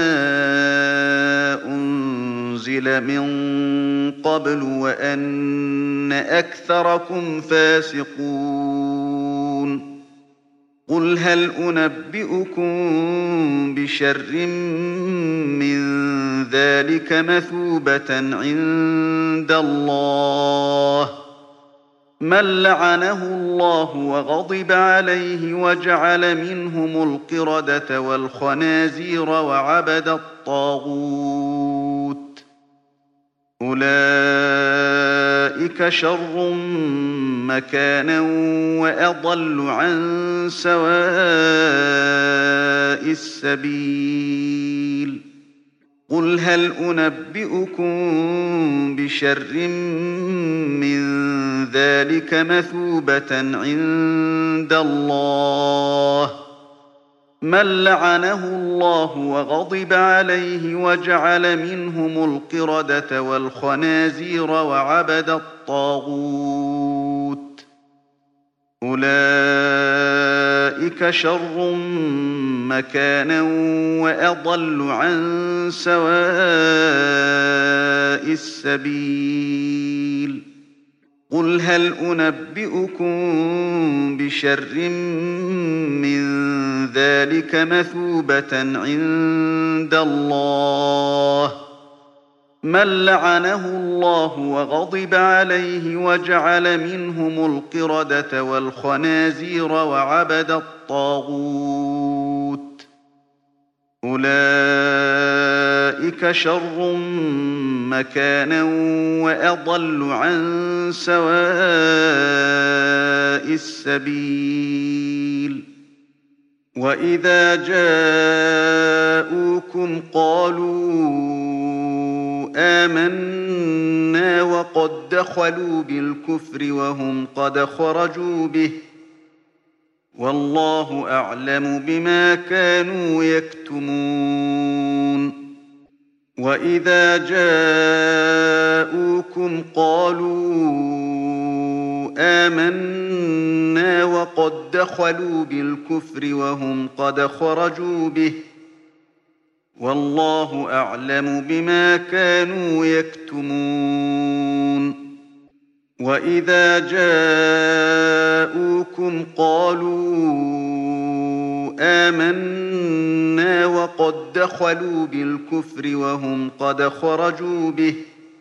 أُنزِلَ مِن قَبْلُ وَأَنَّ أَكْثَرَكُمْ فَاسِقُونَ. قُلْ هَلْ أُنَبِّئُكُم بِشَرٍّ مِّن ذَٰلِكَ مَثُوبَةً عِندَ اللَّهِ ۚ مَن لَّعَنَهُ اللَّهُ وَغَضِبَ عَلَيْهِ وَجَعَلَ مِنْهُمُ الْقِرَدَةَ وَالْخَنَازِيرَ وَعَبَدَ الطَّاغُوتَ ۚ أُولَٰئِكَ شَرٌّ مَّكَانًا وَأَضَلُّ عَن سَوَاءِ السَّبِيلِ. قُلْ هَلْ أُنَبِّئُكُم بِشَرٍّ مِّن ذَٰلِكَ مَثُوبَةً عِندَ اللَّهِ ۚ مَن لَّعَنَهُ اللَّهُ وَغَضِبَ عَلَيْهِ وَجَعَلَ مِنْهُمُ الْقِرَدَةَ وَالْخَنَازِيرَ وَعَبَدَ الطَّاغُوتَ ۚ أُولَٰئِكَ شَرٌّ مَّكَانًا وَأَضَلُّ عَن سَوَاءِ السَّبِيلِ. قُلْ هَلْ أُنَبِّئُكُم بِشَرٍّ مِّن ذَٰلِكَ مَثُوبَةً عِندَ اللَّهِ ۚ مَن لَّعَنَهُ اللَّهُ وَغَضِبَ عَلَيْهِ وَجَعَلَ مِنْهُمُ الْقِرَدَةَ وَالْخَنَازِيرَ وَعَبَدَ الطَّاغُوتَ ۚ أُولَٰئِكَ شَرٌّ مَّكَانًا وَأَضَلُّ عَن سَوَاءِ السَّبِيلِ. وَإِذَا جَاءُوكُمْ قَالُوا آمَنَّا وَقَدْ دَخَلُوا بِالْكُفْرِ وَهُمْ قَدْ خَرَجُوا بِهِ ۚ والله أعلم بما كانوا يكتمون وإذا جاءوكم قالوا آمنا وقد دخلوا بالكفر وهم قد خرجوا به والله أعلم بما كانوا يكتمون وإذا جاءوكم قالوا آمنا وقد دخلوا بالكفر وهم قد خرجوا به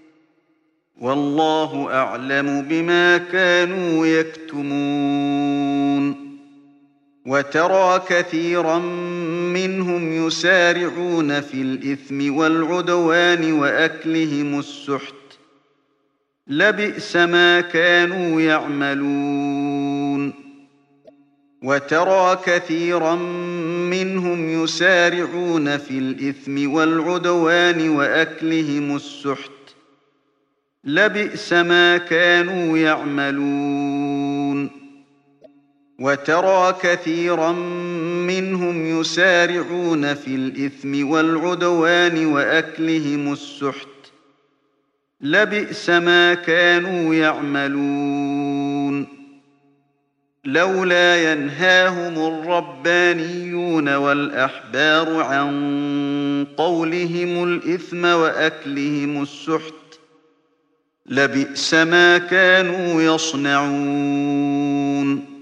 والله أعلم بما كانوا يكتمون وترى كثيرا منهم يسارعون في الإثم والعدوان وأكلهم السحت لبئس ما كانوا يعملون وترى كثيرا منهم يسارعون في الإثم والعدوان وأكلهم السحت لبئس ما كانوا يعملون وترى كثيرا منهم يسارعون في الإثم والعدوان وأكلهم السحت لبئس ما كانوا يعملون لولا ينهاهم الربانيون والأحبار عن قولهم الإثم وأكلهم السحت لبئس ما كانوا يصنعون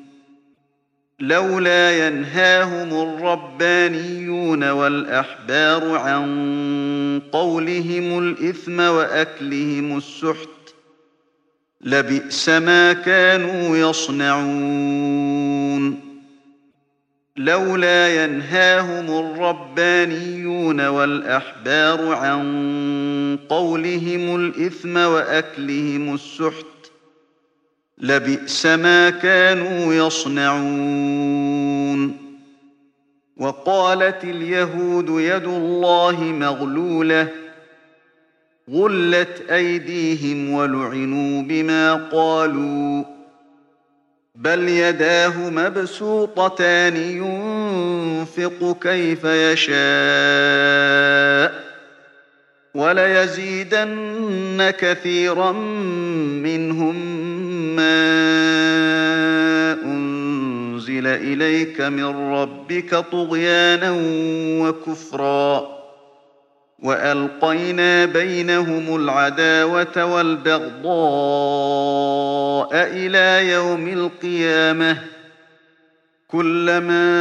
لولا ينهاهم الربانيون والأحبار عن قولهم الإثم وأكلهم السحت لبئس ما كانوا يصنعون لولا ينهاهم الربانيون والأحبار عن قولهم الإثم وأكلهم السحت لبئس ما كانوا يصنعون وقالت اليهود يد الله مغلولة غلت أيديهم ولعنوا بما قالوا بل يداه مبسوطتان ينفق كيف يشاء وليزيدن كثيرا منهم ما أنزل إليك من ربك طغيانا وكفرا وألقينا بينهم العداوة والبغضاء إلى يوم القيامة كلما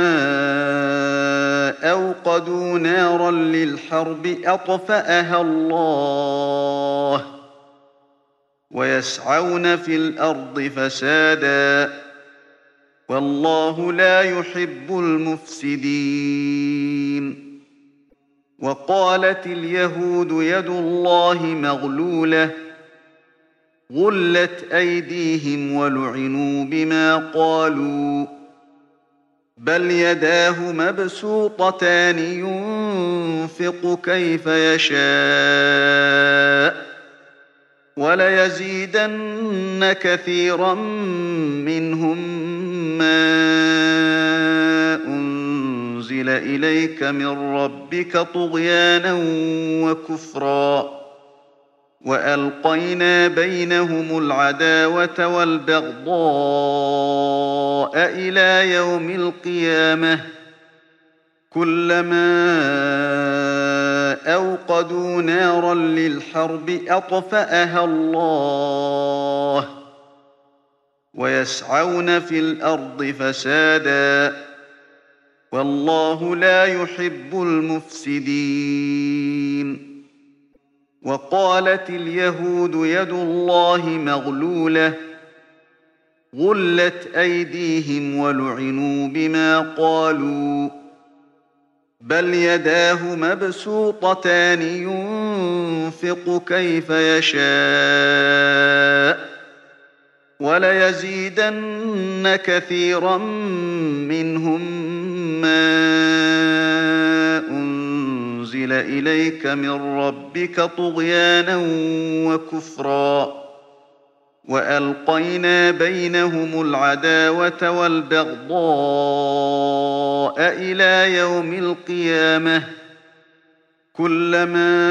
أوقدوا نارا للحرب أطفأها الله ويسعون في الأرض فسادا والله لا يحب المفسدين وقالت اليهود يد الله مغلولة غلت أيديهم ولعنوا بما قالوا بل يداه مبسوطتان ينفق كيف يشاء وليزيدن كثيرا منهم ما أنزل إليك من ربك طغيانا وكفرا وألقينا بينهم العداوة والبغضاء إلى يوم القيامة كلما أوقدوا نارا للحرب أطفأها الله ويسعون في الأرض فسادا والله لا يحب المفسدين وقالت اليهود يد الله مغلولة غلت أيديهم ولعنوا بما قالوا بل يداه مبسوطتان ينفق كيف يشاء وليزيدن كثيرا منهم ما أنزل إليك من ربك طغيانا وكفرا وألقينا بينهم العداوة والبغضاء إلى يوم القيامة كلما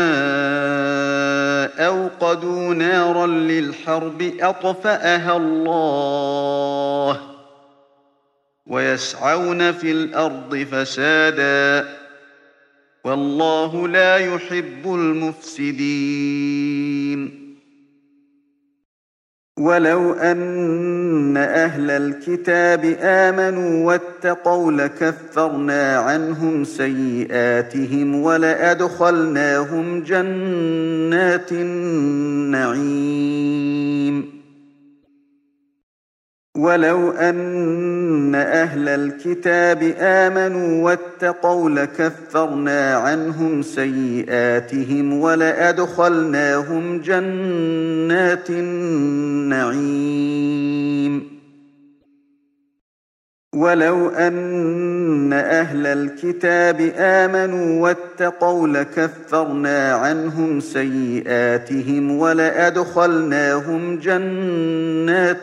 أوقدوا نارا للحرب أطفأها الله ويسعون في الأرض فسادا والله لا يحب المفسدين. ولو أن أهل الكتاب آمنوا واتقوا لكفرنا عنهم سيئاتهم ولأدخلناهم جنات النعيم. ولو أن أهل الكتاب آمنوا واتقوا لكفرنا عنهم سيئاتهم ولأدخلناهم جنات النعيم. ولو أن أهل الكتاب آمنوا واتقوا لكفرنا عنهم سيئاتهم ولأدخلناهم جنات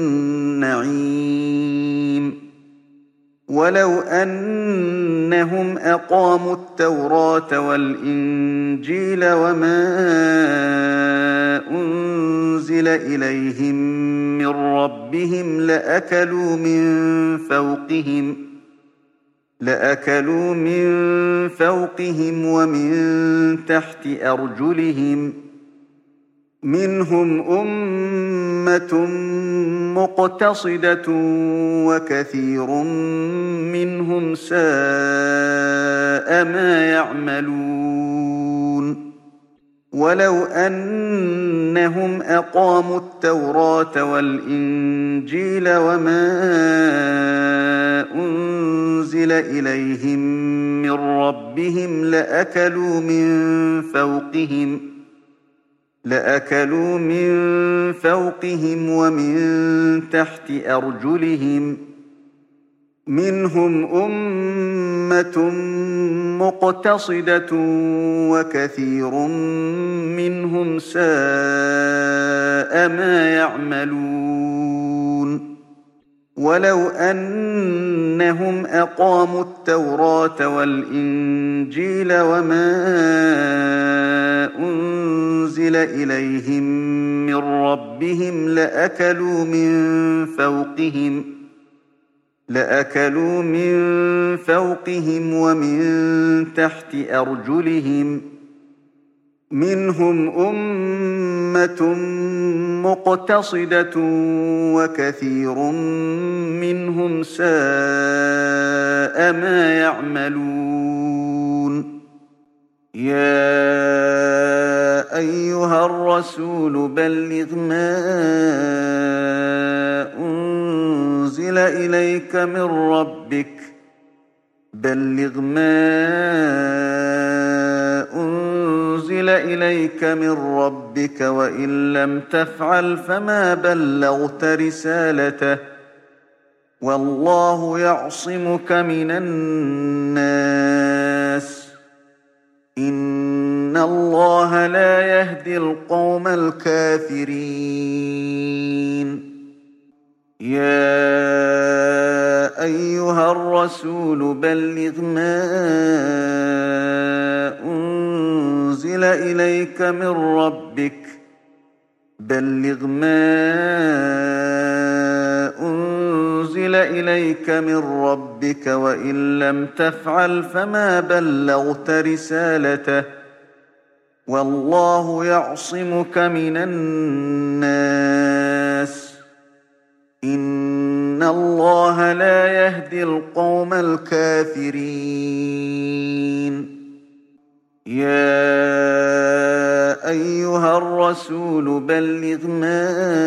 النعيم. ولو أنهم أقاموا التوراة والإنجيل وما أنزل إليهم من ربهم لأكلوا من فوقهم لأكلوا من فوقهم ومن تحت أرجلهم منهم أمة مقتصدة وكثير منهم ساء ما يعملون. ولو أنهم أقاموا التوراة والإنجيل وما أنزل إليهم من ربهم لأكلوا من فوقهم لأكلوا من فوقهم ومن تحت أرجلهم منهم أمة مقتصدة وكثير منهم ساء ما يعملون. ولو أنهم أقاموا التوراة والإنجيل وما أنزل إليهم من ربهم لأكلوا من فوقهم لأكلوا من فوقهم ومن تحت أرجلهم منهم أمة مقتصدة وكثير منهم ساء ما يعملون. يا أيها الرسول بلغ ما أنزل إليك من ربك بلغ ما أنزل إليك من ربك وإن لم تفعل فما بلغت رسالته والله يعصمك من الناس إن الله لا يهدي القوم الكافرين. يا أيها الرسول بلغ ما أنزل إليك من ربك بلغ ما أنزل إليك من ربك وإن لم تفعل فما بلغت رسالته والله يعصمك من الناس إن الله لا يهدي القوم الكافرين. يا أيها الرسول بلغ ما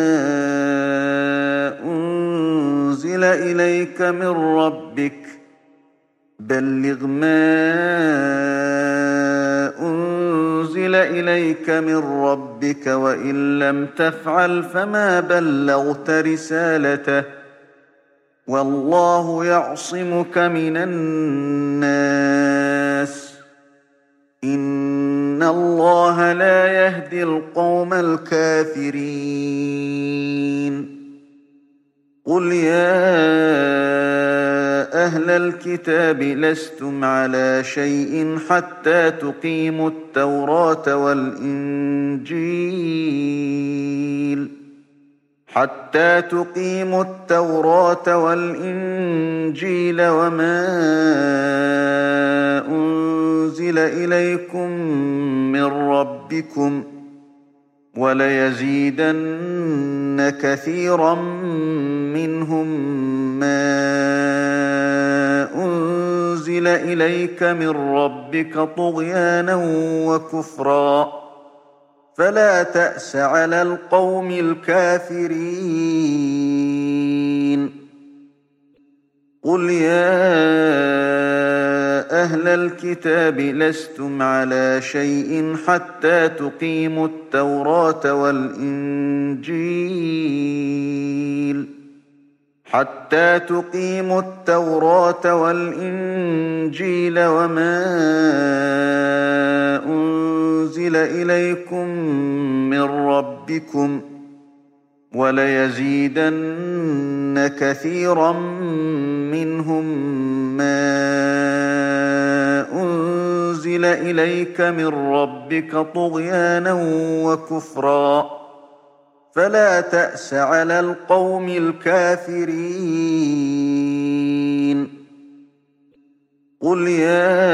أنزل إليك من ربك بلغ ما أنزل إليك من ربك وإن لم تفعل فما بلغت رسالته والله يعصمك من الناس إن الله لا يهدي القوم الكافرين قل يا أهل الكتاب لستم على شيء حتى تقيموا التوراة والإنجيل حتى تقيموا التوراة والإنجيل وما أنزل إليكم من ربكم وليزيدن كثيرا منهم ما أنزل إليك من ربك طغيانا وكفرا فلا تأس على القوم الكافرين قل يا أهل الكتاب لستم على شيء حتى تقيموا التوراة والإنجيل حتى تقيموا التوراة والإنجيل وما أنزل إليكم من ربكم وليزيدن كثيرا منهم ما أنزل إليك من ربك طغيانا وكفرا فلا تأس على القوم الكافرين قل يا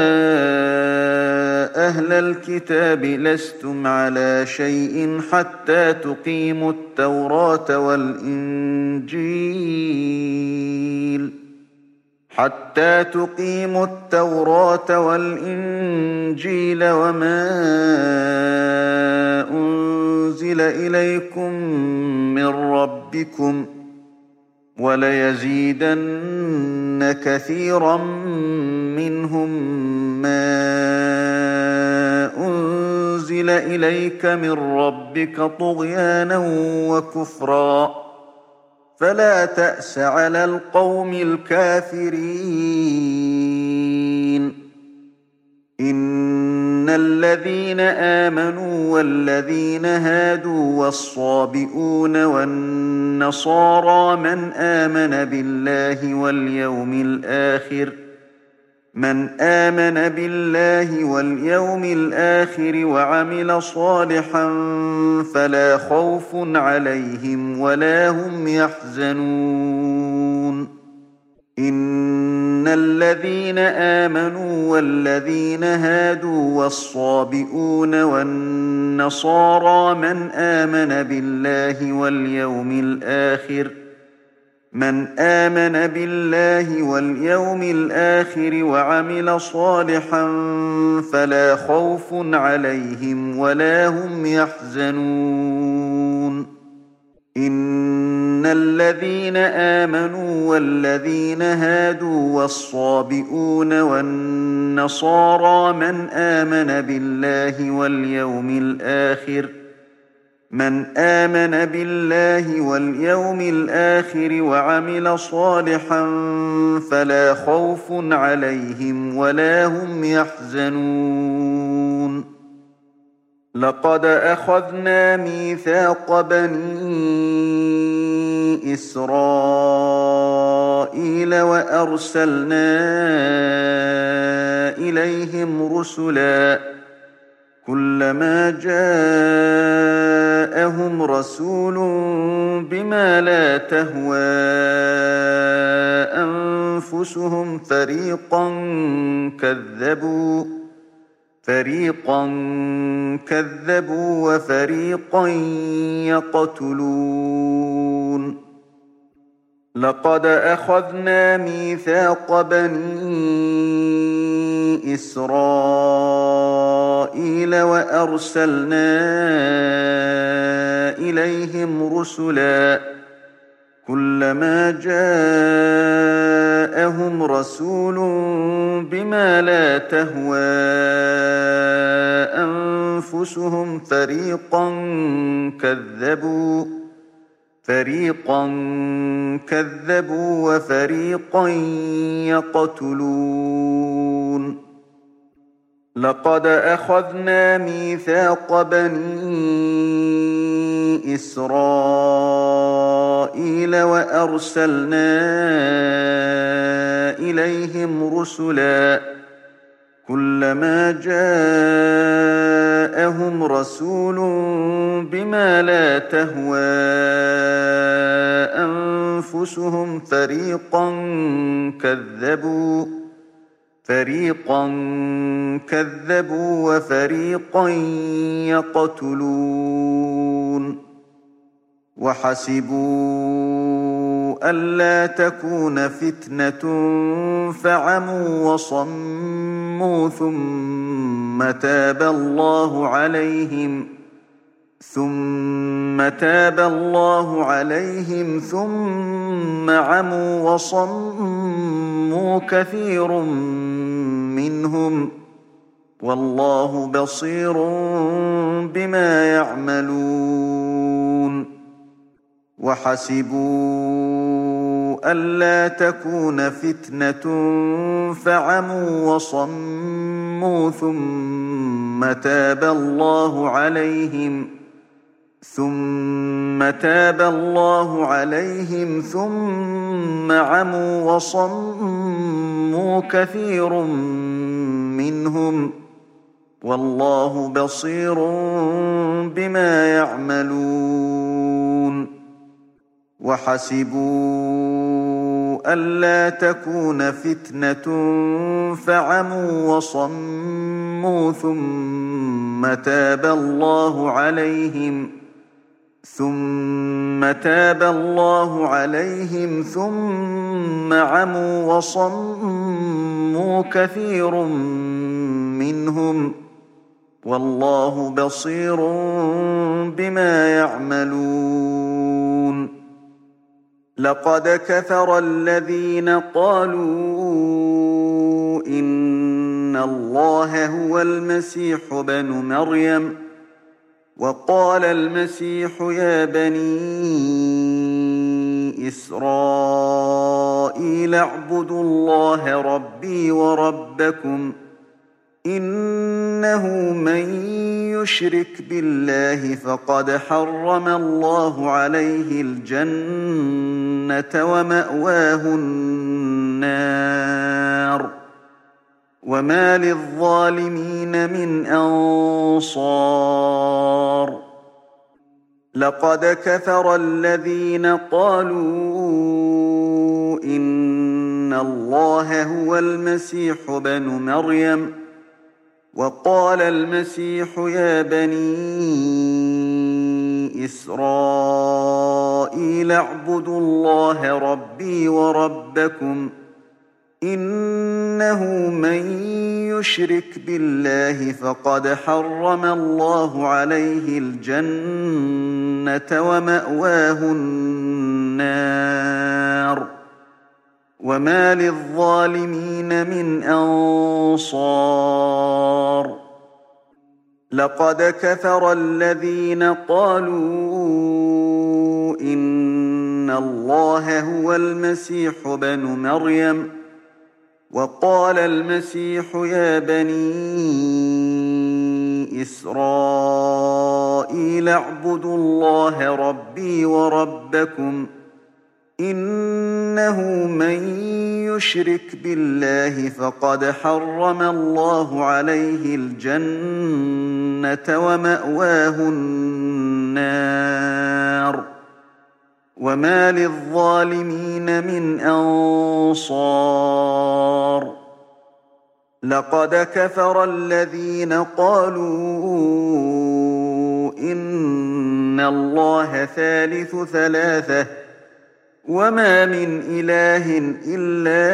أهل الكتاب لستم على شيء حتى تقيموا التوراة والإنجيل حتى تقيموا التوراة والإنجيل وما أنزل إليكم من ربكم وليزيدن كثيرا منهم ما أنزل إليك من ربك طغيانا وكفرا فلا تأس على القوم الكافرين إن الذين آمنوا والذين هادوا والصابئون والنصارى من آمن بالله واليوم الآخر من آمن بالله واليوم الآخر وعمل صالحا فلا خوف عليهم ولا هم يحزنون إن الذين آمنوا والذين هادوا والصابئون والنصارى من آمن بالله واليوم الآخر من آمن بالله واليوم الآخر وعمل صالحا فلا خوف عليهم ولا هم يحزنون إن الذين آمنوا والذين هادوا والصابئون والنصارى من آمن بالله واليوم الآخر من آمن بالله واليوم الآخر وعمل صالحا فلا خوف عليهم ولا هم يحزنون لقد أخذنا ميثاق بني إسرائيل وأرسلنا إليهم رسلا كلما جاءهم رسول بما لا تهوى أنفسهم فريقا كذبوا فريقا كذبوا وفريقا يقتلون لقد أخذنا ميثاق بني إسرائيل وأرسلنا إليهم رسلا كلما جاءهم رسول بما لا تهوى أنفسهم فريقا كذبوا فريقا كذبوا وفريقا يقتلون لقد أخذنا ميثاق بني إسرائيل وأرسلنا إليهم رسلا كلما جاءهم رسول بما لا تهوى أنفسهم فريقا كذبوا فريقا كذبوا وفريقا يقتلون وحسبوا ألا تكون فتنة فعموا وصموا ثم تاب الله عليهم ثم تاب الله عليهم ثم عموا وصموا كثير منهم والله بصير بما يعملون وحسبوا ألا تكون فتنة فعموا وصموا ثم تاب الله عليهم ثم تاب الله عليهم ثم عموا وصموا كثير منهم والله بصير بما يعملون وحسبوا ألا تكون فتنة فعموا وصموا ثم تاب الله عليهم ثم تاب الله عليهم ثم عموا وصموا كثير منهم والله بصير بما يعملون لقد كفر الذين قالوا إن الله هو المسيح ابن مريم وقال المسيح يا بني إسرائيل اعبدوا الله ربي وربكم إنه من يشرك بالله فقد حرم الله عليه الجنة ومأواه النار وما للظالمين من أنصار لقد كفر الذين قالوا إن الله هو المسيح ابن مريم وقال المسيح يا بني إسرائيل اعبدوا الله ربي وربكم إنه من يشرك بالله فقد حرم الله عليه الجنة ومأواه النار وما للظالمين من أنصار لقد كفر الذين قالوا إن الله هو المسيح ابن مريم وقال المسيح يا بني إسرائيل اعبدوا الله ربي وربكم إنه من يشرك بالله فقد حرم الله عليه الجنة ومأواه النار وما للظالمين من أنصار لقد كفر الذين قالوا إن الله ثالث ثلاثة وما من إله إلا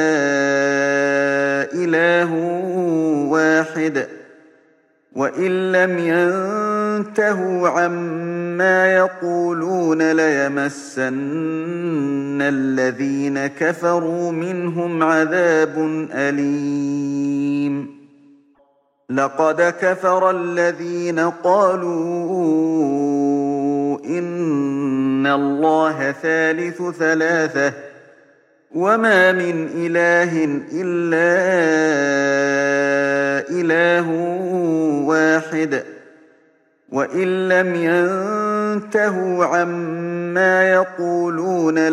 إله واحد وإن لم ينتهوا عما يقولون ليمسن الذين كفروا منهم عذاب أليم لقد كفر الذين قالوا إن الله ثالث ثلاثة وما من إله إلا إله واحد وإن لم ينتهوا عما يقولون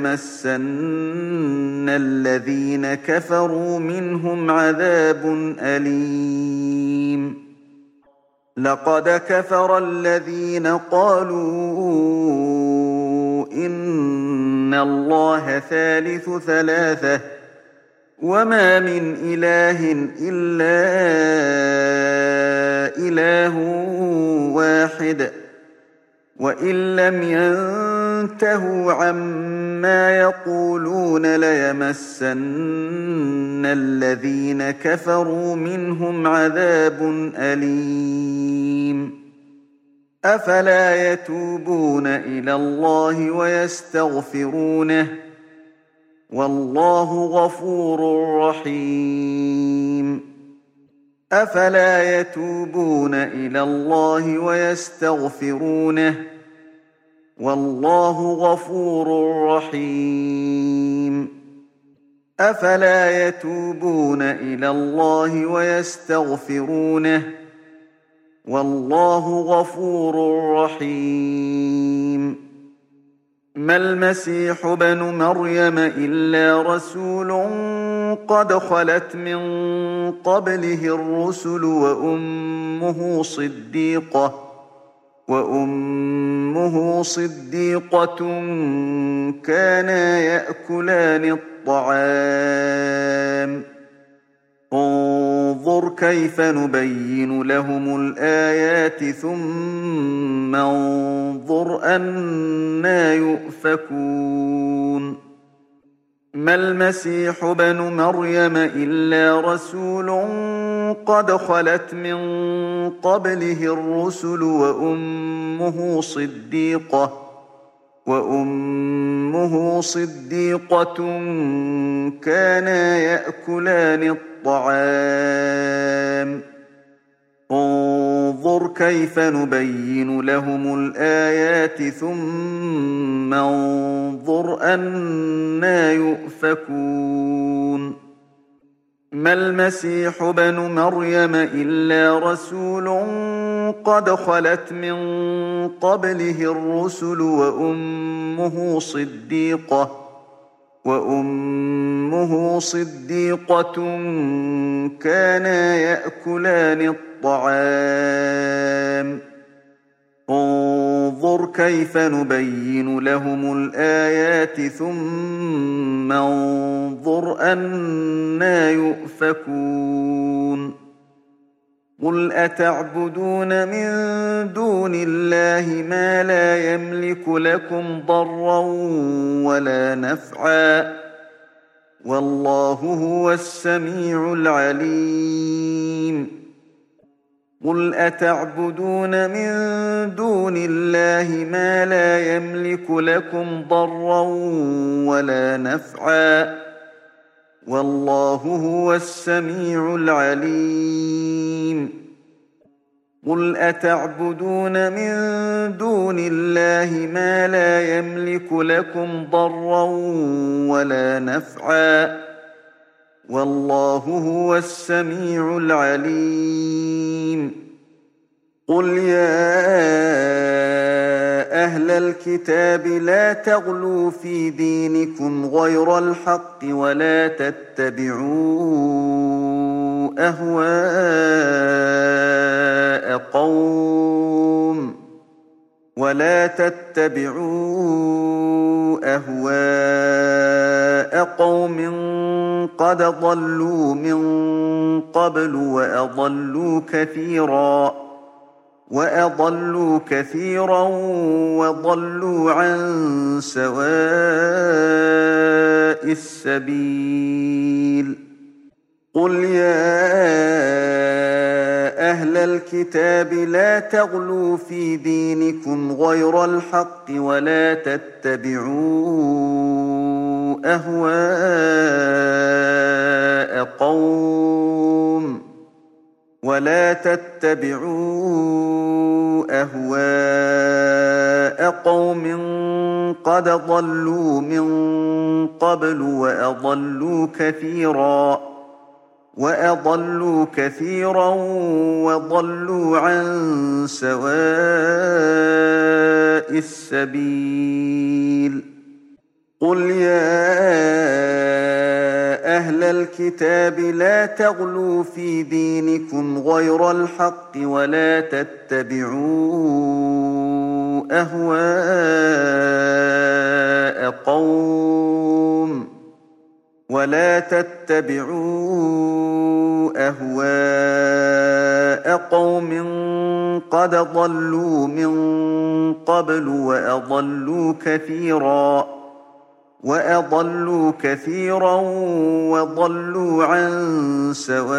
ليمسن الذين كفروا منهم عذاب أليم لقد كفر الذين قالوا إن الله ثالث ثلاثة وما من إله إلا إله واحد وإن لم ينتهوا عما يقولون ليمسن الذين كفروا منهم عذاب أليم أفلا يتوبون إلى الله ويستغفرونه والله غفور رحيم أفلا يتوبون إلى الله ويستغفرونه والله غفور رحيم أفلا يتوبون إلى الله ويستغفرونه والله غفور رحيم ما المسيح ابن مريم إلا رسول قد خلت من قبله الرسل وأمه صديقة وأمه صديقة كانا يأكلان الطعام انظر كيف نبين لهم الآيات ثم انظر أنى يؤفكون ما المسيح ابن مريم إلا رسول قد خلت من قبله الرسل وأمه صديقة وأمه صديقة كانا يأكلان الطعام انظر كيف نبين لهم الآيات ثم انظر أنى يؤفكون ما المسيح ابن مريم إلا رسول قد خلت من قبله الرسل وأمه صديقة وأمه صديقة كانا يأكلان الطعام انظر كيف نبين لهم الآيات ثم انظر أنى يؤفكون قل أتعبدون من دون الله ما لا يملك لكم ضرا ولا نفعا والله هو السميع العليم قل أتعبدون من دون الله ما لا يملك لكم ضرا ولا نفعا والله هو السميع العليم قل أتعبدون من دون الله ما لا يملك لكم ضرا ولا نفعا والله هو السميع العليم قل يا أهل الكتاب لا تغلوا في دينكم غير الحق ولا تتبعوا أهواء قوم ولا تتبعوا أهواء قوم قد ضلوا من قبل وأضلوا كثيرا وأضلوا كثيرا وضلوا عن سواء السبيل قل يا أهل الكتاب لا تغلوا في دينكم غير الحق ولا تتبعوا أهواء قوم ولا تتبعوا أهواء قوم قد ضلوا من قبل وأضلوا كثيرا وأضلوا كثيرا وضلوا عن سواء السبيل قل يا أهل الكتاب لا تغلوا في دينكم غير الحق ولا تتبعوا أهواء قوم ولا تتبعوا أهواء قوم قد ضلوا من قبل وأضلوا كثيرا وأضلوا كثيرا وضلوا عن سواء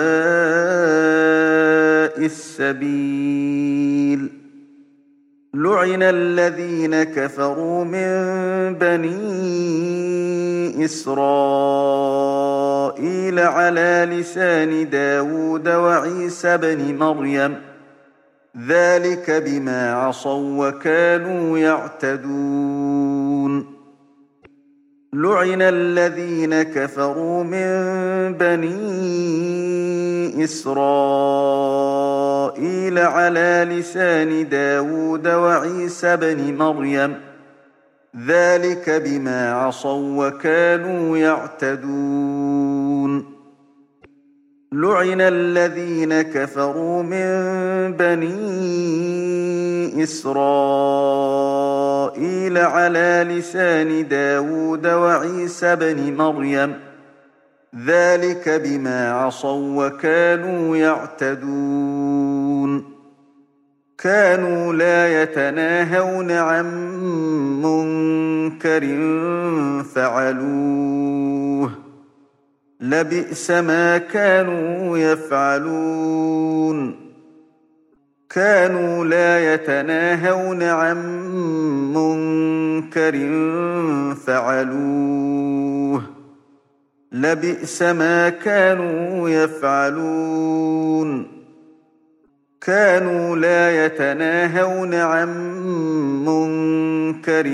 السبيل لعن الذين كفروا من بني إسرائيل على لسان داود وعيسى بن مريم ذلك بما عصوا وكانوا يعتدون لعن الذين كفروا من بني إسرائيل على لسان داود وعيسى بن مريم ذلك بما عصوا وكانوا يعتدون لعن الذين كفروا من بني إسرائيل على لسان داود وعيسى بن مريم ذلك بما عصوا وكانوا يعتدون كانوا لا يتناهون عن منكر فعلوه لبئس ما كانوا يفعلون كانوا لا يتناهون عن منكر فعلوه لبئس ما كانوا يفعلون كانوا لا يتناهون عن منكر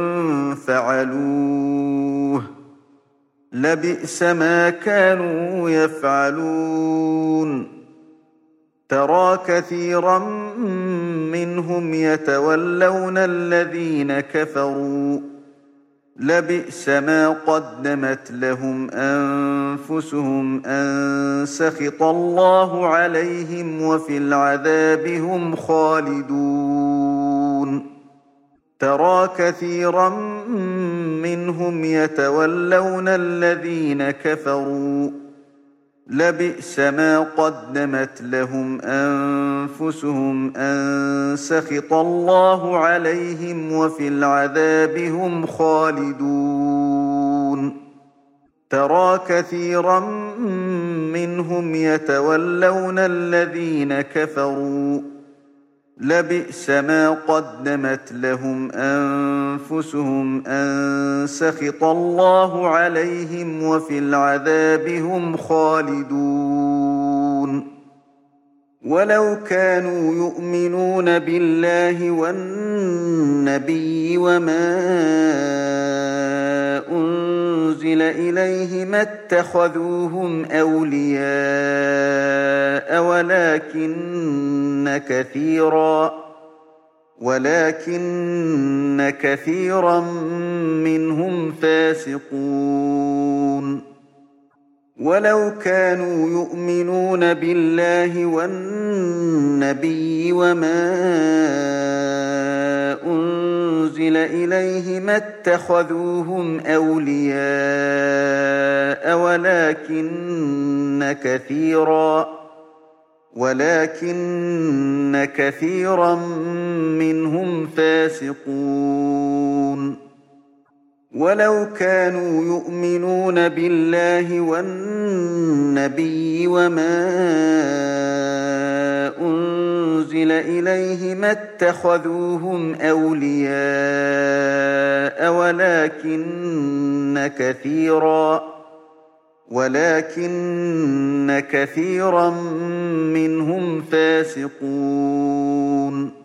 فعلوه لبئس ما كانوا يفعلون ترى كثيرا منهم يتولون الذين كفروا لبئس ما قدمت لهم أنفسهم أن سخط الله عليهم وفي العذاب هم خالدون ترى كثيرا منهم يتولون الذين كفروا لبئس ما قدمت لهم أنفسهم أن سخط الله عليهم وفي العذاب هم خالدون ترى كثيرا منهم يتولون الذين كفروا لبئس ما قدمت لهم أنفسهم أن سخط الله عليهم وفي العذاب هم خالدون ولو كانوا يؤمنون بالله والنبي وما أنزل إليه ما اتخذوهم أولياء ولكن كثيرا ولكن كثيرا منهم فاسقون ولو كانوا يؤمنون بالله والنبي وما أنزل إليه ما اتخذوهم أولياء ولكن كثيرا ولكن كثيرا منهم فاسقون ولو كانوا يؤمنون بالله والنبي وما أنزل إليه ما اتخذوهم أولياء ولكن كثيرا ولكن كثيرا منهم فاسقون